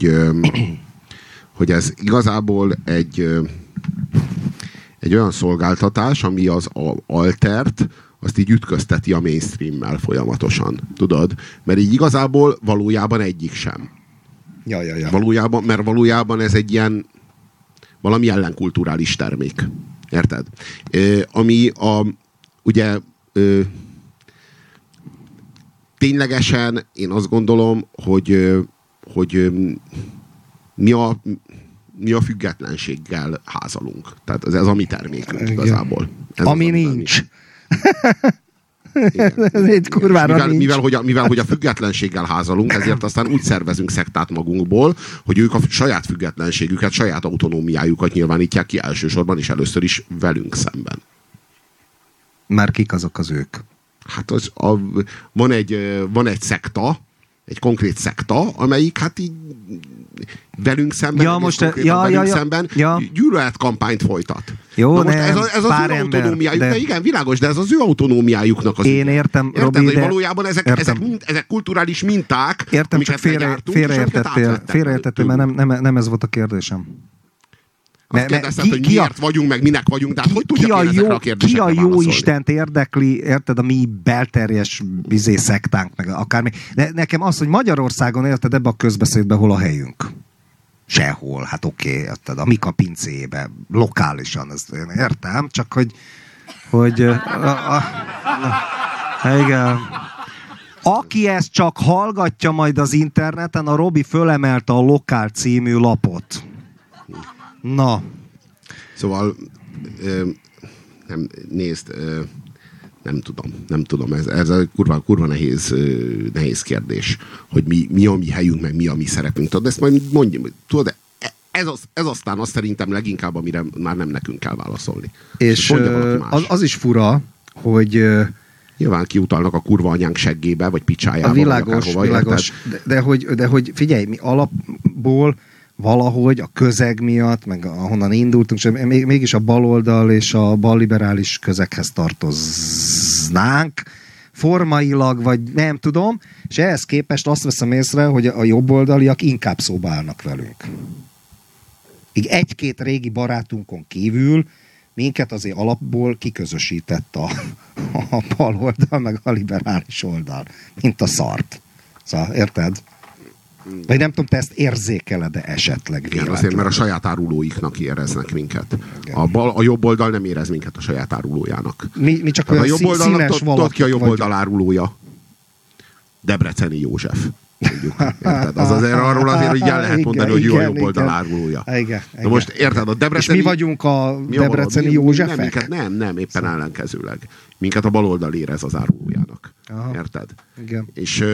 hogy ez igazából egy olyan szolgáltatás, ami az altert, azt így ütközteti a mainstreammel folyamatosan. Tudod? Mert így igazából valójában egyik sem. Ja. Valójában ez egy ilyen valami ellenkulturális termék. Érted? Ami ugye ténylegesen én azt gondolom, hogy mi a függetlenséggel házalunk. Tehát ez a mi termékünk igazából. Ez ami nincs. Ez egy kurvára nincs. Mivel hogy a függetlenséggel házalunk, ezért aztán úgy szervezünk szektát magunkból, hogy ők a saját függetlenségüket, saját autonómiájukat nyilvánítják ki elsősorban, és először is velünk szemben. Már kik azok az ők? Hát van egy szekta, egy konkrét szekta, amelyik hát így velünk szemben, szemben gyűlöletkampányt folytat. Jó, most ez az ő autonómiájuk, de igen, világos, de ez az ő autonómiájuknak én értem, Robi, de valójában ezek kulturális minták, értem, csak félreértettél, mert nem ez volt a kérdésem. Azt kérdezted, hogy miért vagyunk, meg minek vagyunk, de hát hogy tudjak én ezekre a kérdésekre válaszolni? Ki a jó Istent érdekli, érted, a mi belterjes szektánk, meg akármi. De nekem az, hogy Magyarországon, érted, ebbe a közbeszédbe hol a helyünk? Sehol, hát oké, érted, a Mika pincébe, lokálisan, ezt én értem, csak hogy igen. Aki ezt csak hallgatja majd az interneten, a Robi fölemelte a Lokál című lapot. Na. Szóval nézd, nem tudom, ez a kurva nehéz kérdés, hogy mi a mi helyünk, meg mi a mi szerepünk. Tudod, ezt majd mondjam, tudod, ez aztán azt szerintem leginkább, amire már nem nekünk kell válaszolni. És az is fura, hogy nyilván kiutalnak a kurva anyánk seggébe, vagy picsájába. Világos. De hogy figyelj, mi alapból valahogy a közeg miatt, meg ahonnan indultunk, és mégis a baloldal és a balliberális közeghez tartoznánk, formailag, vagy nem tudom, és ehhez képest azt veszem észre, hogy a jobboldaliak inkább szóba állnak velünk. Így egy-két régi barátunkon kívül minket azért alapból kiközösített a baloldal, meg a liberális oldal, mint a szart. Szóval, érted? Vagy nem tudom, te ezt érzékeled-e esetleg véletlenül? Igen, azért, mert a saját árulóiknak éreznek minket. A jobb oldal nem érez minket a saját árulójának. Mi csak olyan színes valaki. Tudod ki a jobb oldal árulója? Debreceni József. Érted? Az azért arról azért, hogy el lehet mondani, hogy ő a jobb oldal árulója. Na most érted, a Debreceni... És mi vagyunk a Debreceni Józsefek? Nem, éppen ellenkezőleg. Minket a baloldal érez az árulójának. Érted? Igen. És...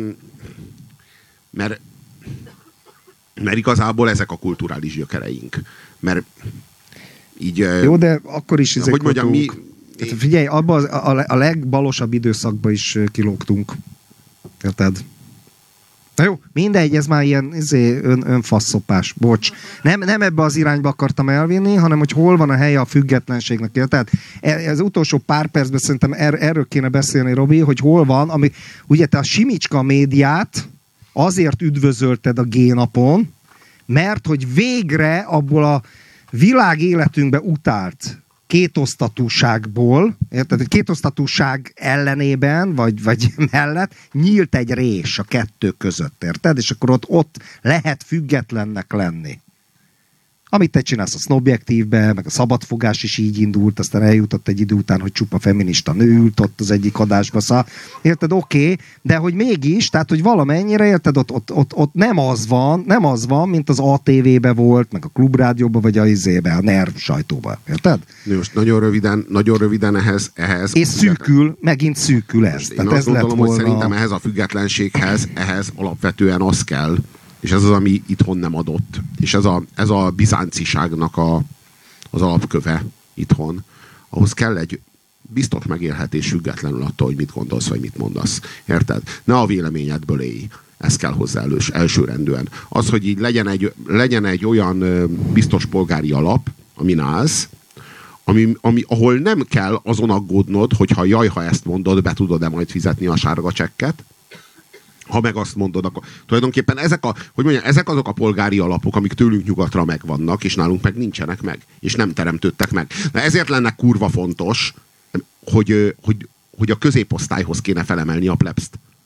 Mert igazából ezek a kulturális gyökereink. Mert így... Jó, de akkor is hogy mondjam, figyelj, abban a legbalosabb időszakban is kilógtunk. Érted? Na jó, mindegy, ez már ilyen önfasszopás. Bocs. Nem ebbe az irányba akartam elvinni, hanem hogy hol van a helye a függetlenségnek. Tehát az utolsó pár percben szerintem erről kéne beszélni, Robi, hogy hol van, ami, ugye te a Simicska médiát azért üdvözölted a G-napon, mert hogy végre abból a világ életünkbe utált kétosztatúságból, érted? Kétosztatúság ellenében, vagy mellett nyílt egy rés a kettő között, érted? És akkor ott lehet függetlennek lenni. Amit te csinálsz a Sznobjektívbe, meg a Szabadfogás is így indult, aztán eljutott egy idő után, hogy csupa feminista nő ült ott az egyik adásba, szóval, érted, oké, de hogy mégis, tehát, hogy valamennyire, érted, ott nem az van, mint az ATV-be volt, meg a Klubrádióban, vagy a izébe, a NERV sajtóban, érted? Most nagyon röviden ehhez... És megint szűkül ez. Én azt gondolom, hogy szerintem ehhez a függetlenséghez, ehhez alapvetően az kell, és ez az, ami itthon nem adott. És ez a bizánciságnak az alapköve itthon. Ahhoz kell egy biztos megélhetés függetlenül attól, hogy mit gondolsz, vagy mit mondasz. Érted? Ne a véleményedből élj. Ez kell hozzá elsőrendűen. Az, hogy így legyen egy olyan biztos polgári alap, amin állsz, ahol nem kell azon aggódnod, hogyha ha ezt mondod, be tudod-e majd fizetni a sárga csekket. Ha meg azt mondod, akkor tulajdonképpen ezek azok a polgári alapok, amik tőlünk nyugatra megvannak, és nálunk meg nincsenek meg, és nem teremtődtek meg. Na ezért lenne kurva fontos, hogy a középosztályhoz kéne felemelni a plebszt.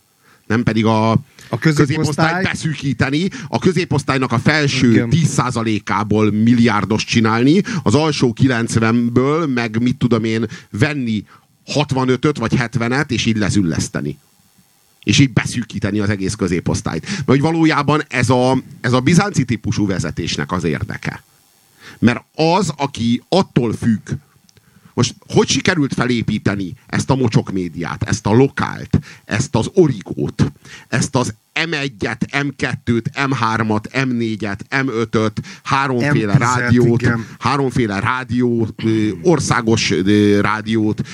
nem pedig a középosztályt beszűkíteni, a középosztálynak a felső 10%-ából milliárdos csinálni, az alsó 90-ből meg mit tudom én venni 65-öt vagy 70-et, és így lezülleszteni. És így beszűkíteni az egész középosztályt. Mert hogy valójában ez a bizánci típusú vezetésnek az érdeke. Mert az, aki attól függ, most hogy sikerült felépíteni ezt a mocsok médiát, ezt a lokált, ezt az origót, ezt az M1-et, M2-t, M3-at, M4-et, M5-öt, háromféle rádiót, országos rádiót,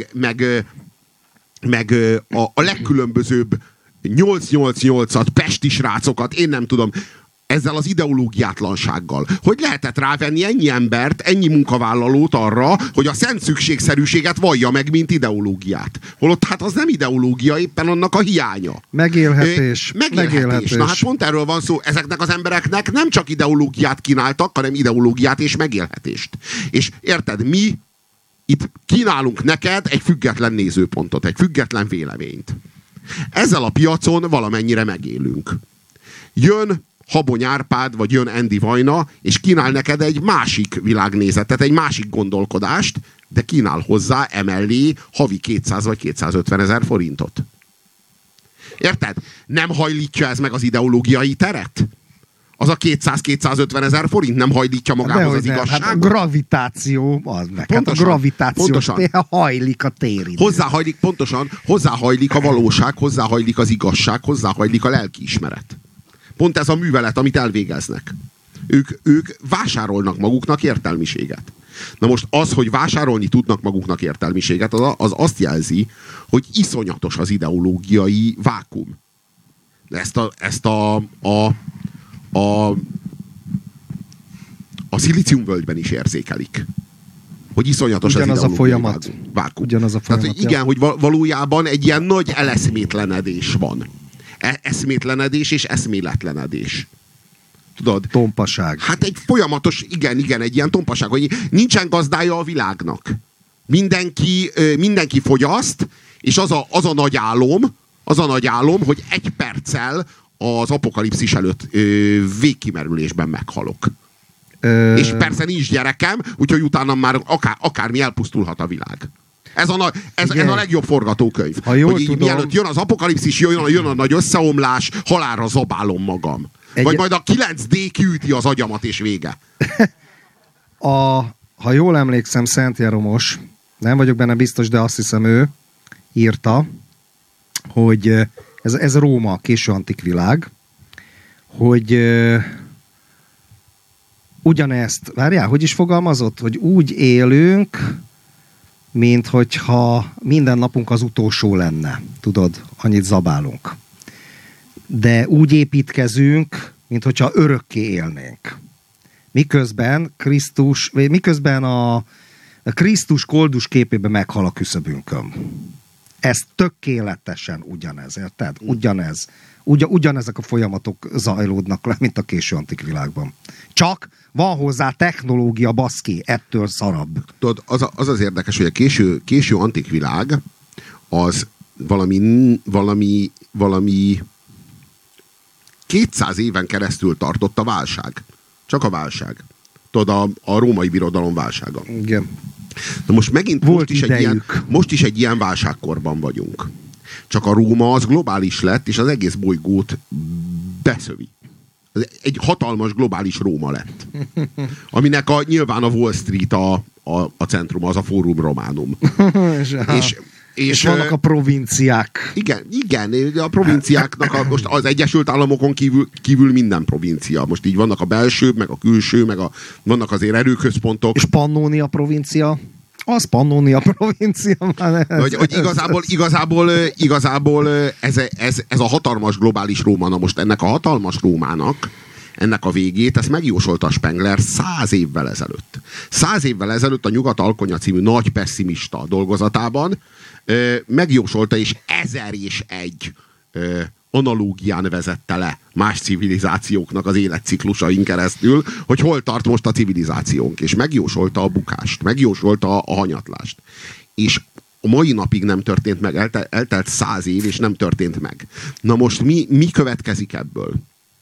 meg a legkülönbözőbb 888-at, pesti srácokat, én nem tudom, ezzel az ideológiátlansággal. Hogy lehetett rávenni ennyi embert, ennyi munkavállalót arra, hogy a szent szükségszerűséget vallja meg, mint ideológiát. Holott hát az nem ideológia, éppen annak a hiánya. Megélhetés. Na hát pont erről van szó. Ezeknek az embereknek nem csak ideológiát kínáltak, hanem ideológiát és megélhetést. És érted, mi itt kínálunk neked egy független nézőpontot, egy független véleményt. Ezzel a piacon valamennyire megélünk. Jön Habony Árpád, vagy jön Andy Vajna, és kínál neked egy másik világnézetet, egy másik gondolkodást, de kínál hozzá emellé havi 200 vagy 250 ezer forintot. Érted? Nem hajlítja ez meg az ideológiai teret? Az a 200-250 ezer forint nem hajlítja magához az igazságot? Hát a gravitáció az meg. Pontosan, hát a gravitációs hajlik a téridő. Hozzáhajlik a valóság, hozzáhajlik az igazság, hozzáhajlik a lelkiismeret. Pont ez a művelet, amit elvégeznek. Ők vásárolnak maguknak értelmiséget. Na most az, hogy vásárolni tudnak maguknak értelmiséget, az azt jelzi, hogy iszonyatos az ideológiai vákum. Ezt a szilíciumvölgyben is érzékelik. Hogy iszonyatos ugyanaz az ideológiai vákum. Ugyanaz a folyamat. Tehát, igen, hogy valójában egy ilyen nagy eleszmétlenedés van. Eszmétlenedés és eszméletlenedés. Tudod? Tompaság. Hát egy folyamatos, igen, egy ilyen tompaság, hogy nincsen gazdája a világnak. Mindenki fogyaszt, és az a nagy álom, hogy egy perccel az apokalipszis előtt végkimerülésben meghalok. És persze nincs gyerekem, úgyhogy utána már akármi elpusztulhat a világ. Ez a legjobb forgatókönyv. Hogy mielőtt jön az apokalipszis, jön a nagy összeomlás, halálra zabálom magam. Vagy majd a 9D kiüti az agyamat, és vége. Ha jól emlékszem, Szent Jeromos, nem vagyok benne biztos, de azt hiszem ő írta, hogy ez Róma, késő antik világ, hogy ugyanezt, várjál, hogy is fogalmazott, hogy úgy élünk, mint hogyha minden napunk az utolsó lenne. Tudod, annyit zabálunk. De úgy építkezünk, mint hogyha örökké élnénk. Miközben a Krisztus koldus képében meghal a küszöbünkön. Ez tökéletesen ugyanez, érted? Ugyanez. Ugyanezek a folyamatok zajlódnak le, mint a késő antik világban. Csak van hozzá technológia, baszki, ettől szarabb. Tudod, az érdekes, hogy a késő antik világ az valami 200 éven keresztül tartott a válság. Csak a válság. Tudod, a római birodalom válsága. Igen. Na most megint most is egy ilyen válságkorban vagyunk. Csak a Róma az globális lett, és az egész bolygót beszövi. Egy hatalmas globális Róma lett. Aminek nyilván a Wall Street a centrum, az a Fórum Románum. És vannak a provinciák. Igen, a provinciáknak most az Egyesült Államokon kívül minden provincia. Most így vannak a belső, meg a külső, meg vannak azért erőközpontok. És Pannonia provincia? Az Pannonia provincia. Hogy igazából ez a hatalmas globális Róma. Na most ennek a hatalmas Rómának, ennek a végét, ezt megjósolta Spengler 100 évvel ezelőtt. 100 évvel ezelőtt a Nyugat alkonya című nagy pesszimista dolgozatában megjósolta, és 1001 analógián vezette le más civilizációknak az életciklusain keresztül, hogy hol tart most a civilizációnk. És megjósolta a bukást, megjósolta a hanyatlást. És a mai napig nem történt meg, eltelt 100 év, és nem történt meg. Na most mi következik ebből?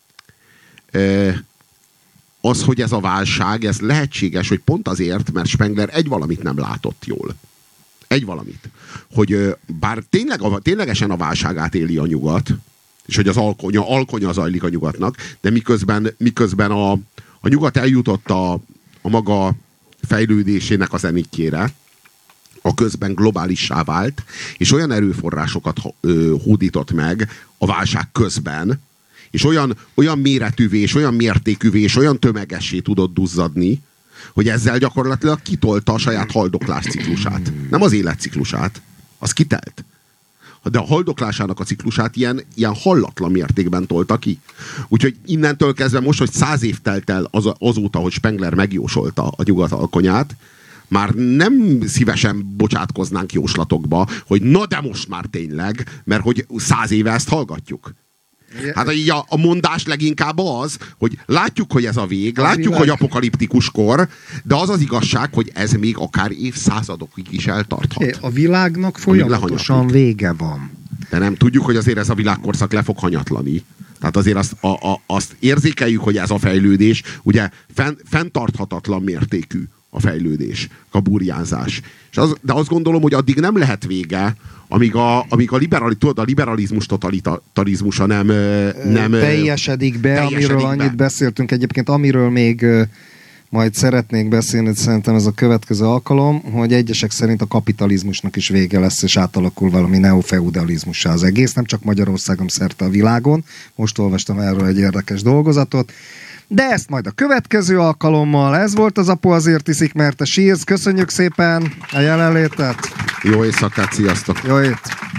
Az, hogy ez a válság, ez lehetséges, hogy pont azért, mert Spengler egy valamit nem látott jól. Egy valamit. Hogy bár ténylegesen a válságát éli a nyugat, és hogy az alkonya zajlik a nyugatnak, de miközben a nyugat eljutott a maga fejlődésének a zenitjére, a közben globálissá vált, és olyan erőforrásokat hódított meg a válság közben, és olyan méretűvé, és olyan mértékűvé, és olyan tömegessé tudott duzzadni, hogy ezzel gyakorlatilag kitolta a saját haldoklás ciklusát. Nem az életciklusát, az kitelt. De a haldoklásának a ciklusát ilyen hallatlan mértékben tolta ki. Úgyhogy innentől kezdve most, hogy 100 év telt el azóta, hogy Spengler megjósolta a nyugat alkonyát, már nem szívesen bocsátkoznánk jóslatokba, hogy na de most már tényleg, mert hogy 100 éve ezt hallgatjuk. Hát így a mondás leginkább az, hogy látjuk, hogy ez a vég, látjuk, hogy apokaliptikus kor, de az az igazság, hogy ez még akár évszázadokig is eltarthat. A világnak folyamatosan vége van. De nem tudjuk, hogy azért ez a világkorszak le fog hanyatlani. Tehát azért azt érzékeljük, hogy ez a fejlődés, ugye fenntarthatatlan mértékű a fejlődés, a burjánzás. De azt gondolom, hogy addig nem lehet vége, amíg a liberalizmus totalitarizmusa nem teljesedik be, amiről annyit beszéltünk egyébként, amiről még majd szeretnénk beszélni, szerintem ez a következő alkalom, hogy egyesek szerint a kapitalizmusnak is vége lesz, és átalakul valami neofeudalizmussá az egész, nem csak Magyarországon, szerte a világon. Most olvastam erről egy érdekes dolgozatot. De ezt majd a következő alkalommal. Ez volt az Apu azért iszik, mert te sírsz. Köszönjük szépen a jelenlétet. Jó éjszakát, sziasztok! Jó ét!